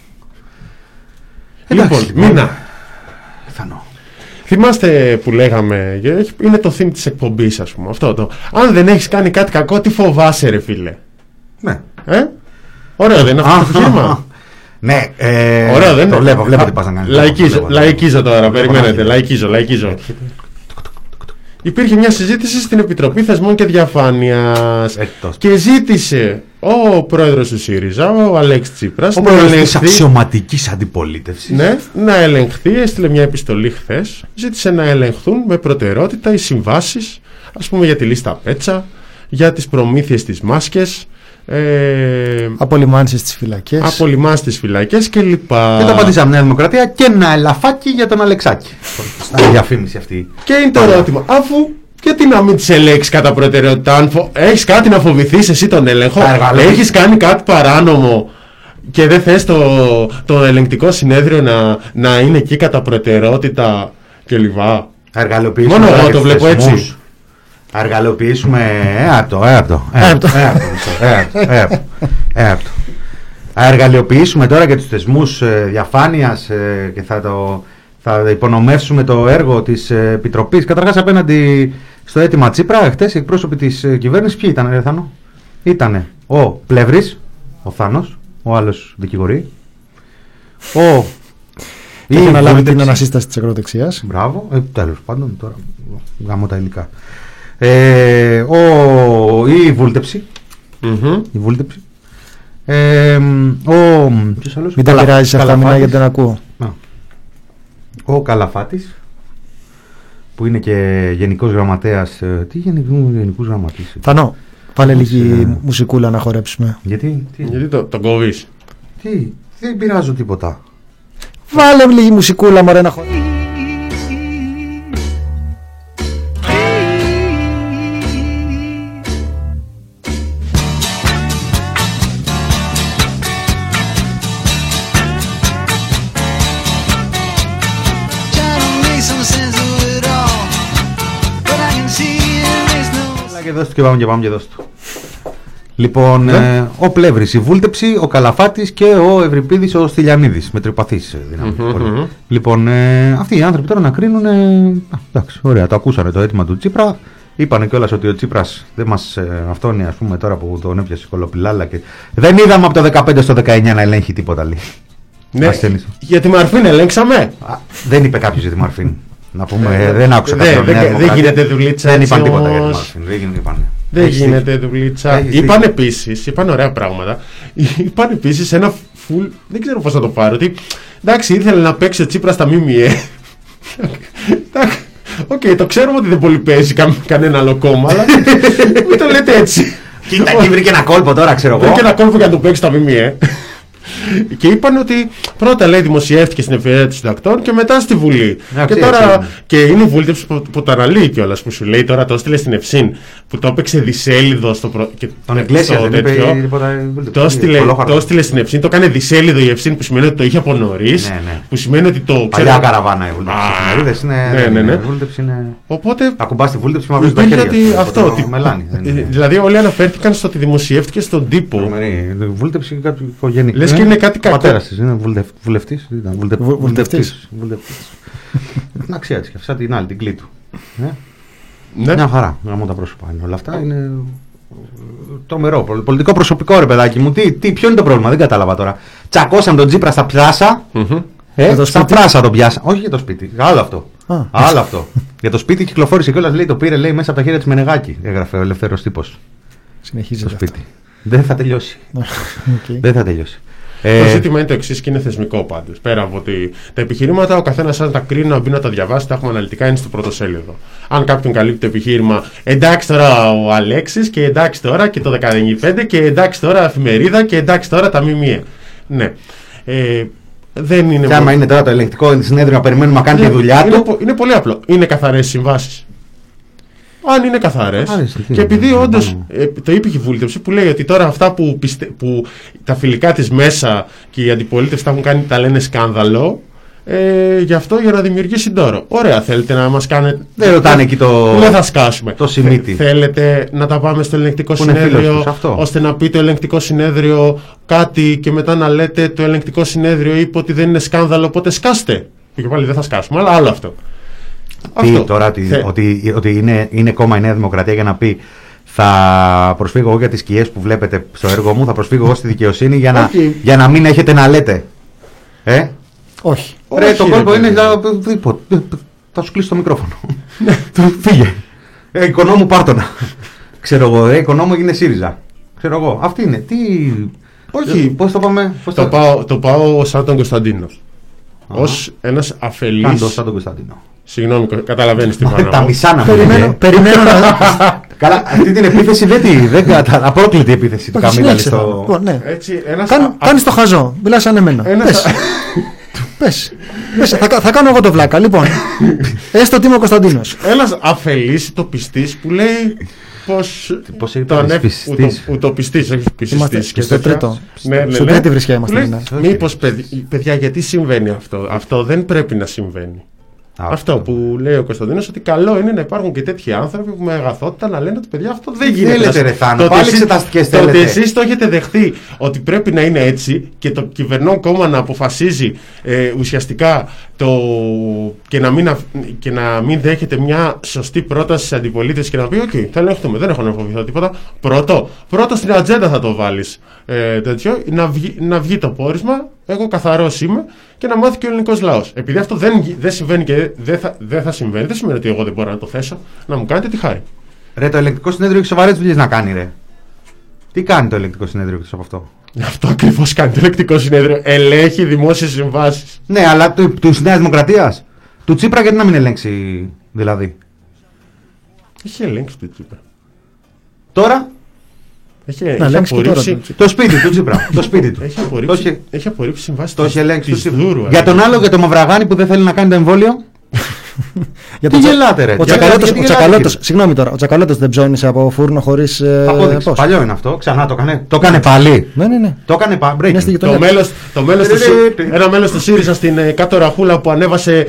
Λοιπόν, Μίνα. Πιθανό. Θυμάστε που λέγαμε, είναι το theme της εκπομπής, ας πούμε. Αυτό το. Αν δεν έχεις κάνει κάτι κακό, τι φοβάσαι, ρε φίλε? Ναι. Ωραίο, δεν είναι αυτό το επιχείρημα? Ναι, ωραίο, δεν το βλέπω τι πας να κάνεις. Λαϊκίζω τώρα, περιμένετε, λαϊκίζω. Υπήρχε μια συζήτηση στην Επιτροπή Θεσμών και Διαφάνειας και ζήτησε ο πρόεδρος του ΣΥΡΙΖΑ, ο Αλέξης Τσίπρας, ο πρόεδρος της αξιωματικής αντιπολίτευσης, ναι, να ελεγχθεί. Έστειλε μια επιστολή χθες, ζήτησε να ελεγχθούν με προτεραιότητα οι συμβάσεις, ας πούμε για τη λίστα Πέτσα, για τις προμήθειες της μάσκες, Απολυμάνσεις στις φυλακές και λοιπά. Και το απαντήσαμε Νέα Δημοκρατία και ένα ελαφάκι για τον Αλεξάκη. Στη διαφήμιση αυτή. Και είναι το ερώτημα, αφού γιατί να μην τις ελέγξεις κατά προτεραιότητα? Έχεις κάτι να φοβηθείς εσύ τον έλεγχο? Έχεις κάνει κάτι παράνομο και δεν θες το ελεγκτικό συνέδριο να είναι εκεί κατά προτεραιότητα κλπ? Μόνο εγώ το βλέπω έτσι. Θα εργαλειοποιήσουμε θα εργαλειοποιήσουμε τώρα και τους θεσμούς διαφάνειας και θα υπονομεύσουμε το έργο της Επιτροπής. Καταρχάς, απέναντι στο αίτημα Τσίπρα, χτες οι εκπρόσωποι της κυβέρνησης ποιοι ήταν, Θάνο? Ήτανε ο Πλεύρης, ο Θάνος, ο άλλος δικηγορή, είχε αναλάβει την ανασύσταση της ακροδεξιάς. Μπράβο, τέλος πάντων, τώρα γάμω τα υλικά. Η βούλτεψη. Η βούλτεψη. Μην τα πειράζεις αυτά, μιλάει γιατί δεν ακούω. Ο Καλαφάτης, που είναι και γενικός γραμματέας. Τι γενικούς γραμματείς? Θανό, βάλε λίγη μουσικούλα να χορέψουμε. Γιατί τον κόβεις? Δεν πειράζω τίποτα. Βάλε λίγη μουσικούλα, μωρέ, να χορέψουμε. Και πάμε και δώσ' του. Λοιπόν, ο Πλεύρης, η βούλτεψη, ο Καλαφάτης και ο Ευρυπίδης, ο Στυλιανίδης, με τριπαθής δύναμη. Λοιπόν, αυτοί οι άνθρωποι τώρα να κρίνουν. Εντάξει, ωραία, το ακούσανε το αίτημα του Τσίπρα. Είπανε κιόλας ότι ο Τσίπρας δεν μας αυτόνει, ας πούμε, τώρα που τον έπιασε η κολοπηλάλα και δεν είδαμε από το 15 στο 19 να ελέγχει τίποτα, λέει. Ναι, για τη Μαρφίν ελέγξαμε. Δεν είπε κάποιος για τη Μαρφίν. Να πούμε, δεν άκουσα κάποιο. Δεν γίνεται δουλίτσα. Δεν είπαν τίποτα για τη Μαρφίν. Δεν γίνεται δουλίτσα. Είπαν επίσης, είπαν ωραία πράγματα. Είπαν επίσης ένα φουλ. Δεν ξέρω πώς θα το πάρω. Ότι εντάξει, ήθελε να παίξει ο Τσίπρας στα ΜΜΕ. Οκ, το ξέρουμε ότι δεν πολύ παίζει κανένα άλλο κόμμα, αλλά μην το λέτε έτσι. Κοίτα, εκεί βρήκε ένα κόλπο τώρα, ξέρω εγώ. Βρήκε ένα κόλπο για να το παίξει στα ΜΜΕ. Και είπαν ότι πρώτα, λέει, δημοσιεύτηκε στην εφημερίδα των συντακτών και μετά στη Βουλή. Και τώρα και είναι η βούλτεψη που το αναλύει κιόλας, που σου λέει τώρα το έστειλε στην Ευσύν, που το έπαιξε δισέλιδο στο τον Εκκλέσια δεν είπε τίποτα. Το έστειλε στην Ευσύν, το έκανε δισέλιδο η Ευσύν, που σημαίνει ότι το είχε από νωρίς. Που σημαίνει ότι το. Παλιά καραβάνα η βούλτεψη. Οπότε. Ακουμπά τη βούλτεψη με τα χέρια. Δηλαδή όλοι αναφέρθηκαν στο ότι δημοσιεύτηκε στον τύπο. Βούλτεψη κάποιο οικογενειακό. Λες και είναι κάτι κακό. Πατέρας της είναι βουλευτής. Βουλευτής. Να ξέρεις και αυτά την άλλη, την κλήτου. Μια χαρά. Να μου τα πρόσωπα είναι όλα αυτά. Είναι τρομερό. Πολιτικό προσωπικό, ρε παιδάκι μου. Ποιο είναι το πρόβλημα, δεν κατάλαβα τώρα. Τσακώσαν τον Τσίπρα στα πιάσα. Στα πράσα τον πιάσα. Όχι για το σπίτι. Άλλο αυτό. Άλλο αυτό. Για το σπίτι κυκλοφόρησε κιόλας, λέει, το πήρε, λέει, μέσα από τα χέρια της Μενεγάκη. Έγραφε ο ελεύθερος τύπος. Συνεχίζει το σπίτι. Δεν θα τελειώσει. Δεν θα τελειώσει. Το ζήτημα είναι το εξής και είναι θεσμικό πάντως. Πέρα από ότι τα επιχειρήματα, ο καθένας αν τα κρίνει, να μπει να τα διαβάσει, τα έχουμε αναλυτικά, είναι στο πρωτοσέλιδο. Αν κάποιον καλύπτει το επιχείρημα, εντάξει τώρα ο Αλέξης και εντάξει τώρα και το 15 και εντάξει τώρα εφημερίδα και εντάξει τώρα τα ΜΜΕ. Ναι. Δεν είναι. Και άμα είναι τώρα το ελεγκτικό συνέδριο να περιμένουμε να κάνει τη δουλειά του. Είναι πολύ απλό. Είναι καθαρές συμβάσεις. Αν είναι καθαρές. Και επειδή όντως το είπε και η βούλτεψη που λέει ότι τώρα αυτά που τα φιλικά της μέσα και οι αντιπολίτευση τα έχουν κάνει, τα λένε σκάνδαλο, γι' αυτό για να δημιουργήσει ντόρο. Ωραία, θέλετε να μας κάνετε. Δεν ρωτάνε εκεί το. Δεν θα σκάσουμε. Το σημείτι. Θέλετε να τα πάμε στο ελεγκτικό συνέδριο, ώστε να πει το ελεγκτικό συνέδριο κάτι και μετά να λέτε το ελεγκτικό συνέδριο είπε ότι δεν είναι σκάνδαλο, οπότε σκάστε. Και πάλι δεν θα σκάσουμε, αλλά άλλο αυτό. Τι τώρα, ότι είναι κόμμα η Νέα Δημοκρατία για να πει θα προσφύγω εγώ για τις σκιές που βλέπετε στο έργο μου, θα προσφύγω εγώ στη δικαιοσύνη για να μην έχετε να λέτε. Όχι. Ρε, το κόλπο είναι θα σου κλείσει το μικρόφωνο. Φύγε. Οικονόμου πάρτονα. Ξέρω εγώ, οικονόμου έγινε ΣΥΡΙΖΑ. Ξέρω εγώ. Αυτή είναι. Όχι. Πώς το πάμε. Το πάω σαν τον Κωνσταντίνο. Ως ένας αφελής. Κάντο σαν τον Κωνσταντίνο. Συγγνώμη, καταλαβαίνεις τι πάνω. Περιμένω Καλά, αυτή την επίθεση δεν κατάλαβα. Απρόκλητη επίθεση του Καμίλα στο. Κάνεις το χαζό. Μιλάς σαν εμένα. Πες. Θα κάνω εγώ το βλάκα. Λοιπόν, έστω ότι είμαι ο Κωνσταντίνος. Ένας αφελής τοπιστής που λέει πως ήταν ουτοπιστής, όχι πιστιστής. Και στο τρίτο. Στο τρίτη βρισιά είμαστε. Μήπως, παιδιά, γιατί συμβαίνει αυτό? Αυτό δεν πρέπει να συμβαίνει. Αυτό που λέει ο Κωνσταντίνος, ότι καλό είναι να υπάρχουν και τέτοιοι άνθρωποι που με αγαθότητα να λένε ότι παιδιά αυτό δεν γίνεται. Θέλετε ρε Θάνο, πάλι εξεταστικές θέλετε. Το ότι εσείς το έχετε δεχθεί ότι πρέπει να είναι έτσι και το κυβερνών κόμμα να αποφασίζει ουσιαστικά και να μην δέχεται μια σωστή πρόταση στις αντιπολίτες και να πει «ΟΚ, θα ελέγχουμε, δεν έχω να φοβηθώ τίποτα». Πρώτο στην ατζέντα θα το βάλεις τέτοιο, να βγει το πόρισμα, εγώ καθαρός είμαι, και να μάθει και ο ελληνικός λαός. Επειδή αυτό δεν συμβαίνει και δεν θα συμβαίνει, δεν σημαίνει ότι εγώ δεν μπορώ να το θέσω, να μου κάνετε τη χάρη. Ρε, το ελεγκτικό συνέδριο έχει σοβαρές δουλειές να κάνει, ρε. Τι κάνει το ελεγκτικό συνέδριο εκτός από αυτό? Αυτό ακριβώς κάνει το ελεγκτικό συνέδριο. Ελέγχει δημόσιες συμβάσεις. Ναι, αλλά του Νέας Δημοκρατίας. Του Τσίπρα γιατί να μην ελέγξει, δηλαδή? Έχει ελέγξει του Τσίπρα. Τώρα. Έχει απορρίψει το σπίτι του Τσίπρα. Το σπίτι του. Έχει απορρίψει συμβάσεις. Το έχει ελέγξει του Τσίπρα. Για τον άλλο, για το Μαυραγάνη που δεν θέλει να κάνει το εμβόλιο. Τι γελάτε, ρε? Συγγνώμη τώρα, ο Τσακαλώτος δεν ψώνησε από φούρνο χωρίς απόδειξη. Παλιό είναι αυτό, ξανά το έκανε. Το έκανε πάλι. Ναι. Το έκανε πάλι. Ένα μέλος του ΣΥΡΙΖΑ στην κάτω Ραχούλα που ανέβασε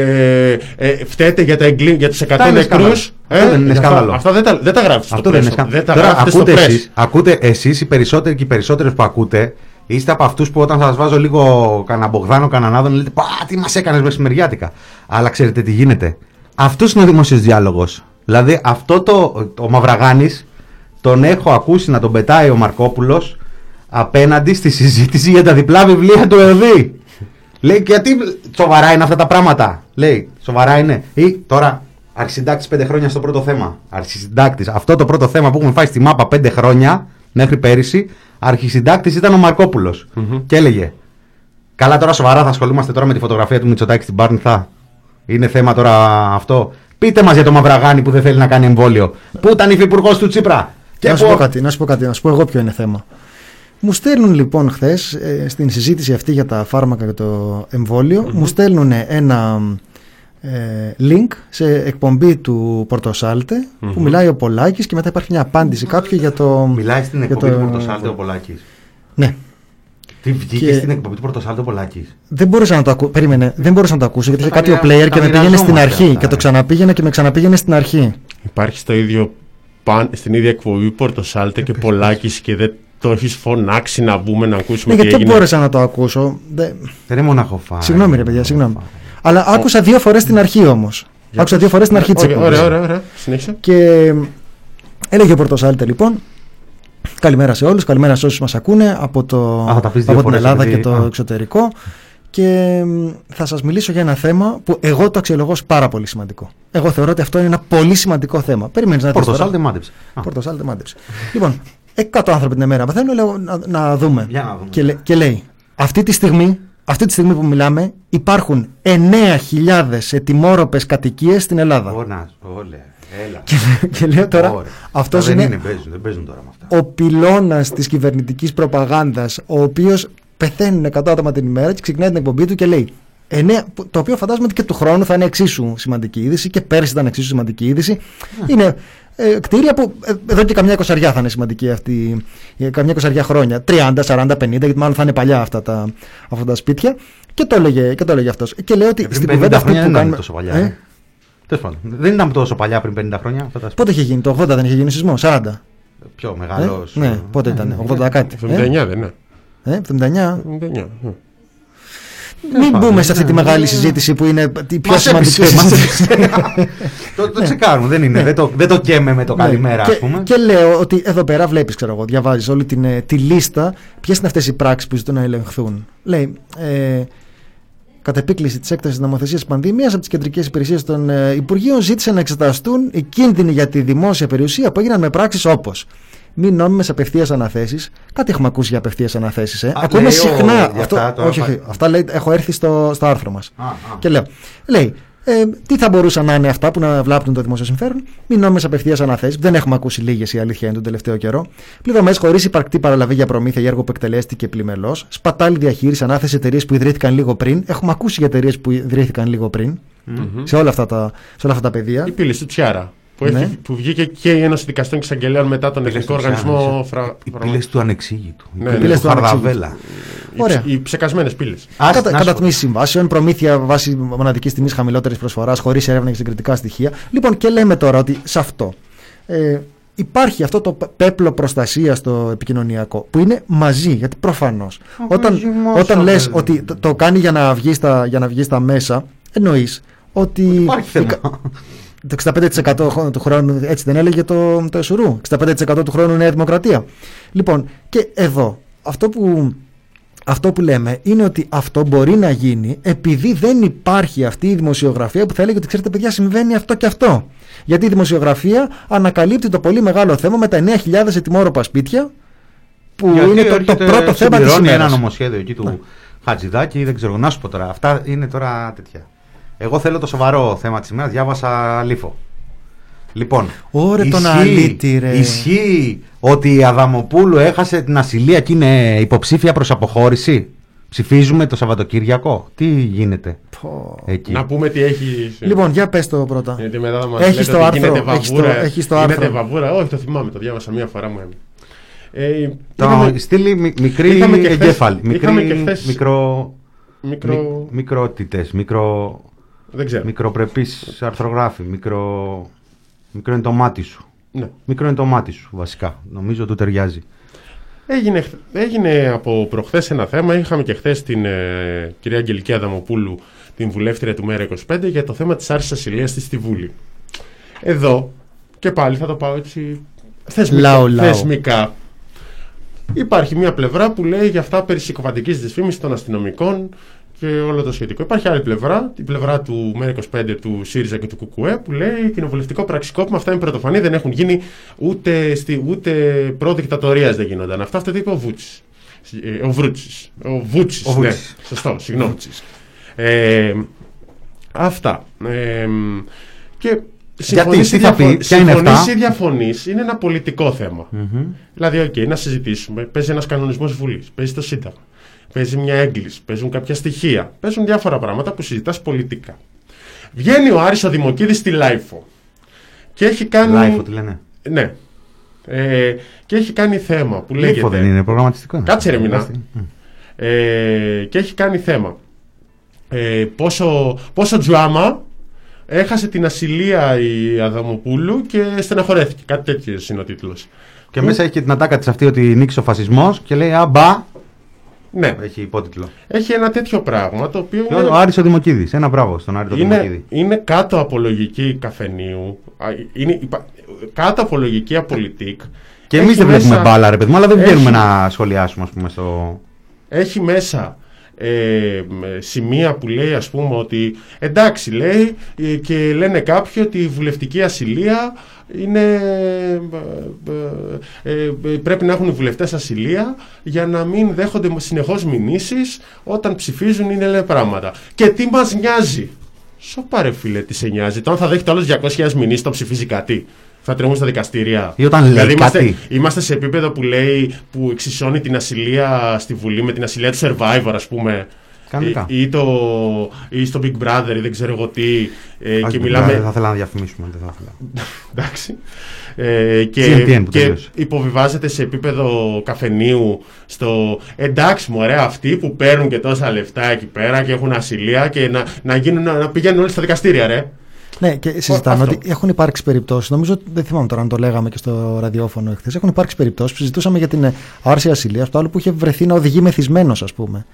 φταίτε για τους 100 νεκρούς. Είναι σκάνδαλο. Αυτά δεν τα γράφεις στο πρέσο. Ακούτε εσείς οι περισσότεροι και οι περισσότερες που ακούτε. Είστε από αυτούς που όταν σας βάζω λίγο κανένα Μπογδάνο, κανέναν Άδων, λέτε «Πα, τι μας έκανες μεσημεριάτικα». Αλλά ξέρετε τι γίνεται? Αυτός είναι ο δημόσιος διάλογος. Δηλαδή αυτό ο Μαυραγάνης τον έχω ακούσει να τον πετάει ο Μαρκόπουλος απέναντι στη συζήτηση για τα διπλά βιβλία του ΕΟΔΗ. Λέει, γιατί σοβαρά είναι αυτά τα πράγματα? Λέει, σοβαρά είναι? Ή τώρα αρχισυντάκτης 5 χρόνια στο πρώτο θέμα. Αρχισυντάκτης, αυτό το πρώτο θέμα που έχουμε φάει στη μάπα 5 χρόνια μέχρι πέρυσι. Αρχισυντάκτης ήταν ο Μαρκόπουλος. Και έλεγε, καλά τώρα σοβαρά θα ασχολούμαστε τώρα με τη φωτογραφία του Μητσοτάκη στην Πάρνηθα? Είναι θέμα τώρα αυτό? Πείτε μας για το Μαυραγάνη που δεν θέλει να κάνει εμβόλιο. Πού ήταν υφυπουργός του Τσίπρα? Να σου πω εγώ ποιο είναι θέμα. Μου στέλνουν λοιπόν χθες στην συζήτηση αυτή για τα φάρμακα και το εμβόλιο, μου στέλνουν ένα link σε εκπομπή του Πορτοσάλτε που μιλάει ο Πολάκης και μετά υπάρχει μια απάντηση κάποιου για το... Μιλάει στην εκπομπή του Πορτοσάλτε ο Πολάκης? Ναι. Τι βγήκε στην εκπομπή του Πορτοσάλτε ο Πολάκης? Δεν μπορούσα να το ακούσω. Περίμενε, δεν μπορούσα να το ακούσω γιατί είχε κάτι ο player και με πήγαινε στην αρχή και το ξαναπήγαινε και με ξαναπήγαινε στην αρχή. Υπάρχει στην ίδια εκπομπή Πορτοσάλτε και Πολάκης και δεν το έχεις φωνάξει να μπούμε να ακούσουμε τι έγινε? Γιατί δεν μπόρεσα να το ακούσω. Δεν είναι μοναχοφά. Συγγνώμη ρε παιδιά, συγγνώμη. Αλλά άκουσα 2 φορές στην αρχή όμως. Άκουσα 2 φορές στην αρχή της εκπομπής. Ωραία, συνέχισε. Και έλεγε ο Πορτοσάλτε λοιπόν, καλημέρα σε όλους, καλημέρα σε όσους μας ακούνε από την Ελλάδα και το εξωτερικό. Και θα σας μιλήσω για ένα θέμα που εγώ το αξιολογώ ως πάρα πολύ σημαντικό. Εγώ θεωρώ ότι αυτό είναι ένα πολύ σημαντικό θέμα. Περιμένεις να δεις. Πορτοσάλτε μάντεψε. Λοιπόν, 100 άνθρωποι την ημέρα παθαίνουν, λέω να δούμε. Και λέει, αυτή τη στιγμή που μιλάμε υπάρχουν 9.000 ετοιμόρροπες κατοικίες στην Ελλάδα. Και λέω τώρα, αυτός είναι δεν παίζουν τώρα με αυτά. ο πυλώνας της κυβερνητικής προπαγάνδας, ο οποίος πεθαίνουν 100 άτομα την ημέρα και ξεκινάει την εκπομπή του και λέει, το οποίο φαντάζομαι ότι και του χρόνου θα είναι εξίσου σημαντική είδηση και πέρσι ήταν εξίσου σημαντική είδηση. Είναι κτίρια που εδώ και καμιά 20 θα είναι σημαντική αυτή, καμιά 20 χρόνια, 30, 40, 50, γιατί μάλλον θα είναι παλιά αυτά τα σπίτια. Και το έλεγε αυτός. Και λέω ότι στην κουβέντα αυτή που κάνουμε. Δεν ήταν τόσο παλιά πριν 50 χρόνια. Πότε είχε γίνει? Το 80 δεν είχε γίνει σεισμό? 40. Πιο μεγάλος. Ναι, πότε ήταν? 80 κάτι. 79 δεν είναι? 79. Μην μπούμε σε αυτή τη μεγάλη συζήτηση που είναι η πιο σημαντική. Το τσεκάρουμε, δεν το καίμε με το καλημέρα, ας πούμε. Και λέω ότι εδώ πέρα βλέπεις, ξέρω εγώ, διαβάζεις όλη τη λίστα, ποιες είναι αυτές οι πράξεις που ζητούν να ελεγχθούν. Λέει, κατ' επίκληση της έκτασης της νομοθεσίας της πανδημίας, από τις κεντρικές υπηρεσίες των Υπουργείων ζήτησε να εξεταστούν οι κίνδυνοι για τη δημόσια περιουσία που έγιναν με πράξεις όπως μη νόμιμες απευθείας αναθέσεις. Κάτι έχουμε ακούσει για απευθείας αναθέσεις. Ακούμε συχνά. Αυτά λέει, έχω έρθει στο άρθρο μας. Και λέω, λέει, Τι θα μπορούσαν να είναι αυτά που να βλάπτουν το δημόσιο συμφέρον? Μη νόμιμες απευθείας αναθέσεις. Δεν έχουμε ακούσει λίγες, η αλήθεια είναι, τον τελευταίο καιρό. Πληρωμές χωρίς υπαρκτή παραλαβή για προμήθεια για έργο που εκτελέστηκε πλημελώς. Σπατάλη διαχείριση, ανάθεση εταιρείες που ιδρύθηκαν λίγο πριν. Έχουμε ακούσει για εταιρείες που ιδρύθηκαν λίγο πριν. Σε όλα αυτά τα πεδία. Η πύλη του Τσιάρα. Που βγήκε και η Ένωση Δικαστών και Εισαγγελέων μετά τον Εθνικό Οργανισμό. Οι πύλες του Ανεξήγητου. Οι πύλες του Χαρδαβέλα. Οι ψεκασμένες πύλες. Κατά τμήση συμβάσεων, προμήθεια βάσει μοναδικής τιμής χαμηλότερης προσφοράς, χωρίς έρευνα και συγκριτικά στοιχεία. Λοιπόν, και λέμε τώρα ότι σε αυτό υπάρχει αυτό το πέπλο προστασία στο επικοινωνιακό που είναι μαζί, γιατί προφανώς όταν λες ότι το κάνει για να βγει στα μέσα, εννοείς ότι το 65% του χρόνου, έτσι δεν έλεγε το Εσουρού, 65% του χρόνου είναι Δημοκρατία. Λοιπόν, και εδώ αυτό που λέμε είναι ότι αυτό μπορεί να γίνει επειδή δεν υπάρχει αυτή η δημοσιογραφία που θα έλεγε ότι, ξέρετε παιδιά, συμβαίνει αυτό και αυτό. Γιατί η δημοσιογραφία ανακαλύπτει το πολύ μεγάλο θέμα με τα 9.000 ετοιμόρροπα σπίτια, που είναι το πρώτο θέμα της ημέρας. Ένα νομοσχέδιο εκεί του Χατζηδάκη, δεν ξέρω, να σου πω τώρα. Αυτά είναι τώρα τέτοια. Εγώ θέλω το σοβαρό θέμα της ημέρας. Διάβασα Λίφο. Λοιπόν, ισχύει ότι η Αδαμοπούλου έχασε την ασυλία και είναι υποψήφια προς αποχώρηση? Ψηφίζουμε το Σαββατοκύριακο? Τι γίνεται εκεί? Να πούμε τι έχει. Λοιπόν, για πες το πρώτα. Γιατί μετά μας έχει το άρθρο. Γίνεται βαβούρα. Όχι, το θυμάμαι, το διάβασα μία φορά μου έμεινε. Στείλει μικρή εγκέφαλη. Μικρότητες, μικροπρεπείς αρθρογράφοι, μικρό είναι το μάτι σου. Ναι. Μικρό είναι το μάτι σου, βασικά. Νομίζω του ταιριάζει. Έγινε από προχθές ένα θέμα. Είχαμε και χθες την κυρία Αγγελική Αδαμοπούλου, την βουλεύτρια του ΜέΡΑ25, για το θέμα της άρσης ασυλίας της στη Βούλη. Εδώ, και πάλι θα το πάω έτσι θεσμικά. Υπάρχει μια πλευρά που λέει για αυτά περί συκοφαντικής δυσφήμισης των αστυνομικών και όλο το σχετικό. Υπάρχει άλλη πλευρά, η πλευρά του ΜέΡΑ25, του ΣΥΡΙΖΑ και του ΚΚΕ, που λέει κοινοβουλευτικό πραξικόπημα, αυτά είναι πρωτοφανή, δεν έχουν γίνει ούτε πρώτη δικτατορίας δεν γίνονταν. Αυτό το είπε ο Βούτσης. Ο Βούτσης, ναι, σωστό, συγγνώμη. Αυτά. Και συμφωνείς ή διαφωνείς είναι ένα πολιτικό θέμα. Δηλαδή, να συζητήσουμε, παίζει ένας κανονισμός Βουλής, παίζει το Σύνταγμα. Παίζει μια έγκληση, παίζουν κάποια στοιχεία, παίζουν διάφορα πράγματα που συζητάς πολιτικά. Βγαίνει ο Άρης ο Δημοκίδης στη Λάιφο και έχει κάνει. Λάιφο τι λένε? Ναι. Και έχει κάνει θέμα που λέγεται. Λάιφο δεν είναι προγραμματιστικό? Κάτσε ρε μηνά. Και έχει κάνει θέμα. Πόσο τζουάμα έχασε την ασυλία η Αδαμοπούλου και στεναχωρέθηκε. Κάτι τέτοιο είναι ο τίτλος. Και μέσα έχει και την ατάκα της αυτή ότι νίκησε ο φασισμός και λέει αμπά. Ναι. Έχει υπότιτλο. Έχει ένα τέτοιο πράγμα το οποίο. Ο Άρης ο Δημοκίδης. Ένα μπράβο στον Άρη τον Δημοκίδη. Είναι κάτω από λογική καφενείου. Είναι κάτω από λογική απολυτικ. Και εμείς δεν βλέπουμε μπάλα, ρε παιδί μου, αλλά δεν βγαίνουμε να σχολιάσουμε, ας πούμε, στο. Έχει μέσα σημεία που λέει, ας πούμε, ότι εντάξει, λέει, και λένε κάποιοι ότι η βουλευτική ασυλία είναι, πρέπει να έχουν οι βουλευτές ασυλία για να μην δέχονται συνεχώς μηνύσεις όταν ψηφίζουν ή λένε πράγματα. Και τι μας νοιάζει? Σοπα ρε φίλε, τι σε νοιάζει? Τώρα θα δέχεται άλλος 200.000 μηνύσεις όταν ψηφίζει κάτι. Θα τρέχουν στα δικαστήρια. Ή όταν λέει δηλαδή είμαστε σε επίπεδο που λέει, που εξισώνει την ασυλία στη Βουλή με την ασυλία του Survivor, ας πούμε. Ή στο Big Brother ή δεν ξέρω εγώ τι. Και μιλάμε. Δεν θα ήθελα να διαφημίσουμε. Εντάξει. Και υποβιβάζεται σε επίπεδο καφενείου στο εντάξει μου, ωραία, αυτοί που παίρνουν και τόσα λεφτά εκεί πέρα και έχουν ασυλία και να πηγαίνουν όλοι στα δικαστήρια, ρε. Ναι, και συζητάμε ότι έχουν υπάρξει περιπτώσεις. Νομίζω, δεν θυμάμαι τώρα αν το λέγαμε και στο ραδιόφωνο εχθές. Έχουν υπάρξει περιπτώσεις που συζητούσαμε για την άρση ασυλίας του άλλου που είχε βρεθεί να οδηγεί μεθυσμένος, ας πούμε.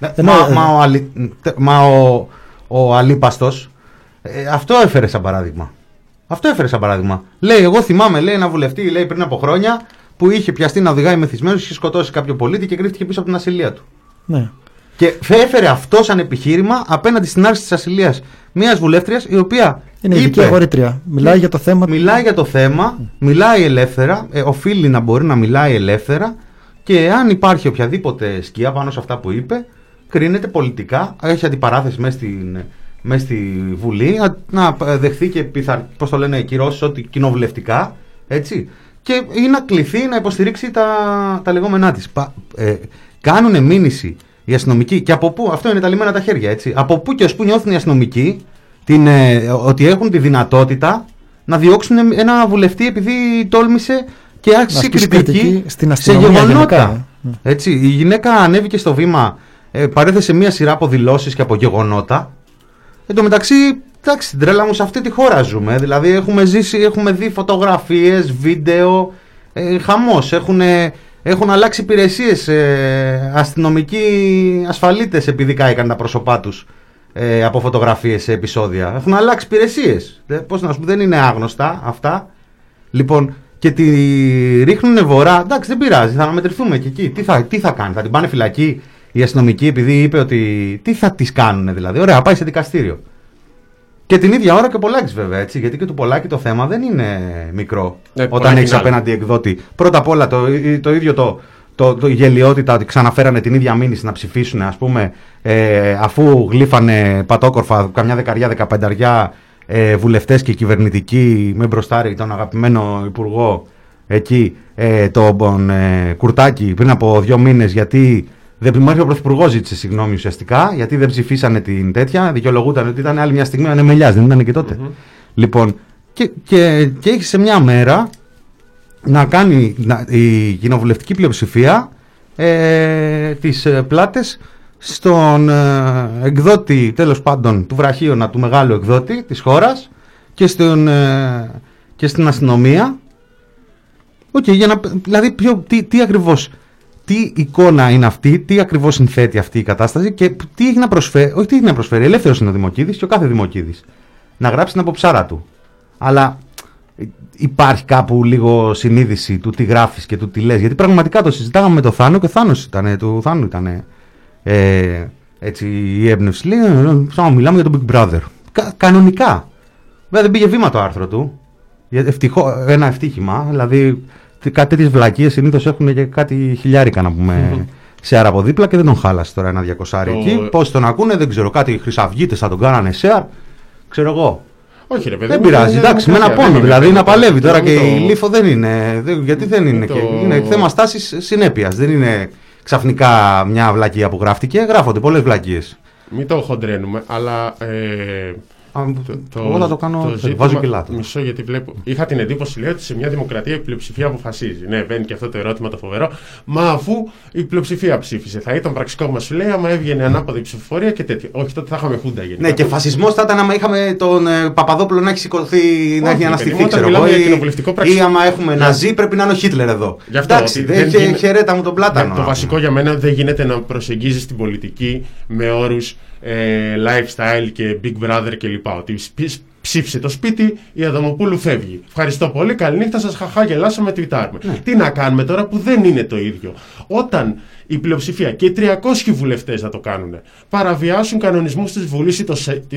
Ο αλίπαστος αυτό έφερε σαν παράδειγμα. Λέει, εγώ θυμάμαι, λέει, ένα βουλευτή, λέει, πριν από χρόνια που είχε πιαστεί να οδηγάει μεθυσμένος, είχε σκοτώσει κάποιο πολίτη και κρύφτηκε πίσω από την ασυλία του. Ναι. Και έφερε αυτό σαν επιχείρημα απέναντι στην άρση της ασυλίας μιας βουλεύτριας η οποία είναι ειδική αγορήτρια. Μιλάει για το θέμα. Μιλάει ελεύθερα, οφείλει να μπορεί να μιλάει ελεύθερα και αν υπάρχει οποιαδήποτε σκιά πάνω σε αυτά που είπε, κρίνεται πολιτικά, έχει αντιπαράθεση μέσα μέσα στη Βουλή, να δεχθεί και πώς το λένε, κυρώσεις ότι κοινοβουλευτικά, έτσι, ή να κληθεί να υποστηρίξει τα λεγόμενά της. Κάνουν μήνυση οι αστυνομικοί, και από πού, αυτό είναι τα λιμένα τα χέρια, έτσι, από πού και ως πού νιώθουν οι αστυνομικοί ότι έχουν τη δυνατότητα να διώξουν ένα βουλευτή επειδή τόλμησε και άρχισε κριτική σε γεγονότα. Έτσι, η γυναίκα ανέβηκε στο βήμα, παρέθεσε μία σειρά από δηλώσεις και από γεγονότα. Εν τω μεταξύ, εντάξει, την τρέλα μου, σε αυτή τη χώρα ζούμε. Δηλαδή έχουμε δει φωτογραφίες, βίντεο, χαμός. Έχουν αλλάξει υπηρεσίες, αστυνομικοί ασφαλίτες επειδή κάηκαν τα πρόσωπά τους από φωτογραφίες σε επεισόδια. Έχουν αλλάξει υπηρεσίες. Πώς να σου πω, δεν είναι άγνωστα αυτά. Λοιπόν, και τη ρίχνουν βορρά. Εντάξει, δεν πειράζει, θα αναμετρηθούμε και εκεί. Τι θα κάνει, θα την πάνε φυλακή η αστυνομική επειδή είπε ότι. Τι θα τις κάνουν δηλαδή? Ωραία, πάει σε δικαστήριο. Και την ίδια ώρα και ο Πολάκης, βέβαια, έτσι. Γιατί και του Πολάκη το θέμα δεν είναι μικρό. Όταν έχεις απέναντι εκδότη. Πρώτα απ' όλα το ίδιο το γελιότητα ότι ξαναφέρανε την ίδια μήνυση να ψηφίσουν, ας πούμε, αφού γλύφανε πατόκορφα καμιά 10-15 βουλευτές και κυβερνητικοί με μπροστάρι τον αγαπημένο υπουργό εκεί, τον Κουρτάκη, πριν από 2 μήνες, γιατί ο πρωθυπουργός ζήτησε συγγνώμη ουσιαστικά, γιατί δεν ψηφίσανε την τέτοια, δικαιολογούταν ότι ήταν άλλη μια στιγμή ανεμελιάς, δεν ήταν και τότε. Λοιπόν, και έχει σε μια μέρα να κάνει η κοινοβουλευτική πλειοψηφία τις πλάτες στον εκδότη, τέλος πάντων, του βραχίωνα, του μεγάλου εκδότη της χώρας και στην αστυνομία. Δηλαδή τι ακριβώς, τι εικόνα είναι αυτή, τι ακριβώς συνθέτει αυτή η κατάσταση και τι έχει να προσφέρει. Όχι τι έχει να προσφέρει, ελεύθερος είναι ο Δημοκίδης και ο κάθε Δημοκίδης να γράψει την αποψάρα του. Αλλά υπάρχει κάπου λίγο συνείδηση του τι γράφεις και του τι λες. Γιατί πραγματικά το συζητάγαμε με τον Θάνο και του Θάνου ήταν έτσι η έμπνευση. Λέει, μιλάμε για τον Big Brother. Κανονικά. Βέβαια δεν πήγε βήμα το άρθρο του. Ένα ευτύχημα. Δηλαδή κάτι τέτοιες βλακίες συνήθως έχουν και κάτι χιλιάρικα να πούμε σε άρα από δίπλα και δεν τον χάλασε τώρα ένα 200 εκεί. Πώς τον ακούνε, δεν ξέρω, κάτι χρυσαυγίτες θα τον κάνανε share. Ξέρω εγώ. Όχι, ρε παιδί, δεν πειράζει, εντάξει, με ένα πόνο. Δηλαδή να παλεύει τώρα και η Λίφο δεν είναι. Γιατί δεν είναι. Είναι θέμα στάσης συνέπειας. Δεν είναι ξαφνικά μια βλακεία που γράφτηκε. Γράφονται πολλές βλακίες. Μην το χοντρένουμε, αλλά. Εγώ θα το κάνω. Βάζω και λάθος. Μισό, γιατί βλέπω. Είχα την εντύπωση, λέει, ότι σε μια δημοκρατία η πλειοψηφία αποφασίζει. Ναι, μπαίνει και αυτό το ερώτημα το φοβερό. Μα αφού η πλειοψηφία ψήφισε, θα ήταν πραξικό μα, σου λέει, άμα έβγαινε ανάποδη ψηφοφορία και τέτοιο. Όχι, τότε θα είχαμε χούντα γενικά. Ναι, και φασισμός θα ήταν άμα είχαμε τον Παπαδόπουλο να έχει σηκωθεί, να έχει αναστηθεί, ξέρω εγώ. Ή άμα έχουμε Ναζί, πρέπει να είναι ο Χίτλερ εδώ. Εντάξει, δεν χαιρέτα μου τον Πλάτανο. Το βασικό για μένα δεν γίνεται να προσεγγίζει την πολιτική με όρους lifestyle και Big Brother κλπ. Ότι ψήφισε το σπίτι, η Αδαμοπούλου φεύγει. Ευχαριστώ πολύ, καληνύχτα σας, χαχά, γελάσαμε, τουιτάρουμε. Τι να κάνουμε τώρα που δεν είναι το ίδιο? Όταν η πλειοψηφία και οι 300 βουλευτές να το κάνουν παραβιάσουν κανονισμούς της Βουλής ή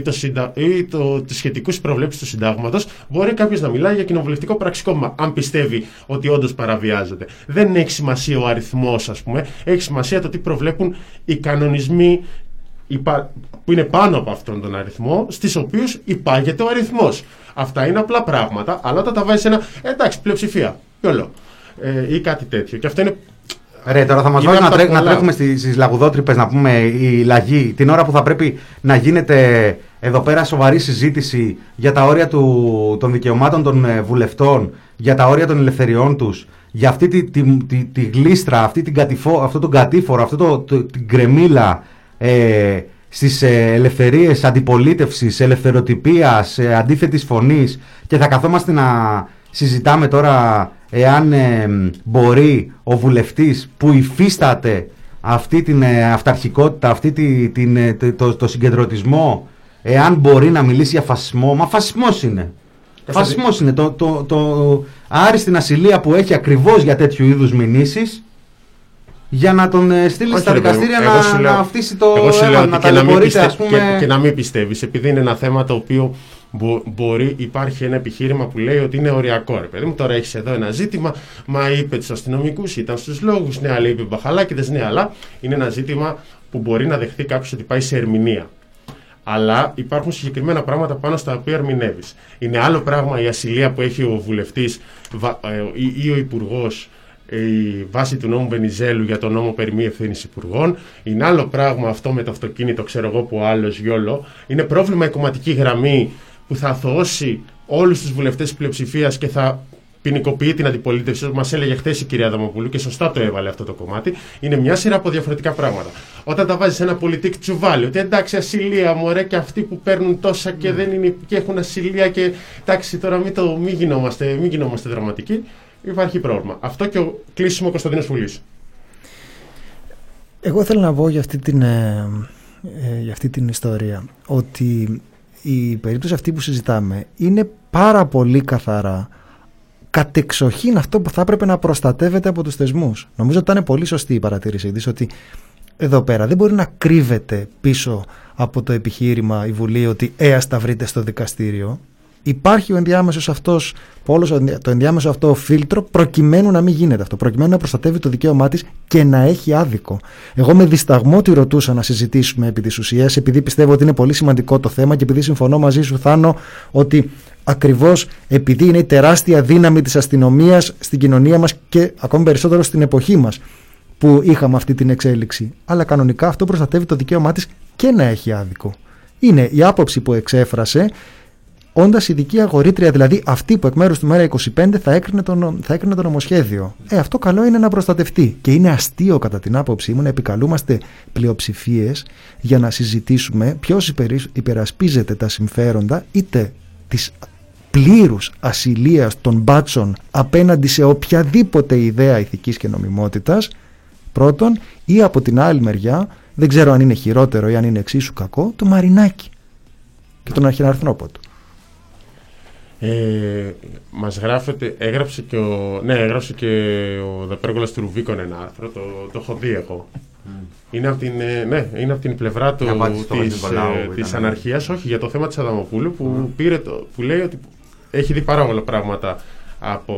τους σχετικούς προβλέψεις του συντάγματος, μπορεί κάποιος να μιλάει για κοινοβουλευτικό πραξικόπημα, αν πιστεύει ότι όντως παραβιάζεται. Δεν έχει σημασία ο αριθμός, ας πούμε, έχει σημασία το τι προβλέπουν οι κανονισμοί που είναι πάνω από αυτόν τον αριθμό, στις οποίους υπάγεται ο αριθμός. Αυτά είναι απλά πράγματα, αλλά όταν τα βάζεις ένα εντάξει, πλειοψηφία, γιολό, ή κάτι τέτοιο. Και αυτό είναι. Ρε, τώρα θα μας βάζει να τρέχουμε στις λαγουδότρυπες, να πούμε η λαγή, την ώρα που θα πρέπει να γίνεται εδώ πέρα σοβαρή συζήτηση για τα όρια των δικαιωμάτων των βουλευτών, για τα όρια των ελευθεριών τους, για αυτή τη γλίστρα, αυτό τον κατήφορο, την γκρεμίλα στις ελευθερίες αντιπολίτευσης, ελευθεροτυπίας, αντίθετης φωνής, και θα καθόμαστε να συζητάμε τώρα εάν μπορεί ο βουλευτής που υφίσταται αυτή την αυταρχικότητα, το συγκεντρωτισμό, εάν μπορεί να μιλήσει για φασισμό. Μα φασισμός είναι. Φασισμός είναι το άριστη ασυλία που έχει ακριβώς για τέτοιου είδους μηνύσεις, για να τον στείλει στα δικαστήρια να φτύσει το αίμα, να ταλαιπωρείται, ας πούμε. Και να μην πιστεύεις, επειδή είναι ένα θέμα το οποίο υπάρχει ένα επιχείρημα που λέει ότι είναι οριακό. Ρε παιδί μου, τώρα έχεις εδώ ένα ζήτημα, μα είπε τους αστυνομικούς, ήταν στους λόγους, ναι, αλλά είπε μπαχαλάκηδες, ναι, αλλά είναι ένα ζήτημα που μπορεί να δεχθεί κάποιος ότι πάει σε ερμηνεία. Αλλά υπάρχουν συγκεκριμένα πράγματα πάνω στα οποία ερμηνεύεις. Είναι άλλο πράγμα η ασυλία που έχει ο βουλευτής ή ο υπουργός η βάση του νόμου Βενιζέλου για τον νόμο περί μη ευθύνης υπουργών. Είναι άλλο πράγμα αυτό με το αυτοκίνητο, ξέρω εγώ, που ο άλλος γιόλο. Είναι πρόβλημα η κομματική γραμμή που θα αθωώσει όλους τους βουλευτές της πλειοψηφίας και θα ποινικοποιεί την αντιπολίτευση. Μας έλεγε χθες η κυρία Αδαμοπούλου και σωστά το έβαλε αυτό το κομμάτι. Είναι μια σειρά από διαφορετικά πράγματα. Όταν τα βάζεις σε ένα πολιτικ τσουβάλι, ότι εντάξει, ασυλία μου, ωραία, και αυτοί που παίρνουν τόσα και δεν είναι και έχουν ασυλία και εντάξει, τώρα μην γινόμαστε δραματικοί, υπάρχει πρόβλημα. Αυτό και ο κλείσιμο Κωνσταντίνος Φουλής. Εγώ θέλω να πω για αυτή την ιστορία ότι η περίπτωση αυτή που συζητάμε είναι πάρα πολύ καθαρά κατεξοχήν αυτό που θα έπρεπε να προστατεύεται από τους θεσμούς. Νομίζω ότι ήταν πολύ σωστή η παρατήρησή της, ότι εδώ πέρα δεν μπορεί να κρύβεται πίσω από το επιχείρημα η Βουλή ότι ας τα βρείτε στο δικαστήριο. Υπάρχει ο ενδιάμεσος αυτός, το ενδιάμεσο αυτό φίλτρο, προκειμένου να μην γίνεται αυτό, προκειμένου να προστατεύει το δικαίωμά της και να έχει άδικο. Εγώ με δισταγμό τη ρωτούσα να συζητήσουμε επί της ουσίας, επειδή πιστεύω ότι είναι πολύ σημαντικό το θέμα και επειδή συμφωνώ μαζί σου, Θάνο, ότι ακριβώς επειδή είναι η τεράστια δύναμη της αστυνομίας στην κοινωνία μας και ακόμη περισσότερο στην εποχή μας που είχαμε αυτή την εξέλιξη. Αλλά κανονικά αυτό προστατεύει το δικαίωμά της και να έχει άδικο. Είναι η άποψη που εξέφρασε, όντας ειδική αγορήτρια, δηλαδή αυτή που εκ μέρους του ΜΕΡΑ25 θα έκρινε το νομοσχέδιο. Αυτό καλό είναι να προστατευτεί. Και είναι αστείο, κατά την άποψή μου, να επικαλούμαστε πλειοψηφίες για να συζητήσουμε ποιος υπερασπίζεται τα συμφέροντα είτε της πλήρους ασυλίας των μπάτσων απέναντι σε οποιαδήποτε ιδέα ηθικής και νομιμότητας, πρώτον, ή από την άλλη μεριά, δεν ξέρω αν είναι χειρότερο ή αν είναι εξίσου κακό, το Μαρινάκι και τον Αρχιναρθρόπο του. Μας έγραψε και ο Δαπέργολας του Ρουβίκον ένα άρθρο, το έχω δει εγώ. Είναι από την πλευρά της αναρχίας, όχι, για το θέμα της Αδαμοπούλου που λέει ότι έχει δει πάρα πολλά πράγματα από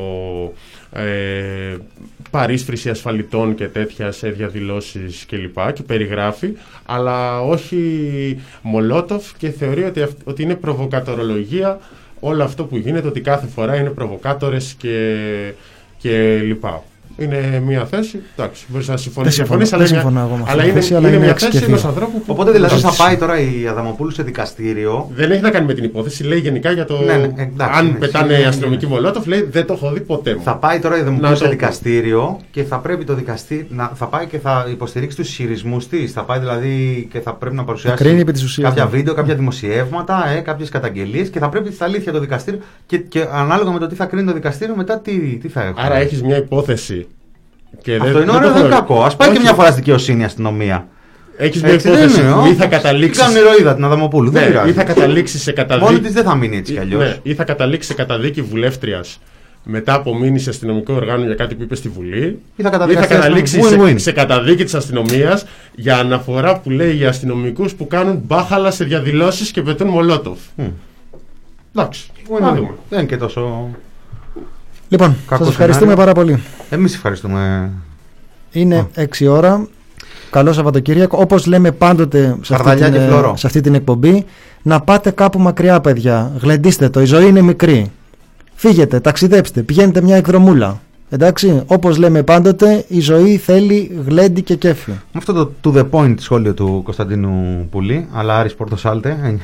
παρίσφρηση ασφαλιτών και τέτοια σε διαδηλώσεις κλπ. Και περιγράφει, αλλά όχι Μολότοφ, και θεωρεί ότι είναι προβοκατορολογία όλο αυτό που γίνεται, ότι κάθε φορά είναι προβοκάτορες και λοιπά. Είναι μια θέση, εντάξει, μπορείς να συμφωνείς, αλλά είναι μια θέση ενός ανθρώπου. Οπότε δηλαδή θα πάει τώρα η Αδαμοπούλου σε δικαστήριο. Δεν έχει να κάνει με την υπόθεση, λέει γενικά για το αν πετάνε αστυνομικοί Μολότοφ, λέει δεν το έχω δει ποτέ μου. Θα πάει τώρα η Αδαμοπούλου σε δικαστήριο και θα πρέπει το δικαστήριο θα πάει και θα υποστηρίξει τους ισχυρισμούς της. Θα πάει δηλαδή και θα πρέπει να παρουσιάσει κάποια βίντεο, κάποια δημοσιεύματα, κάποιες καταγγελίες και θα πρέπει στα αλήθεια το δικαστήριο και ανάλογα με το τι θα κρίνει το δικαστήριο μετά τι θα έχουμε. Άρα έχεις μια υπόθεση. Αυτό είναι ωραίο, δεν είναι κακό. Ας πάει και μια φορά στη δικαιοσύνη η αστυνομία. Έχεις μια υπόθεση που ή θα καταλήξει. Κάνουν ηρωίδα την Αδαμοπούλου. Ή θα καταλήξει σε καταδίκη. Μόνη της δεν θα μείνει έτσι κι αλλιώς. Ή θα καταλήξει σε καταδίκη βουλεύτριας μετά από μήνυση αστυνομικό οργάνο για κάτι που είπε στη Βουλή. Ή θα καταλήξει σε καταδίκη της αστυνομίας για αναφορά που λέει για αστυνομικούς που κάνουν μπάχαλα σε διαδηλώσεις και πετούν Μολότοφ. Εντάξει. Δεν είναι και τόσο. Λοιπόν, σας ευχαριστούμε πάρα πολύ. Εμείς ευχαριστούμε. Είναι 6 ώρα. Καλό Σαββατοκύριακο. Όπως λέμε πάντοτε σε αυτή την εκπομπή, να πάτε κάπου μακριά, παιδιά. Γλεντήστε το. Η ζωή είναι μικρή. Φύγετε, ταξιδέψτε, πηγαίνετε μια εκδρομούλα. Εντάξει, όπως λέμε πάντοτε, η ζωή θέλει γλέντι και κέφι. Με αυτό το to the point σχόλιο του Κωνσταντίνου Πουλή, αλλά Άρης Πορτοσάλτε,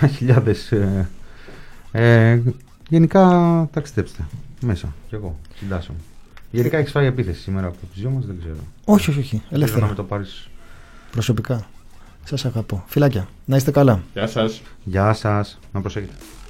9.000. Γενικά ταξιδέψτε. Μέσα, κι εγώ, συντάσσομαι. Γενικά έχεις φάει επίθεση σήμερα από τους δυο μας, δεν ξέρω. Όχι, ελεύθερα. Να το πάρεις προσωπικά. Σας αγαπώ. Φιλάκια, να είστε καλά. Γεια σας. Γεια σας, να προσέχετε.